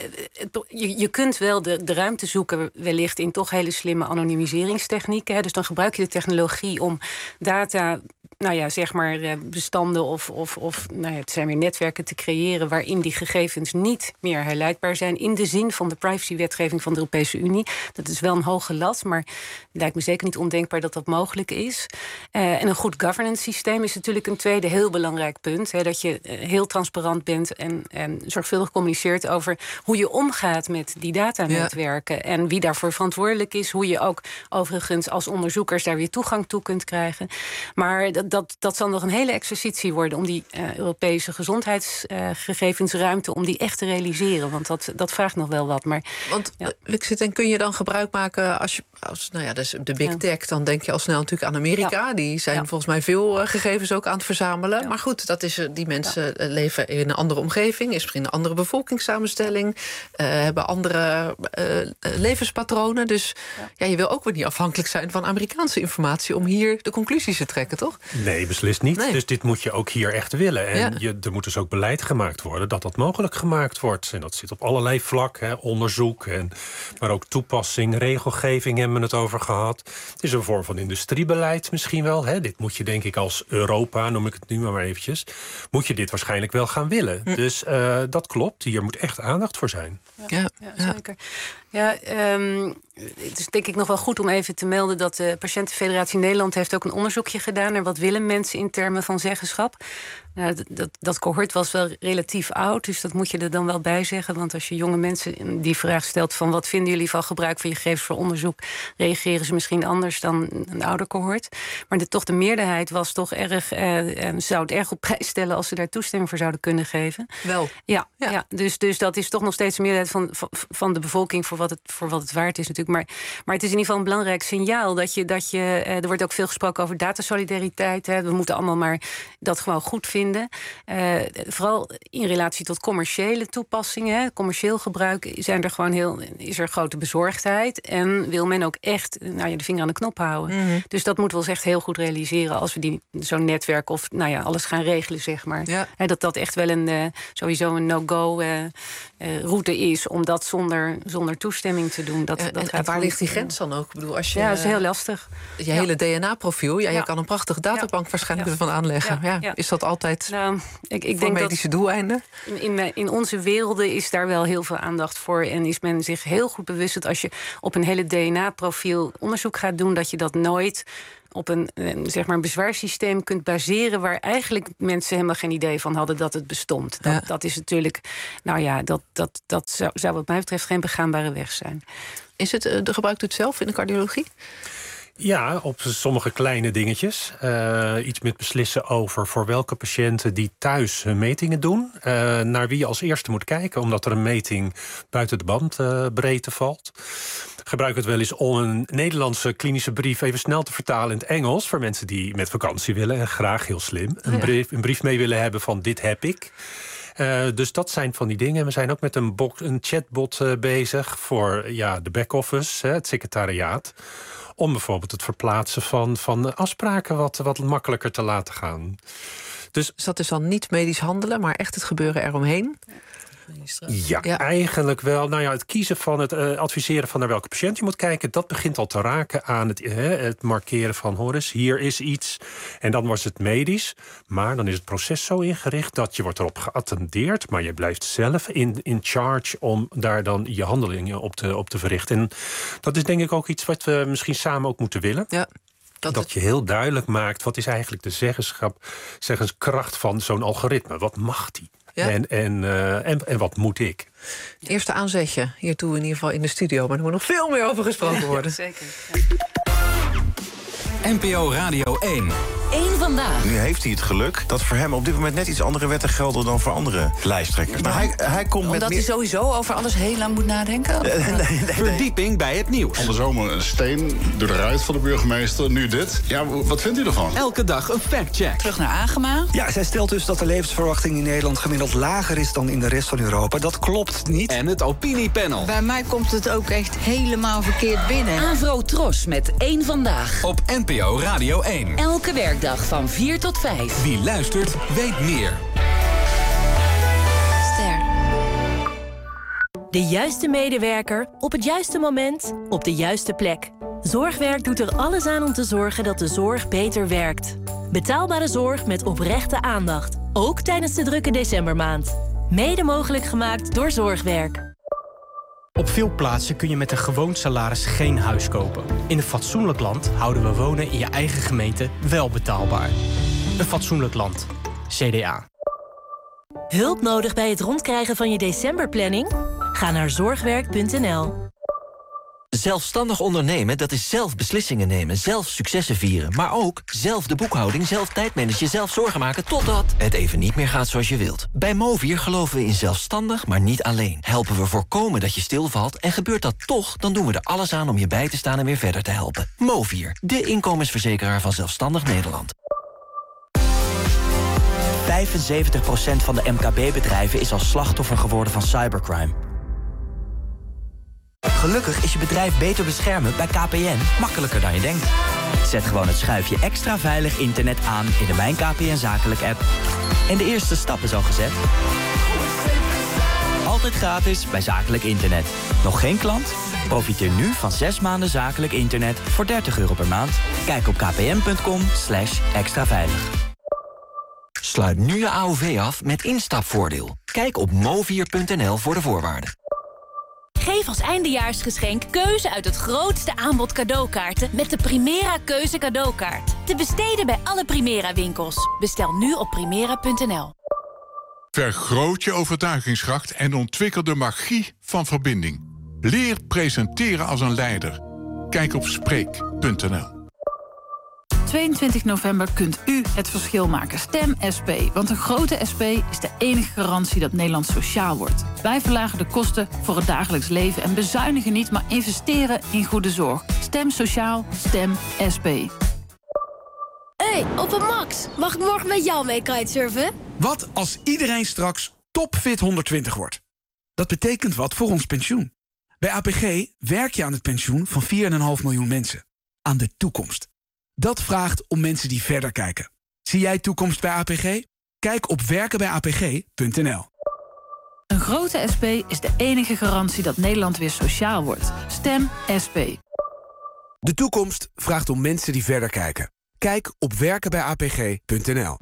je, je kunt wel de, de ruimte zoeken, wellicht in toch hele slimme anonimiseringstechnieken. Hè. Dus dan gebruik je de technologie om data, nou ja, zeg maar bestanden of, of, of nou ja, het zijn weer netwerken te creëren waarin die gegevens niet meer herleidbaar zijn in de zin van de privacywetgeving van de Europese Unie. Dat is wel een hoge lat, maar het lijkt me zeker niet ondenkbaar dat dat mogelijk is. Uh, en een goed governance systeem is natuurlijk een tweede heel belangrijk punt. Hè, dat je uh, heel transparant bent en, en zorgvuldig communiceert over hoe je omgaat met die datanetwerken ja. en wie daarvoor verantwoordelijk is. Hoe je ook overigens als onderzoekers daar weer toegang toe kunt krijgen. Maar dat, dat, dat zal nog een hele exercitie worden om die uh, Europese gezondheidsgegevensruimte, uh, om die echt te realiseren. Want dat, dat vraagt nog wel wat. Maar, Want ja. Wixit, en kun je dan gebruik maken als je, als, nou ja, dus de big tech, dan denk je al snel natuurlijk aan Amerika. Ja. Die zijn ja. volgens mij veel uh, gegevens ook aan het verzamelen. Ja. Maar goed, dat is, uh, die mensen ja. leven in een andere omgeving, is misschien een andere bevolkingssamenstelling, uh, hebben andere uh, levenspatronen. Dus ja. Ja, je wil ook weer niet afhankelijk zijn van Amerikaanse informatie om hier de conclusies te trekken, toch? Nee, beslist niet. Nee. Dus dit moet je ook hier echt willen. En ja. je, er moet dus ook beleid gemaakt worden dat dat mogelijk gemaakt wordt. En dat zit op allerlei vlakken, hè, onderzoek, en, maar ook toepassing, regelgeving hebben we het over gehad. Het is een vorm van industriebeleid misschien wel. Hè. Dit moet je denk ik als Europa, noem ik het nu maar eventjes, moet je dit waarschijnlijk wel gaan willen. Hm. Dus uh, dat klopt, hier moet echt aandacht voor zijn. Ja, ja, ja zeker. Ja, um, het is denk ik nog wel goed om even te melden dat de Patiëntenfederatie Nederland heeft ook een onderzoekje gedaan naar wat willen mensen in termen van zeggenschap. Nou, dat, dat, dat cohort was wel relatief oud, dus dat moet je er dan wel bij zeggen. Want als je jonge mensen die vraag stelt van wat vinden jullie van gebruik van je gegevens voor onderzoek, reageren ze misschien anders dan een ouder cohort. Maar de, toch de meerderheid was toch erg, eh, en zou het erg op prijs stellen als ze daar toestemming voor zouden kunnen geven. Wel. Ja, ja. ja dus, dus dat is toch nog steeds de meerderheid van, van, van de bevolking voor wat, het, voor wat het waard is natuurlijk. Maar, maar het is in ieder geval een belangrijk signaal dat je, dat je eh, er wordt ook veel gesproken over datasolidariteit. Hè. We moeten allemaal maar dat gewoon goed vinden. Uh, vooral in relatie tot commerciële toepassingen, hè, commercieel gebruik, zijn er gewoon heel, is er grote bezorgdheid. En wil men ook echt nou ja, de vinger aan de knop houden. Mm-hmm. Dus dat moeten we ons echt heel goed realiseren als we die zo'n netwerk of nou ja, alles gaan regelen, zeg maar. Ja. Hè, dat dat echt wel een uh, sowieso een no-go uh, uh, route is om dat zonder, zonder toestemming te doen. Dat, ja, dat en, en waar ligt die grens dan ook? Ik bedoel, als je, ja, dat is heel lastig. Je ja. hele D N A-profiel, ja, je ja. kan een prachtige databank ja. waarschijnlijk ja. ervan aanleggen. Ja. Ja. Ja. Is dat altijd nou, ik, ik voor denk medische dat doeleinden? In, in, in onze werelden is daar wel heel veel aandacht voor. En is men zich heel goed bewust dat als je op een hele D N A-profiel onderzoek gaat doen, dat je dat nooit op een, zeg maar, een bezwaarsysteem kunt baseren waar eigenlijk mensen helemaal geen idee van hadden dat het bestond. Dat, ja. dat is natuurlijk, nou ja, dat, dat, dat zou, zou wat mij betreft geen begaanbare weg zijn. Is het, uh, gebruikt u het zelf in de cardiologie? Ja, op sommige kleine dingetjes. Uh, iets met beslissen over voor welke patiënten die thuis hun metingen doen. Uh, naar wie je als eerste moet kijken, omdat er een meting buiten de bandbreedte uh, valt. Gebruik het wel eens om een Nederlandse klinische brief even snel te vertalen in het Engels voor mensen die met vakantie willen en graag heel slim een, ja. brief, een brief mee willen hebben van dit heb ik. Uh, dus dat zijn van die dingen. We zijn ook met een, bo- een chatbot uh, bezig voor ja, de back-office, uh, het secretariaat. Om bijvoorbeeld het verplaatsen van, van afspraken wat, wat makkelijker te laten gaan. Dus, dus dat is dan niet medisch handelen, maar echt het gebeuren eromheen? Ja, ja, eigenlijk wel. Nou ja, het kiezen van het uh, adviseren van naar welke patiënt je moet kijken, dat begint al te raken aan het, uh, het markeren van hoor eens, hier is iets. En dan was het medisch. Maar dan is het proces zo ingericht dat je wordt erop geattendeerd, maar je blijft zelf in, in charge om daar dan je handelingen op te, op te verrichten. En dat is denk ik ook iets wat we misschien samen ook moeten willen. Ja. Dat, dat je heel duidelijk maakt, wat is eigenlijk de zeggenschap, zeggenskracht van zo'n algoritme? Wat mag die? Ja. En, en, uh, en, en wat moet ik? Eerste aanzetje hiertoe in ieder geval in de studio. Maar er moet nog veel meer over gesproken worden. Ja, zeker. N P O Radio één. Eén vandaag. Nu heeft hij het geluk dat voor hem op dit moment net iets andere wetten gelden dan voor andere lijsttrekkers. Maar hij, hij komt Omdat met hij sowieso over alles heel lang moet nadenken? nee, nee, nee. Verdieping bij het nieuws. Van de zomer een steen door de ruit van de burgemeester. Nu dit. Ja, wat vindt u ervan? Elke dag een factcheck. Terug naar Agema. Ja, zij stelt dus dat de levensverwachting in Nederland gemiddeld lager is dan in de rest van Europa. Dat klopt niet. En het opiniepanel. Bij mij komt het ook echt helemaal verkeerd binnen. Avro Tros met één vandaag. Op N P O Radio één. Elke werkdag van vier tot vijf. Wie luistert, weet meer. Ster. De juiste medewerker, op het juiste moment, op de juiste plek. Zorgwerk doet er alles aan om te zorgen dat de zorg beter werkt. Betaalbare zorg met oprechte aandacht. Ook tijdens de drukke decembermaand. Mede mogelijk gemaakt door Zorgwerk. Op veel plaatsen kun je met een gewoon salaris geen huis kopen. In een fatsoenlijk land houden we wonen in je eigen gemeente wel betaalbaar. Een fatsoenlijk land. C D A. Hulp nodig bij het rondkrijgen van je decemberplanning? Ga naar zorgwerk punt n l. Zelfstandig ondernemen, dat is zelf beslissingen nemen, zelf successen vieren. Maar ook zelf de boekhouding, zelf tijdmanagen, zelf zorgen maken totdat het even niet meer gaat zoals je wilt. Bij Movier geloven we in zelfstandig, maar niet alleen. Helpen we voorkomen dat je stilvalt en gebeurt dat toch, dan doen we er alles aan om je bij te staan en weer verder te helpen. Movier, de inkomensverzekeraar van Zelfstandig Nederland. vijfenzeventig procent van de M K B-bedrijven is al slachtoffer geworden van cybercrime. Gelukkig is je bedrijf beter beschermen bij K P N makkelijker dan je denkt. Zet gewoon het schuifje extra veilig internet aan in de Mijn K P N Zakelijk app. En de eerste stap is al gezet. Altijd gratis bij Zakelijk internet. Nog geen klant? Profiteer nu van zes maanden zakelijk internet voor dertig euro per maand. Kijk op kpn.com slash extra veilig. Sluit nu je A O V af met instapvoordeel. Kijk op movier punt n l voor de voorwaarden. Geef als eindejaarsgeschenk keuze uit het grootste aanbod cadeaukaarten met de Primera Keuze cadeaukaart. Te besteden bij alle Primera winkels. Bestel nu op primera punt n l. Vergroot je overtuigingskracht en ontwikkel de magie van verbinding. Leer presenteren als een leider. Kijk op spreek punt n l. tweeëntwintig november kunt u het verschil maken. Stem S P, want een grote S P is de enige garantie dat Nederland sociaal wordt. Wij verlagen de kosten voor het dagelijks leven en bezuinigen niet, maar investeren in goede zorg. Stem sociaal, stem S P. Hey, op Max. Mag ik morgen met jou mee kitesurfen? Wat als iedereen straks topfit honderdtwintig wordt? Dat betekent wat voor ons pensioen. Bij A P G werk je aan het pensioen van vier komma vijf miljoen mensen. Aan de toekomst. Dat vraagt om mensen die verder kijken. Zie jij toekomst bij A P G? Kijk op werken bij a p g punt n l. Een grote S P is de enige garantie dat Nederland weer sociaal wordt. Stem S P. De toekomst vraagt om mensen die verder kijken. Kijk op werken bij a p g punt n l.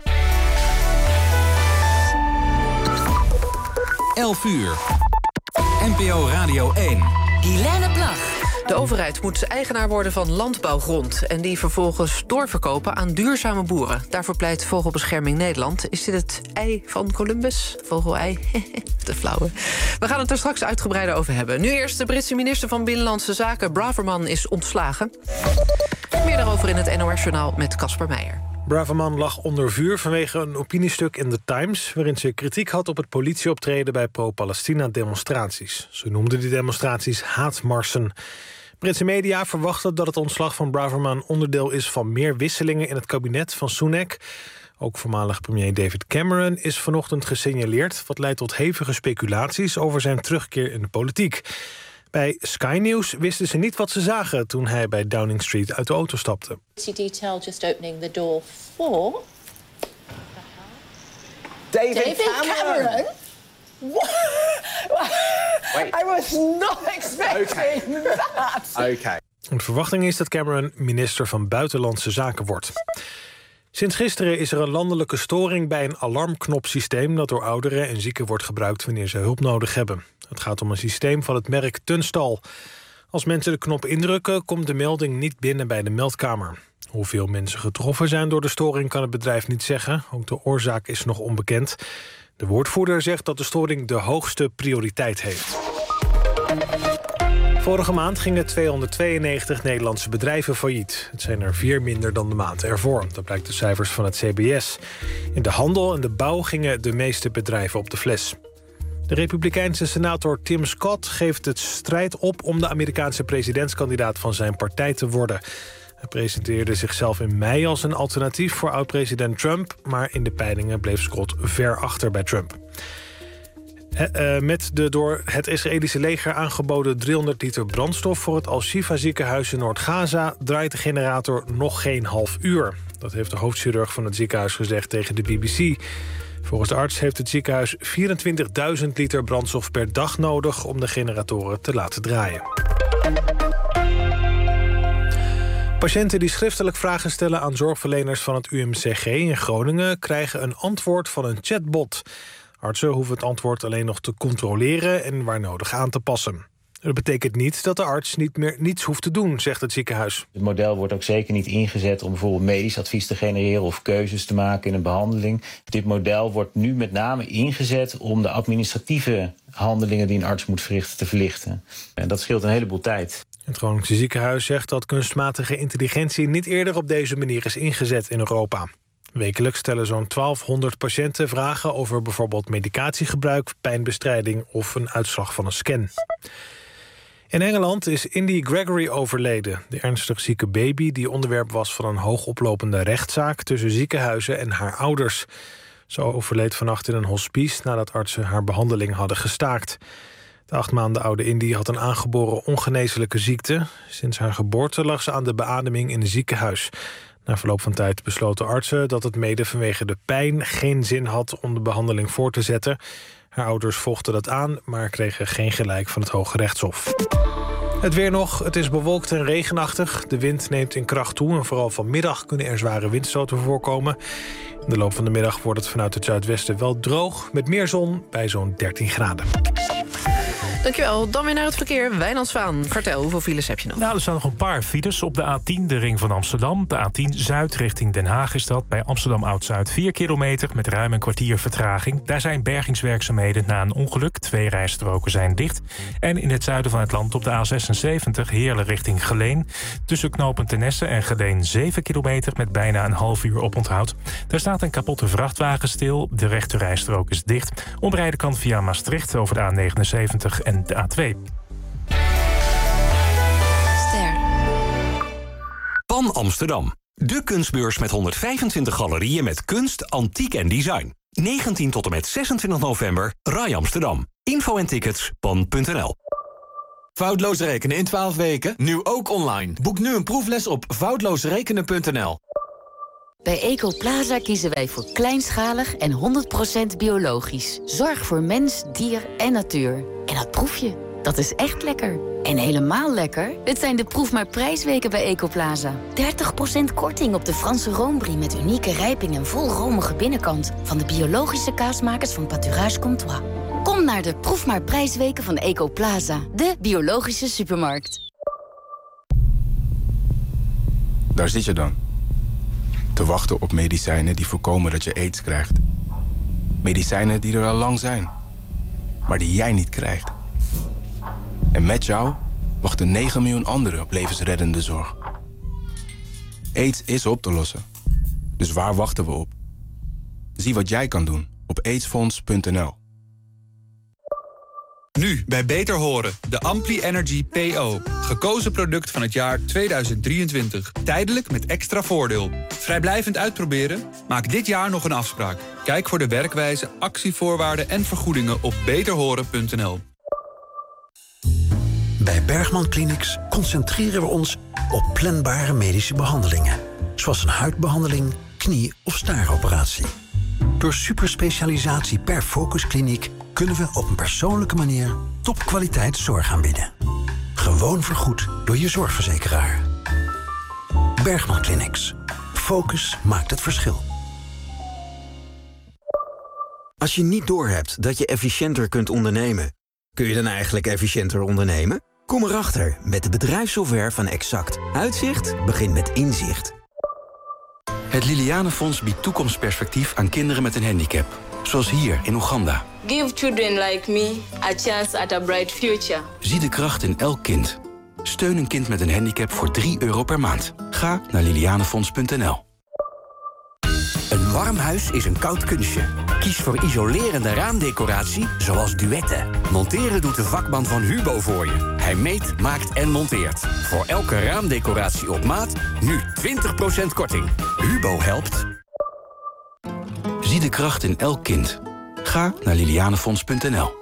elf uur. N P O Radio één. Guilaine Plag. De overheid moet eigenaar worden van landbouwgrond en die vervolgens doorverkopen aan duurzame boeren. Daarvoor pleit Vogelbescherming Nederland. Is dit het ei van Columbus? Vogelei? Te flauwe. We gaan het er straks uitgebreider over hebben. Nu eerst de Britse minister van Binnenlandse Zaken, Braverman, is ontslagen. Meer daarover in het N O S-journaal met Casper Meijer. Braverman lag onder vuur vanwege een opiniestuk in The Times... waarin ze kritiek had op het politieoptreden bij pro-Palestina-demonstraties. Ze noemde die demonstraties haatmarsen. Britse media verwachten dat het ontslag van Braverman onderdeel is van meer wisselingen in het kabinet van Sunak. Ook voormalig premier David Cameron is vanochtend gesignaleerd, wat leidt tot hevige speculaties over zijn terugkeer in de politiek. Bij Sky News wisten ze niet wat ze zagen toen hij bij Downing Street uit de auto stapte. Detail just opening the door for David, David Cameron. Cameron. I was not expecting that. Okay. De verwachting is dat Cameron minister van Buitenlandse Zaken wordt. Sinds gisteren is er een landelijke storing bij een alarmknopsysteem dat door ouderen en zieken wordt gebruikt wanneer ze hulp nodig hebben. Het gaat om een systeem van het merk Tunstall. Als mensen de knop indrukken, komt de melding niet binnen bij de meldkamer. Hoeveel mensen getroffen zijn door de storing kan het bedrijf niet zeggen. Ook de oorzaak is nog onbekend. De woordvoerder zegt dat de storing de hoogste prioriteit heeft. Vorige maand gingen tweehonderdtweeënnegentig Nederlandse bedrijven failliet. Het zijn er vier minder dan de maand ervoor. Dat blijkt uit cijfers van het C B S. In de handel en de bouw gingen de meeste bedrijven op de fles. De Republikeinse senator Tim Scott geeft het strijd op om de Amerikaanse presidentskandidaat van zijn partij te worden. Hij presenteerde zichzelf in mei als een alternatief voor oud-president Trump, maar in de peilingen bleef Scott ver achter bij Trump. Uh, met de door het Israëlische leger aangeboden driehonderd liter brandstof voor het Al-Shifa ziekenhuis in Noord-Gaza draait de generator nog geen half uur. Dat heeft de hoofdchirurg van het ziekenhuis gezegd tegen de B B C. Volgens de arts heeft het ziekenhuis vierentwintigduizend liter brandstof per dag nodig om de generatoren te laten draaien. Patiënten die schriftelijk vragen stellen aan zorgverleners van het U M C G in Groningen krijgen een antwoord van een chatbot. Artsen hoeven het antwoord alleen nog te controleren en waar nodig aan te passen. Dat betekent niet dat de arts niet meer niets hoeft te doen, zegt het ziekenhuis. Het model wordt ook zeker niet ingezet om bijvoorbeeld medisch advies te genereren of keuzes te maken in een behandeling. Dit model wordt nu met name ingezet om de administratieve handelingen die een arts moet verrichten te verlichten. En dat scheelt een heleboel tijd. Het Groningse ziekenhuis zegt dat kunstmatige intelligentie niet eerder op deze manier is ingezet in Europa. Wekelijks stellen zo'n twaalfhonderd patiënten vragen over bijvoorbeeld medicatiegebruik, pijnbestrijding of een uitslag van een scan. In Engeland is Indy Gregory overleden, de ernstig zieke baby die onderwerp was van een hoogoplopende rechtszaak tussen ziekenhuizen en haar ouders. Ze overleed vannacht in een hospice nadat artsen haar behandeling hadden gestaakt. De acht maanden oude Indy had een aangeboren ongeneeslijke ziekte. Sinds haar geboorte lag ze aan de beademing in een ziekenhuis. Na verloop van tijd besloten artsen dat het mede vanwege de pijn geen zin had om de behandeling voor te zetten. Haar ouders vochten dat aan, maar kregen geen gelijk van het Hoge Rechtshof. Het weer nog, het is bewolkt en regenachtig. De wind neemt in kracht toe en vooral vanmiddag kunnen er zware windstoten voorkomen. In de loop van de middag wordt het vanuit het zuidwesten wel droog, met meer zon bij zo'n dertien graden. Dankjewel. Dan weer naar het verkeer. Wijnand Zwaan, vertel, hoeveel files heb je nog? Nou, er staan nog een paar files op de A tien, de ring van Amsterdam. De A tien Zuid richting Den Haag is dat. Bij Amsterdam Oud-Zuid vier kilometer met ruim een kwartier vertraging. Daar zijn bergingswerkzaamheden na een ongeluk. Twee rijstroken zijn dicht. En in het zuiden van het land op de A zesenzeventig Heerlen richting Geleen. Tussen knooppunt Tenesse en Geleen zeven kilometer met bijna een half uur oponthoud. Daar staat een kapotte vrachtwagen stil. De rechterrijstrook is dicht. Omrijden kan via Maastricht over de A negenenzeventig en de A twee. Ster. Pan Amsterdam. De kunstbeurs met honderdvijfentwintig galerieën met kunst, antiek en design. negentien tot en met zesentwintig november, Rai Amsterdam. Info en tickets, pan punt n l. Foutloos rekenen in twaalf weken, nu ook online. Boek nu een proefles op foutloosrekenen punt n l. Bij Ecoplaza kiezen wij voor kleinschalig en honderd procent biologisch. Zorg voor mens, dier en natuur. En dat proef je. Dat is echt lekker. En helemaal lekker? Het zijn de Proef maar prijsweken bij Ecoplaza. dertig procent korting op de Franse Roombrie met unieke rijping en vol romige binnenkant. Van de biologische kaasmakers van Pâturage Comtois. Kom naar de Proef maar prijsweken van Ecoplaza. De biologische supermarkt. Daar zit je dan. Te wachten op medicijnen die voorkomen dat je aids krijgt. Medicijnen die er al lang zijn, maar die jij niet krijgt. En met jou wachten negen miljoen anderen op levensreddende zorg. Aids is op te lossen. Dus waar wachten we op? Zie wat jij kan doen op aidsfonds punt n l. Nu bij Beter Horen, de Ampli Energy P O. Gekozen product van het jaar tweeduizend drieëntwintig. Tijdelijk met extra voordeel. Vrijblijvend uitproberen? Maak dit jaar nog een afspraak. Kijk voor de werkwijze, actievoorwaarden en vergoedingen op beter horen punt n l. Bij Bergman Clinics concentreren we ons op planbare medische behandelingen. Zoals een huidbehandeling, knie- of staaroperatie. Door superspecialisatie per focuskliniek kunnen we op een persoonlijke manier topkwaliteit zorg aanbieden. Gewoon vergoed door je zorgverzekeraar. Bergman Clinics. Focus maakt het verschil. Als je niet doorhebt dat je efficiënter kunt ondernemen, kun je dan eigenlijk efficiënter ondernemen? Kom erachter met de bedrijfssoftware van Exact. Uitzicht begint met inzicht. Het Lilianenfonds biedt toekomstperspectief aan kinderen met een handicap. Zoals hier in Oeganda. Give children like me a chance at a bright future. Zie de kracht in elk kind. Steun een kind met een handicap voor drie euro per maand. Ga naar lilianenfonds punt n l. Een warm huis is een koud kunstje. Kies voor isolerende raamdecoratie zoals Duette. Monteren doet de vakman van Hubo voor je. Hij meet, maakt en monteert. Voor elke raamdecoratie op maat nu twintig procent korting. Hubo helpt. Zie de kracht in elk kind. Ga naar lilianenfonds punt n l.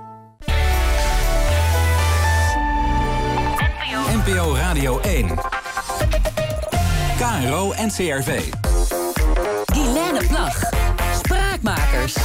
N P O Radio één. K R O en C R V. Guilaine Plag. Spraakmakers.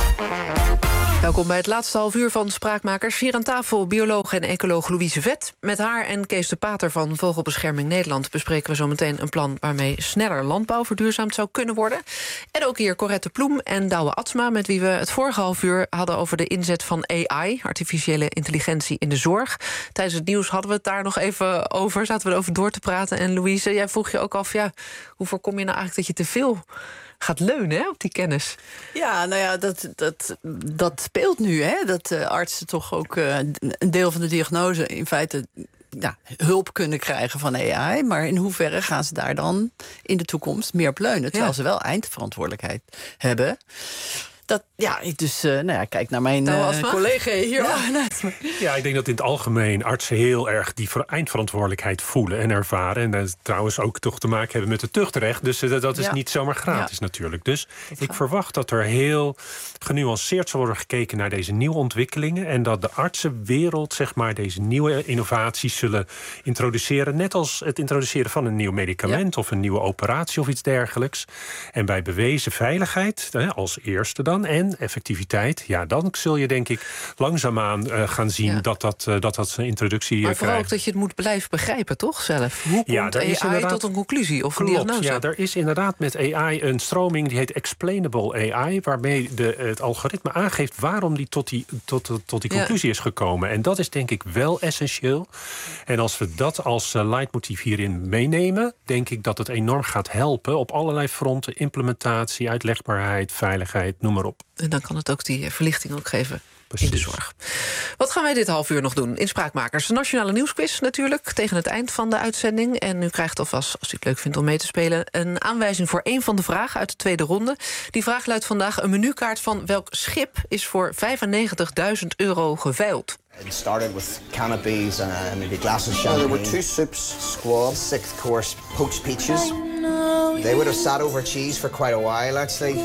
Welkom bij het laatste half uur van Spraakmakers. Hier aan tafel bioloog en ecoloog Louise Vet. Met haar en Kees de Pater van Vogelbescherming Nederland bespreken we zo meteen een plan waarmee sneller landbouw verduurzaamd zou kunnen worden. En ook hier Corette Ploem en Douwe Atsma, met wie we het vorige half uur hadden over de inzet van A I, artificiële intelligentie, in de zorg. Tijdens het nieuws hadden we het daar nog even over, zaten we erover door te praten. En Louise, jij vroeg je ook af, ja, hoe voorkom je nou eigenlijk dat je te veel gaat leunen, hè, op die kennis? Ja, nou ja, dat, dat, dat speelt nu, hè. Dat uh, artsen toch ook uh, een deel van de diagnose in feite ja, hulp kunnen krijgen van A I. Maar in hoeverre gaan ze daar dan in de toekomst meer op leunen? Terwijl ja. ze wel eindverantwoordelijkheid hebben. Dat, ja, ik dus, uh, nou ja, kijk naar mijn uh, collega hier. Ja. ja, ik denk dat in het algemeen artsen heel erg die eindverantwoordelijkheid voelen en ervaren. En dat trouwens ook toch te maken hebben met het tuchtrecht. Dus uh, dat is ja. niet zomaar gratis ja. natuurlijk. Dus dat ik gaat. verwacht dat er heel genuanceerd zal worden gekeken naar deze nieuwe ontwikkelingen. En dat de artsenwereld, zeg maar, deze nieuwe innovaties zullen introduceren. Net als het introduceren van een nieuw medicament ja. of een nieuwe operatie of iets dergelijks. En bij bewezen veiligheid, uh, als eerste dan, en effectiviteit, ja, dan zul je denk ik langzaamaan uh, gaan zien ja. dat, dat, uh, dat dat zijn introductie maar uh, vooral krijgt. ook dat je het moet blijven begrijpen, toch, zelf? Hoe ja, komt A I tot een conclusie of klopt, een diagnose? Ja, er is inderdaad met A I een stroming die heet explainable A I, waarmee de, het algoritme aangeeft waarom die tot die, tot, tot die conclusie ja. is gekomen. En dat is denk ik wel essentieel. En als we dat als uh, leidmotief hierin meenemen, denk ik dat het enorm gaat helpen op allerlei fronten. Implementatie, uitlegbaarheid, veiligheid, noem maar op. En dan kan het ook die verlichting ook geven. Precies. In de zorg. Wat gaan wij dit half uur nog doen in Spraakmakers? De Nationale Nieuwsquiz natuurlijk, tegen het eind van de uitzending. En u krijgt alvast, als u het leuk vindt om mee te spelen, een aanwijzing voor één van de vragen uit de tweede ronde. Die vraag luidt vandaag: een menukaart van welk schip is voor vijfennegentigduizend euro geveild? It started with canopies and maybe glasses of champagne. There were two soups, squab, sixth course poached peaches. They would have sat over cheese for quite a while actually.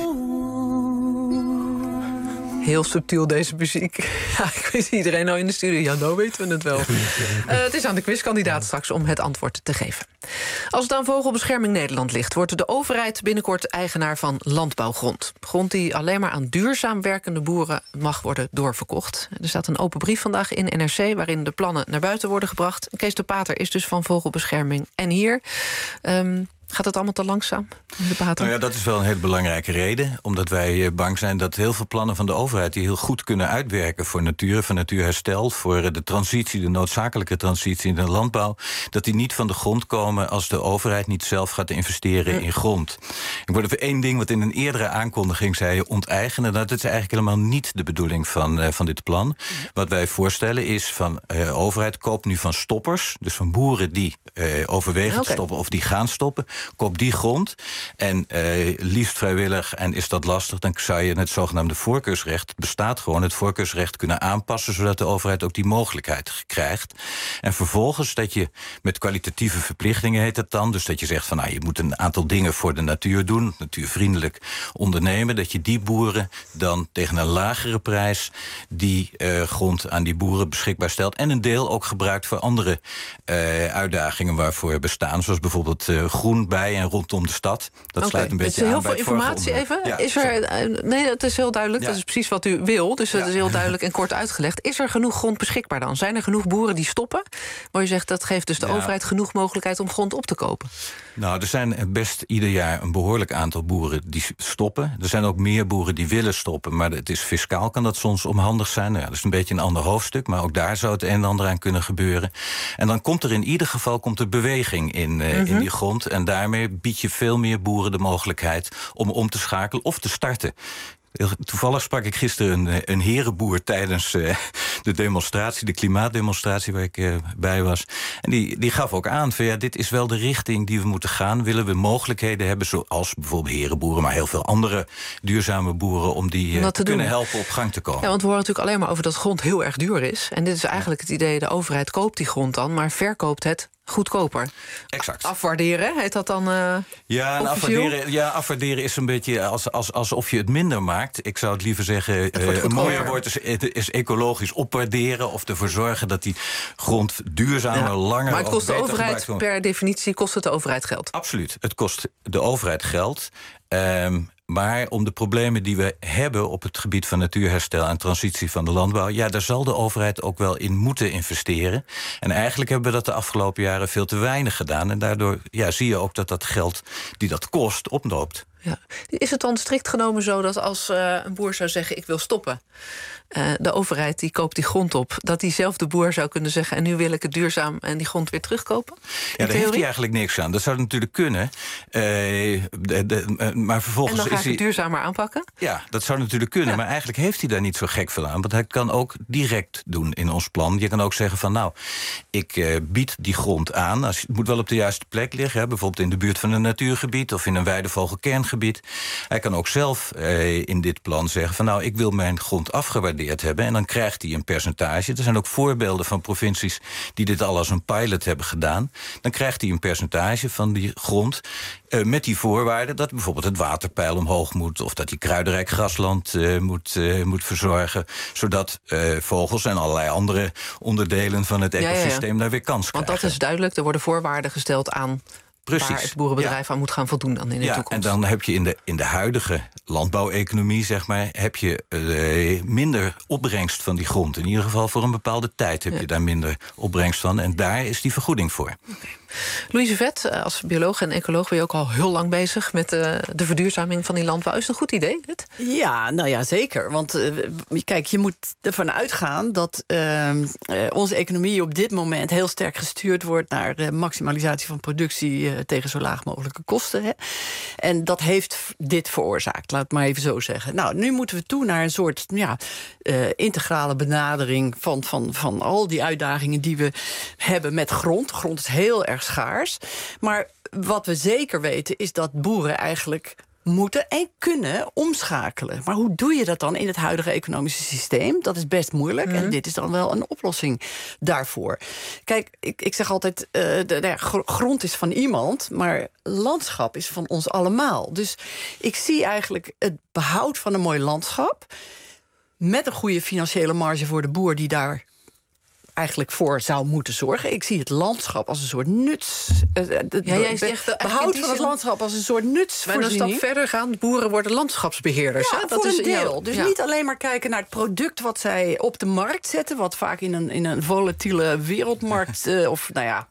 Heel subtiel deze muziek. Ja, ik weet iedereen nou in de studio. Ja, nou weten we het wel. Uh, het is aan de quizkandidaat straks om het antwoord te geven. Als het aan Vogelbescherming Nederland ligt, wordt de overheid binnenkort eigenaar van landbouwgrond. Grond die alleen maar aan duurzaam werkende boeren mag worden doorverkocht. Er staat een open brief vandaag in N R C waarin de plannen naar buiten worden gebracht. Kees de Pater is dus van Vogelbescherming. En hier Um, gaat het allemaal te langzaam, de Pater? Nou ja, dat is wel een hele belangrijke reden. Omdat wij bang zijn dat heel veel plannen van de overheid die heel goed kunnen uitwerken voor natuur, voor natuurherstel, voor de transitie, de noodzakelijke transitie in de landbouw, dat die niet van de grond komen als de overheid niet zelf gaat investeren in grond. Ik word even één ding wat in een eerdere aankondiging zei, onteigenen. Dat is eigenlijk helemaal niet de bedoeling van, uh, van dit plan. Wat wij voorstellen is van de uh, overheid koopt nu van stoppers, dus van boeren die uh, overwegen okay. te stoppen of die gaan stoppen. Koop die grond en eh, liefst vrijwillig, en is dat lastig, dan zou je het zogenaamde voorkeursrecht, het bestaat gewoon, het voorkeursrecht kunnen aanpassen, zodat de overheid ook die mogelijkheid krijgt. En vervolgens dat je met kwalitatieve verplichtingen, heet het dan, dus dat je zegt van nou, je moet een aantal dingen voor de natuur doen. doen, natuurvriendelijk ondernemen, dat je die boeren dan tegen een lagere prijs die uh, grond aan die boeren beschikbaar stelt. En een deel ook gebruikt voor andere uh, uitdagingen waarvoor we bestaan. Zoals bijvoorbeeld uh, groen bij en rondom de stad. Dat okay, sluit een beetje dus aan heel bij veel het informatie even. Ja, is er, nee, het is heel duidelijk. Ja. Dat is precies wat u wil. Dus dat ja. is heel duidelijk en kort uitgelegd. Is er genoeg grond beschikbaar dan? Zijn er genoeg boeren die stoppen? Waar u zegt dat geeft dus de ja. overheid genoeg mogelijkheid om grond op te kopen? Nou, er zijn best ieder jaar een behoorlijk aantal boeren die stoppen. Er zijn ook meer boeren die willen stoppen, maar het is fiscaal kan dat soms onhandig zijn. Nou ja, dat is een beetje een ander hoofdstuk, maar ook daar zou het een en ander aan kunnen gebeuren. En dan komt er in ieder geval komt er beweging in, uh, mm-hmm. in die grond. En daarmee bied je veel meer boeren de mogelijkheid om om te schakelen of te starten. Toevallig sprak ik gisteren een, een herenboer tijdens uh, de demonstratie, de klimaatdemonstratie waar ik uh, bij was. En die, die gaf ook aan van ja, dit is wel de richting die we moeten gaan. Willen we mogelijkheden hebben, zoals bijvoorbeeld herenboeren, maar heel veel andere duurzame boeren, om die uh, te, te kunnen helpen op gang te komen. Ja, want we horen natuurlijk alleen maar over dat grond heel erg duur is. En dit is eigenlijk het idee, de overheid koopt die grond dan, maar verkoopt het goedkoper. Exact. Afwaarderen, heet dat dan uh, ja, en afwaarderen, ja, afwaarderen is een beetje als, als, alsof je het minder maakt. Ik zou het liever zeggen, het uh, een mooier woord is, is ecologisch opwaarderen of ervoor zorgen dat die grond duurzamer, ja. langer... Maar het kost de overheid, per definitie kost het de overheid geld. Absoluut, het kost de overheid geld. Um, Maar om de problemen die we hebben op het gebied van natuurherstel en transitie van de landbouw, ja, daar zal de overheid ook wel in moeten investeren. En eigenlijk hebben we dat de afgelopen jaren veel te weinig gedaan. En daardoor ja, zie je ook dat dat geld die dat kost oploopt. Ja. Is het dan strikt genomen zo dat als uh, een boer zou zeggen ik wil stoppen, Uh, de overheid die koopt die grond op, dat diezelfde boer zou kunnen zeggen en nu wil ik het duurzaam en die grond weer terugkopen? Ja, daar heeft hij eigenlijk niks aan. Dat zou natuurlijk kunnen. Uh, de, de, maar vervolgens en dan ga is ik het hij... duurzamer aanpakken? Ja, dat zou natuurlijk kunnen. Ja. Maar eigenlijk heeft hij daar niet zo gek veel aan. Want hij kan ook direct doen in ons plan. Je kan ook zeggen van nou, ik uh, bied die grond aan. Als, het moet wel op de juiste plek liggen. Hè, bijvoorbeeld in de buurt van een natuurgebied of in een weidevogelkerngebied. Hij kan ook zelf uh, in dit plan zeggen van nou, ik wil mijn grond afgewaardeerd hebben. En dan krijgt hij een percentage. Er zijn ook voorbeelden van provincies die dit al als een pilot hebben gedaan. Dan krijgt hij een percentage van die grond uh, met die voorwaarden dat bijvoorbeeld het waterpeil omhoog moet of dat hij kruidenrijk grasland uh, moet, uh, moet verzorgen, zodat uh, vogels en allerlei andere onderdelen van het ecosysteem ja, ja, ja. daar weer kans krijgen. Want dat is duidelijk, er worden voorwaarden gesteld aan Precies. waar het boerenbedrijf ja. aan moet gaan voldoen dan in de ja, toekomst. En dan heb je in de, in de huidige landbouweconomie, zeg maar, heb je uh, minder opbrengst van die grond. In ieder geval voor een bepaalde tijd heb ja. je daar minder opbrengst van. En daar is die vergoeding voor. Okay. Louise Vet, als bioloog en ecoloog ben je ook al heel lang bezig met uh, de verduurzaming van die landbouw. Is het een goed idee, dit? Ja, nou ja, zeker. Want uh, kijk, je moet ervan uitgaan dat uh, uh, onze economie op dit moment heel sterk gestuurd wordt naar uh, maximalisatie van productie uh, tegen zo laag mogelijke kosten. Hè. En dat heeft dit veroorzaakt, laat het maar even zo zeggen. Nou, nu moeten we toe naar een soort ja, uh, integrale benadering van, van, van al die uitdagingen die we hebben met grond. Grond is heel erg schaars. Maar wat we zeker weten is dat boeren eigenlijk moeten en kunnen omschakelen. Maar hoe doe je dat dan in het huidige economische systeem? Dat is best moeilijk mm-hmm. en dit is dan wel een oplossing daarvoor. Kijk, ik, ik zeg altijd, uh, de, de ja, grond is van iemand, maar landschap is van ons allemaal. Dus ik zie eigenlijk het behoud van een mooi landschap met een goede financiële marge voor de boer die daar eigenlijk voor zou moeten zorgen. Ik zie het landschap als een soort nuts. Uh, de, ja, jij zegt be, behoud van het landschap als een soort nutsvoorziening. Maar een stap verder gaan, boeren worden landschapsbeheerders. Ja, hè? Dat voor is een deel. Dus ja. niet alleen maar kijken naar het product wat zij op de markt zetten, wat vaak in een, in een volatiele wereldmarkt uh, of nou ja,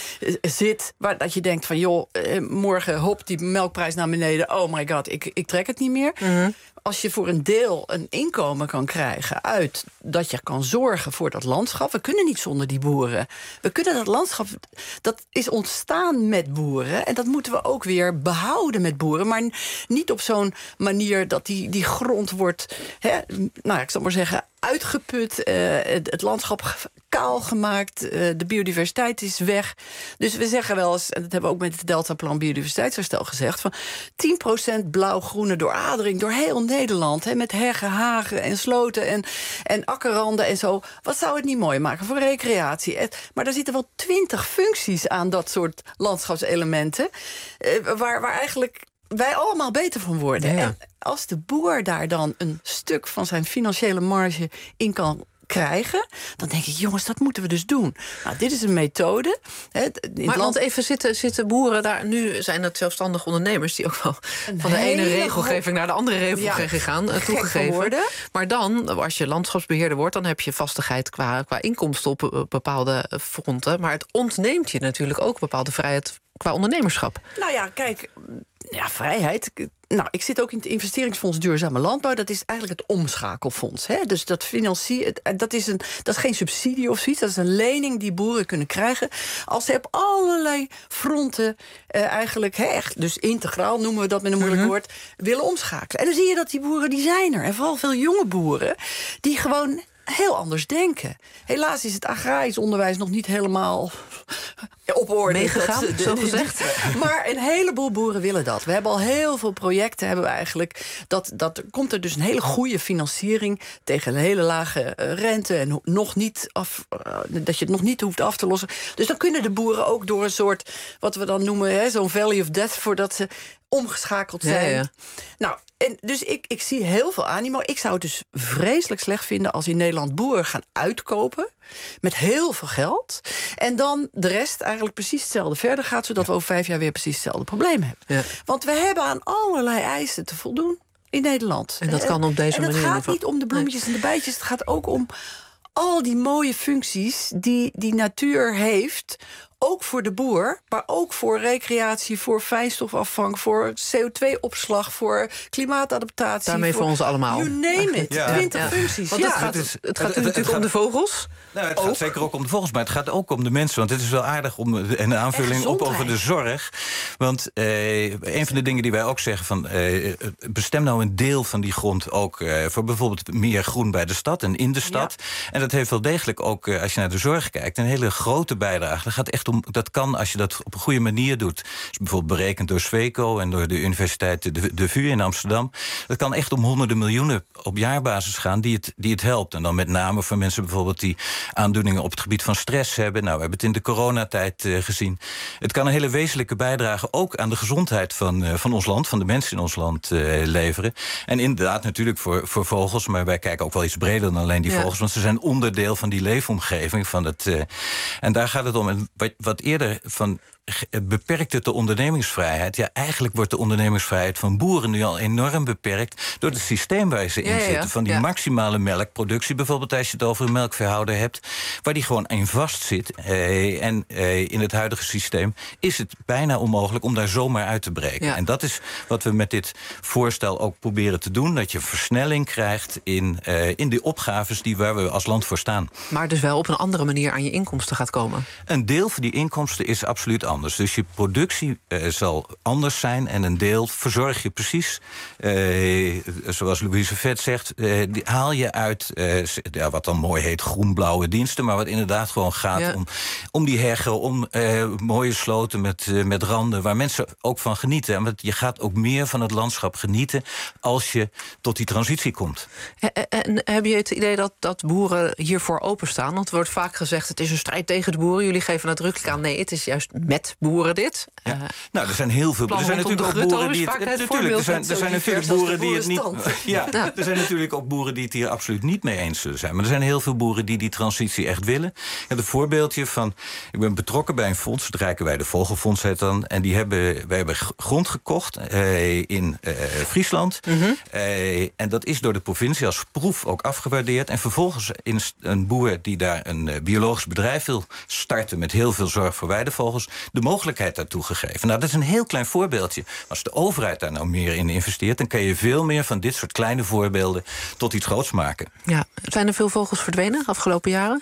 zit, waar dat je denkt van joh, uh, morgen hop die melkprijs naar beneden. Oh my god, ik, ik trek het niet meer. Mm-hmm. Als je voor een deel een inkomen kan krijgen uit dat je kan zorgen voor dat landschap. We kunnen niet zonder die boeren. We kunnen dat landschap, dat is ontstaan met boeren. En dat moeten we ook weer behouden met boeren. Maar niet op zo'n manier dat die, die grond wordt, hè, nou ik zal maar zeggen, uitgeput. Uh, het, het landschap kaal gemaakt. Uh, de biodiversiteit is weg. Dus we zeggen wel eens, en dat hebben we ook met het Deltaplan Biodiversiteitsherstel gezegd, van tien procent blauw-groene dooradering door heel Nederland. Hè, met heggen, hagen en sloten en, en akkerranden en zo. Wat zou het niet mooi maken voor recreatie? Het, maar daar zitten wel twintig functies aan dat soort landschapselementen. Uh, waar, waar eigenlijk wij allemaal beter van worden. Ja, ja. En als de boer daar dan een stuk van zijn financiële marge in kan krijgen, dan denk ik, jongens, dat moeten we dus doen. Nou, dit is een methode. Hè, maar land... want even zitten, zitten boeren daar, nu zijn het zelfstandige ondernemers die ook wel een van de ene regelgeving naar de andere regelgeving ja, gaan, toegegeven worden. Maar dan, als je landschapsbeheerder wordt, dan heb je vastigheid qua, qua inkomsten op bepaalde fronten. Maar het ontneemt je natuurlijk ook bepaalde vrijheid qua ondernemerschap. Nou ja, kijk, ja, vrijheid. Nou, ik zit ook in het investeringsfonds Duurzame Landbouw. Dat is eigenlijk het omschakelfonds. Hè? Dus dat financiert, dat is, een, dat is geen subsidie of zoiets. Dat is een lening die boeren kunnen krijgen als ze op allerlei fronten uh, eigenlijk, hè, echt, dus integraal noemen we dat met een moeilijk mm-hmm. woord, willen omschakelen. En dan zie je dat die boeren, die zijn er. En vooral veel jonge boeren, die gewoon heel anders denken. Helaas is het agrarisch onderwijs nog niet helemaal op orde. Meegegaan, dat, zo gezegd. Maar een heleboel boeren willen dat. We hebben al heel veel projecten, hebben we eigenlijk. Dat, dat komt er dus een hele goede financiering tegen een hele lage rente en nog niet af, uh, dat je het nog niet hoeft af te lossen. Dus dan kunnen de boeren ook door een soort, wat we dan noemen, zo'n valley of death, voordat ze omgeschakeld zijn. Ja, ja. Nou, en dus ik, ik zie heel veel animo. Ik zou het dus vreselijk slecht vinden als in Nederland boeren gaan uitkopen met heel veel geld. En dan de rest eigenlijk precies hetzelfde verder gaat, zodat we over vijf jaar weer precies hetzelfde probleem hebben. Ja. Want we hebben aan allerlei eisen te voldoen in Nederland. En dat kan op deze en manier. En het gaat niet om de bloemetjes nee. en de bijtjes. Het gaat ook om al die mooie functies die die natuur heeft, ook voor de boer, maar ook voor recreatie, voor fijnstofafvang, voor C O twee opslag, voor klimaatadaptatie. Daarmee voor, voor ons allemaal. You name it. Ja. Twintig ja. functies. Want ja. het gaat, het is, het gaat het, natuurlijk het gaat, om de vogels. Nou, het ook. gaat zeker ook om de vogels, maar het gaat ook om de mensen. Want het is wel aardig om een aanvulling op over de zorg. Want eh, een van de dingen die wij ook zeggen van eh, bestem nou een deel van die grond ook eh, voor bijvoorbeeld meer groen bij de stad en in de stad. Ja. En dat heeft wel degelijk ook, eh, als je naar de zorg kijkt, een hele grote bijdrage. Dat gaat echt om, dat kan als je dat op een goede manier doet. Dus bijvoorbeeld berekend door Sweco en door de universiteit de, de V U in Amsterdam. Dat kan echt om honderden miljoenen op jaarbasis gaan die het, die het helpt. En dan met name voor mensen bijvoorbeeld die aandoeningen op het gebied van stress hebben. Nou, we hebben het in de coronatijd uh, gezien. Het kan een hele wezenlijke bijdrage ook aan de gezondheid van, uh, van ons land, van de mensen in ons land uh, leveren. En inderdaad natuurlijk voor, voor vogels, maar wij kijken ook wel iets breder dan alleen die ja. vogels, want ze zijn onderdeel van die leefomgeving. Van het, uh, en daar gaat het om. En wat, wat eerder van beperkt het de ondernemingsvrijheid. Ja, eigenlijk wordt de ondernemingsvrijheid van boeren nu al enorm beperkt door het systeem waar ze in ja, ja, zitten. Van die ja. maximale melkproductie, bijvoorbeeld als je het over een melkveehouder hebt, waar die gewoon in vast zit. Eh, en eh, in het huidige systeem is het bijna onmogelijk om daar zomaar uit te breken. Ja. En dat is wat we met dit voorstel ook proberen te doen. Dat je versnelling krijgt in, uh, in die opgaves die waar we als land voor staan. Maar dus wel op een andere manier aan je inkomsten gaat komen. Een deel van die inkomsten is absoluut anders. Dus je productie uh, zal anders zijn en een deel verzorg je precies. Uh, zoals Louise Vet zegt, uh, die haal je uit uh, ja, wat dan mooi heet groen-blauwe diensten, maar wat inderdaad gewoon gaat ja. om, om die heggen, om uh, mooie sloten met, uh, met randen waar mensen ook van genieten. En je gaat ook meer van het landschap genieten als je tot die transitie komt. En, en heb je het idee dat, dat boeren hiervoor openstaan? Want er wordt vaak gezegd, het is een strijd tegen de boeren. Jullie geven nadrukkelijk aan, nee, het is juist met boeren dit. Ja. Uh, nou, er zijn heel veel. Er zijn natuurlijk ook boeren die het. het natuurlijk, er zijn, er zijn natuurlijk boeren die het niet. Ja, ja, er zijn natuurlijk ook boeren die het hier absoluut niet mee eens zullen zijn. Maar er zijn heel veel boeren die die transitie echt willen. Ik heb een voorbeeldje van. Ik ben betrokken bij een fonds, het Rijkenwijde Vogelfonds heet dan. En die hebben, wij hebben grond gekocht uh, in uh, Friesland. Mm-hmm. Uh, en dat is door de provincie als proef ook afgewaardeerd. En vervolgens is een boer die daar een uh, biologisch bedrijf wil starten met heel veel zorg voor weidevogels, de mogelijkheid daartoe gegeven. Nou, dat is een heel klein voorbeeldje. Als de overheid daar nou meer in investeert, dan kan je veel meer van dit soort kleine voorbeelden tot iets groots maken. Ja, zijn er veel vogels verdwenen afgelopen jaren?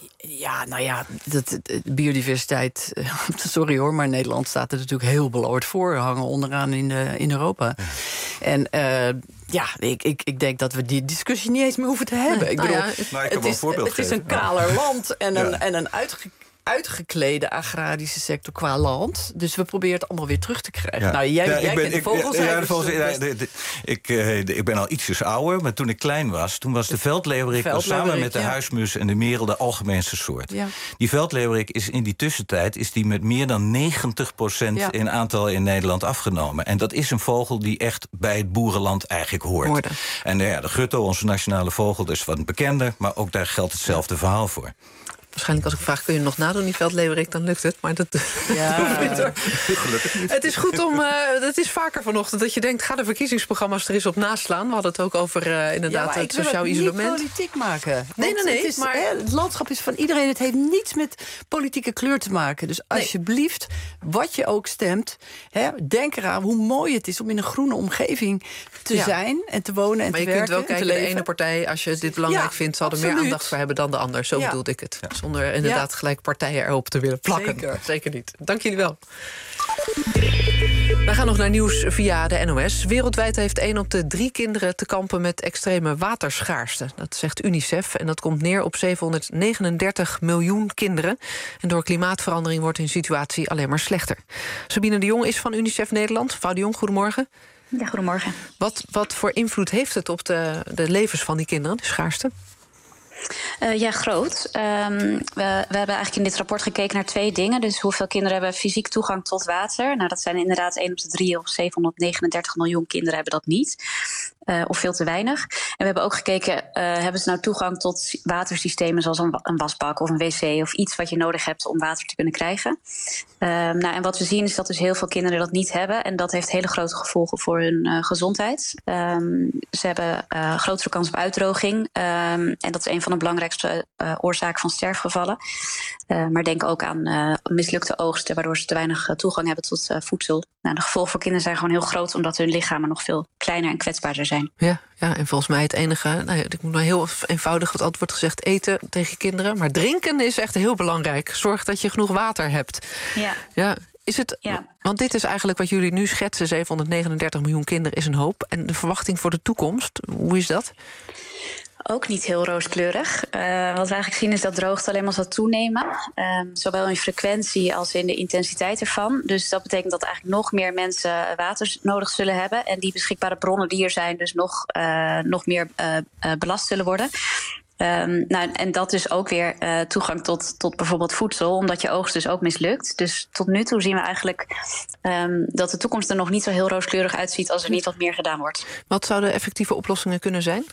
Ja, nou ja, dat, de biodiversiteit, sorry hoor, maar Nederland staat er natuurlijk heel beloord voor. We hangen onderaan in, de, in Europa. Ja. En uh, ja, ik, ik, ik denk dat we die discussie niet eens meer hoeven te hebben. Nee, ik bedoel, nou ja, het, nou, ik het, is, het is een kaler land en een, ja. en een uitge uitgeklede agrarische sector qua land. Dus we proberen het allemaal weer terug te krijgen. Ja. Nou, jij, ja, jij ik ben, kent de ik, vogels. ja, de vogels ja, de, de, ik, uh, de, ik ben al ietsjes ouder, maar toen ik klein was... toen was de veldleeuwerik samen met de ja. huismus en de merel de algemeenste soort. Ja. Die veldleeuwerik is in die tussentijd is die met meer dan negentig procent ja. in aantal in Nederland afgenomen. En dat is een vogel die echt bij het boerenland eigenlijk hoort. Hoorde. En uh, ja, de gutto, onze nationale vogel, dat is wat bekender... maar ook daar geldt hetzelfde verhaal voor. Waarschijnlijk als ik vraag, kun je nog nadoen die veldleeuwerik, dan lukt het. Maar dat, ja. dat hoeft niet hoor. Gelukkig niet. Het is goed om, uh, het is vaker vanochtend dat je denkt, ga de verkiezingsprogramma's er eens op naslaan. We hadden het ook over uh, inderdaad ja, het sociaal isolement. Ik wil niet politiek maken. Nee, nee, nee. Het, is, maar... hè, het landschap is van iedereen. Het heeft niets met politieke kleur te maken. Dus alsjeblieft, wat je ook stemt, hè, denk eraan hoe mooi het is om in een groene omgeving te ja. zijn en te wonen en maar te werken. Maar je werken, kunt wel kijken, de ene partij, als je dit belangrijk ja, vindt, zal er meer aandacht voor hebben dan de ander. Zo ja. bedoelde ik het. Ja. Zonder inderdaad ja. gelijk partijen erop te willen plakken. Zeker. Zeker niet. Dank jullie wel. We gaan nog naar nieuws via de N O S. Wereldwijd heeft één op de drie kinderen te kampen met extreme waterschaarste. Dat zegt UNICEF en dat komt neer op zevenhonderdnegenendertig miljoen kinderen. En door klimaatverandering wordt hun situatie alleen maar slechter. Sabine de Jong is van UNICEF Nederland. Mevrouw de Jong, goedemorgen. Ja, goedemorgen. Wat, wat voor invloed heeft het op de, de levens van die kinderen, de schaarste? Uh, ja, groot. Um, we, we hebben eigenlijk in dit rapport gekeken naar twee dingen. Dus hoeveel kinderen hebben fysiek toegang tot water? Nou, dat zijn inderdaad één op de drie of zevenhonderdnegenendertig miljoen kinderen hebben dat niet. Uh, of veel te weinig. En we hebben ook gekeken, uh, hebben ze nou toegang tot watersystemen zoals een, een wasbak of een wc of iets wat je nodig hebt om water te kunnen krijgen. Uh, nou, en wat we zien is dat dus heel veel kinderen dat niet hebben. En dat heeft hele grote gevolgen voor hun uh, gezondheid. Um, ze hebben uh, grotere kans op uitdroging. Um, en dat is een van de belangrijkste uh, oorzaken van sterfgevallen. Uh, maar denk ook aan uh, mislukte oogsten, waardoor ze te weinig uh, toegang hebben tot uh, voedsel. Nou, de gevolgen voor kinderen zijn gewoon heel groot, omdat hun lichamen nog veel kleiner en kwetsbaarder zijn. Ja, ja, en volgens mij het enige, nou ja, ik moet maar heel eenvoudig wat antwoord gezegd, eten tegen kinderen. Maar drinken is echt heel belangrijk. Zorg dat je genoeg water hebt. Ja. Ja. Is het, ja. Want dit is eigenlijk wat jullie nu schetsen, zevenhonderdnegenendertig miljoen kinderen is een hoop. En de verwachting voor de toekomst, hoe is dat? Ook niet heel rooskleurig. Uh, wat we eigenlijk zien is dat droogte alleen maar zal toenemen. Uh, zowel in frequentie als in de intensiteit ervan. Dus dat betekent dat eigenlijk nog meer mensen water nodig zullen hebben. En die beschikbare bronnen die er zijn dus nog, uh, nog meer uh, uh, belast zullen worden. Um, nou, en dat is ook weer uh, toegang tot, tot bijvoorbeeld voedsel, omdat je oogst dus ook mislukt. Dus tot nu toe zien we eigenlijk um, dat de toekomst er nog niet zo heel rooskleurig uitziet als er niet wat meer gedaan wordt. Wat zouden effectieve oplossingen kunnen zijn?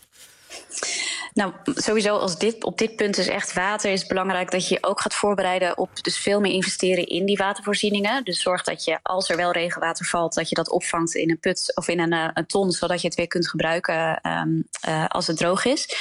Nou, sowieso als dit, op dit punt is echt water, is het belangrijk dat je je ook gaat voorbereiden op dus veel meer investeren in die watervoorzieningen. Dus zorg dat je, als er wel regenwater valt, dat je dat opvangt in een put of in een, uh, een ton, zodat je het weer kunt gebruiken um, uh, als het droog is.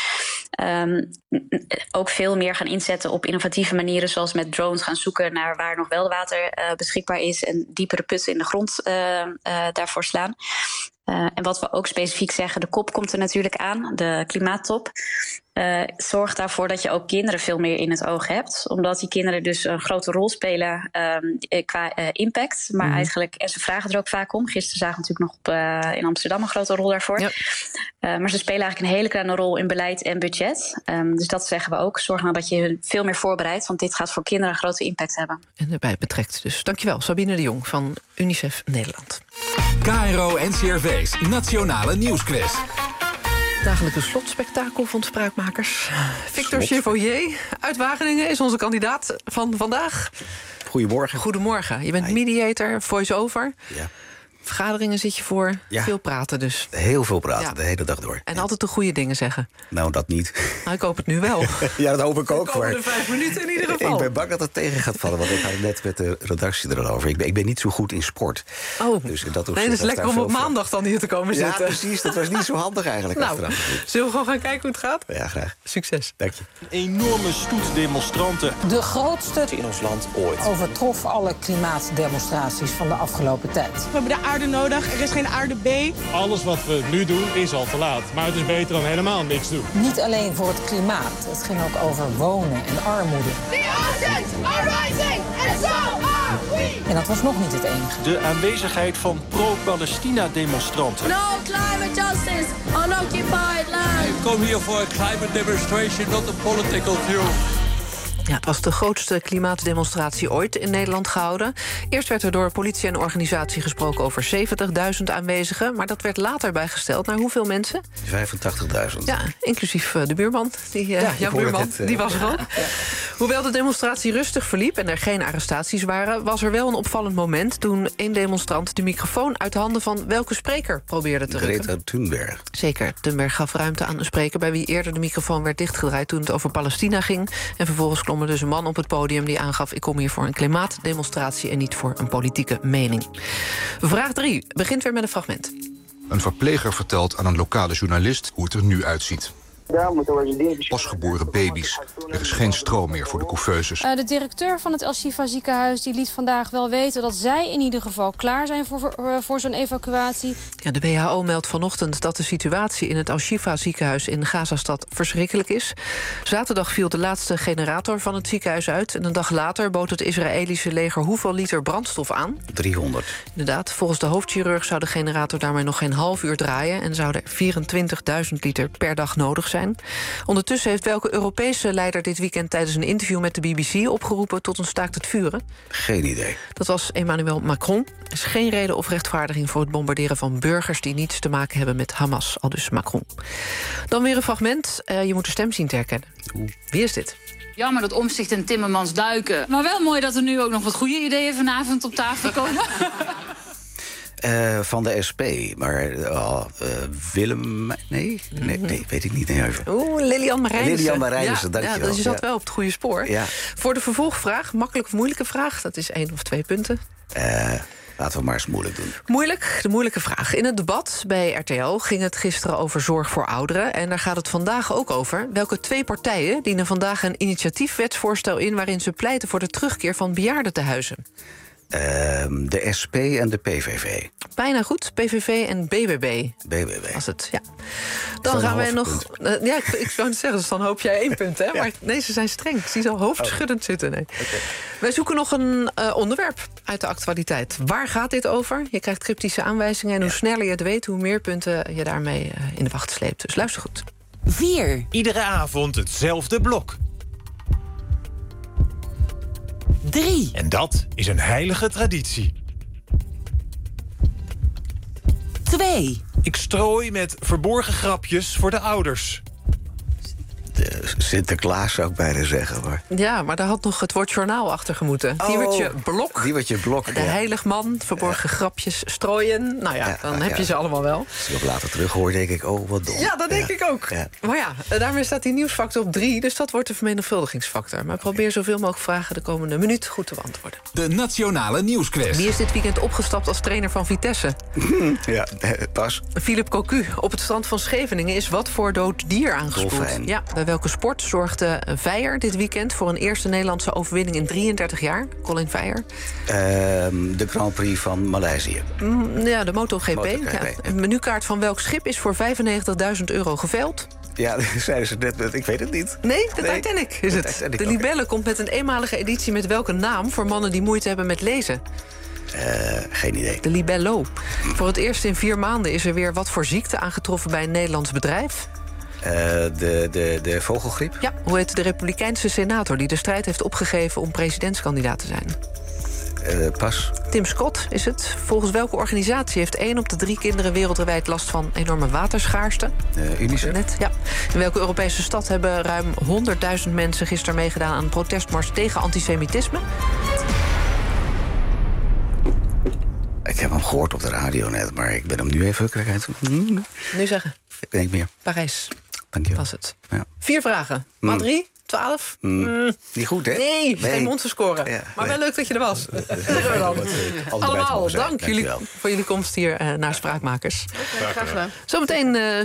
Um, ook veel meer gaan inzetten op innovatieve manieren, zoals met drones gaan zoeken naar waar nog wel water uh, beschikbaar is en diepere putten in de grond uh, uh, daarvoor slaan. Uh, en wat we ook specifiek zeggen, de kop komt er natuurlijk aan, de klimaattop. Uh, zorg daarvoor dat je ook kinderen veel meer in het oog hebt. Omdat die kinderen dus een grote rol spelen um, qua uh, impact. Maar mm. eigenlijk, en ze vragen er ook vaak om. Gisteren zagen we natuurlijk nog op, uh, in Amsterdam een grote rol daarvoor. Ja. Uh, maar ze spelen eigenlijk een hele kleine rol in beleid en budget. Um, dus dat zeggen we ook. Zorg nou dat je hun veel meer voorbereidt. Want dit gaat voor kinderen een grote impact hebben. En erbij betrekt dus. Dankjewel, Sabine de Jong van UNICEF Nederland. K R O N C R V's Nationale Nieuwsquiz. Dagelijkse slotspektakel van Spraakmakers. Victor Chevoyer uit Wageningen is onze kandidaat van vandaag. Goedemorgen. Goedemorgen. Je bent Hi. mediator, voice-over. Ja. Vergaderingen zit je voor. Ja. Veel praten dus. Heel veel praten, ja. De hele dag door. En altijd de goede dingen zeggen. Nou, dat niet. Nou, ik hoop het nu wel. Ja, dat hoop ik ook. De komende vijf minuten in ieder geval. Ik ben bang dat het tegen gaat vallen, want ik had het net met de redactie erover. Ik ben, ik ben niet zo goed in sport. Oh, dus dat nee, dat is lekker om op maandag dan hier te komen ja, zitten. Ja, precies. Dat was niet zo handig eigenlijk. Nou, zullen we gewoon gaan kijken hoe het gaat? Ja, graag. Succes. Dank je. Een enorme stoet demonstranten. De grootste in ons land ooit. Overtrof alle klimaatdemonstraties van de afgelopen tijd. We hebben de aarde nodig. Er is geen aarde B. Alles wat we nu doen is al te laat. Maar het is beter dan helemaal niks doen. Niet alleen voor het klimaat. Het ging ook over wonen en armoede. The oceans are rising and so are we. En dat was nog niet het enige. De aanwezigheid van pro-Palestina-demonstranten. No climate justice on occupied land. I come here for a climate demonstration, not a political view. Ja, het was de grootste klimaatdemonstratie ooit in Nederland gehouden. Eerst werd er door politie en organisatie gesproken over zeventigduizend aanwezigen, maar dat werd later bijgesteld naar hoeveel mensen? vijfentachtigduizend. Ja, inclusief uh, de buurman. Die, uh, ja, jouw buurman, het, uh, die was er ook. Ja. Hoewel de demonstratie rustig verliep en er geen arrestaties waren, was er wel een opvallend moment toen een demonstrant de microfoon uit de handen van welke spreker probeerde te rukken. Greta Thunberg. Zeker, Thunberg gaf ruimte aan een spreker bij wie eerder de microfoon werd dichtgedraaid toen het over Palestina ging. En vervolgens klom er dus een man op het podium die aangaf: ik kom hier voor een klimaatdemonstratie en niet voor een politieke mening. Vraag drie begint weer met een fragment. Een verpleger vertelt aan een lokale journalist hoe het er nu uitziet. Pasgeboren baby's. Er is geen stroom meer voor de couveuses. Uh, de directeur van het El Shifa ziekenhuis die liet vandaag wel weten dat zij in ieder geval klaar zijn voor, voor, voor zo'n evacuatie. Ja, de W H O meldt vanochtend dat de situatie in het Al Shifa ziekenhuis in Gazastad verschrikkelijk is. Zaterdag viel de laatste generator van het ziekenhuis uit. En een dag later bood het Israëlische leger hoeveel liter brandstof aan? driehonderd. Inderdaad, volgens de hoofdchirurg zou de generator daarmee nog geen half uur draaien en zouden er vierentwintigduizend liter per dag nodig zijn. Ondertussen heeft welke Europese leider dit weekend tijdens een interview met de B B C opgeroepen tot een staakt het vuren? Geen idee. Dat was Emmanuel Macron. Er is geen reden of rechtvaardiging voor het bombarderen van burgers die niets te maken hebben met Hamas, aldus Macron. Dan weer een fragment. Uh, je moet de stem zien te herkennen. Oeh. Wie is dit? Jammer dat Omtzigt en Timmermans duiken. Maar wel mooi dat er nu ook nog wat goede ideeën vanavond op tafel komen. Uh, van de S P, maar uh, uh, Willem... Nee? nee? Nee, weet ik niet. Nee, even. Oeh, Lilian Marijnissen. Lilian Marijnissen, ja, dankjewel. Ja, dus je zat ja. wel op het goede spoor. Ja. Voor de vervolgvraag, makkelijk of moeilijke vraag... dat is één of twee punten. Uh, laten we maar eens moeilijk doen. Moeilijk, de moeilijke vraag. In het debat bij R T L ging het gisteren over zorg voor ouderen... en daar gaat het vandaag ook over. Welke twee partijen dienen vandaag een initiatiefwetsvoorstel in... waarin ze pleiten voor de terugkeer van bejaardentehuizen? Uh, de S P en de P V V. Bijna goed, P V V en B B B. B B B. Was het, ja. Dan gaan wij nog... Uh, ja, ik, ik zou het zeggen, dus dan hoop jij één punt, hè? Ja. Maar nee, ze zijn streng. Ik zie ze al hoofdschuddend oh. zitten. Nee. Okay. Wij zoeken nog een uh, onderwerp uit de actualiteit. Waar gaat dit over? Je krijgt cryptische aanwijzingen... en hoe ja. sneller je het weet, hoe meer punten je daarmee uh, in de wacht sleept. Dus luister goed. vier. Iedere avond hetzelfde blok. drie. En dat is een heilige traditie. twee. Ik strooi met verborgen grapjes voor de ouders. De Sinterklaas zou ik bijna zeggen. Maar... Ja, maar daar had nog het woord journaal achter gemoeten. Oh, Diewertje Blok. Diewertje Blok, De ja. heiligman, verborgen ja. grapjes strooien. Nou ja, ja dan ja, heb je ja. ze allemaal wel. Als ik op later terug hoor, denk ik, oh, wat dom. Ja, dat denk ja. ik ook. Ja. Maar ja, daarmee staat die nieuwsfactor op drie... dus dat wordt de vermenigvuldigingsfactor. Maar probeer okay. zoveel mogelijk vragen de komende minuut goed te beantwoorden. De Nationale Nieuwsquiz. Wie is dit weekend opgestapt als trainer van Vitesse? Ja, pas. Philippe Cocu. Op het strand van Scheveningen is wat voor dood dier aangespoeld? Dolfijn. Ja, bij welke sport zorgde Veijer dit weekend voor een eerste Nederlandse overwinning in drieëndertig jaar? Colin Veijer. Uh, de Grand Prix van Maleisië. Mm, ja, de MotoGP. MotoGP ja. Een menukaart van welk schip is voor vijfennegentigduizend euro geveild? Ja, dat zeiden ze net. Ik weet het niet. Nee, de nee. Titanic is het. De, Titanic, de Libelle okay. komt met een eenmalige editie met welke naam voor mannen die moeite hebben met lezen? Uh, geen idee. De Libello. Voor het eerst in vier maanden is er weer wat voor ziekte aangetroffen bij een Nederlands bedrijf? Uh, de, de, de vogelgriep? Ja, hoe heet de Republikeinse senator die de strijd heeft opgegeven om presidentskandidaat te zijn? Uh, pas. Tim Scott is het. Volgens welke organisatie heeft één op de drie kinderen wereldwijd last van enorme waterschaarste? Uh, UNICEF. Net, ja. In welke Europese stad hebben ruim honderdduizend mensen gisteren meegedaan aan een protestmars tegen antisemitisme? Ik heb hem gehoord op de radio net, maar ik ben hem nu even kwijt. Nu zeggen. Ik weet niet meer. Parijs. Dank je wel. Was het. Ja. Vier vragen. Maar mm. drie? Twaalf? Mm. Mm. Niet goed, hè? Nee, nee. Geen mond te scoren. Ja, maar nee. wel leuk dat je er was. Allemaal, dank jullie wel voor jullie komst hier uh, naar Spraakmakers. Okay, graag gedaan. Zometeen uh,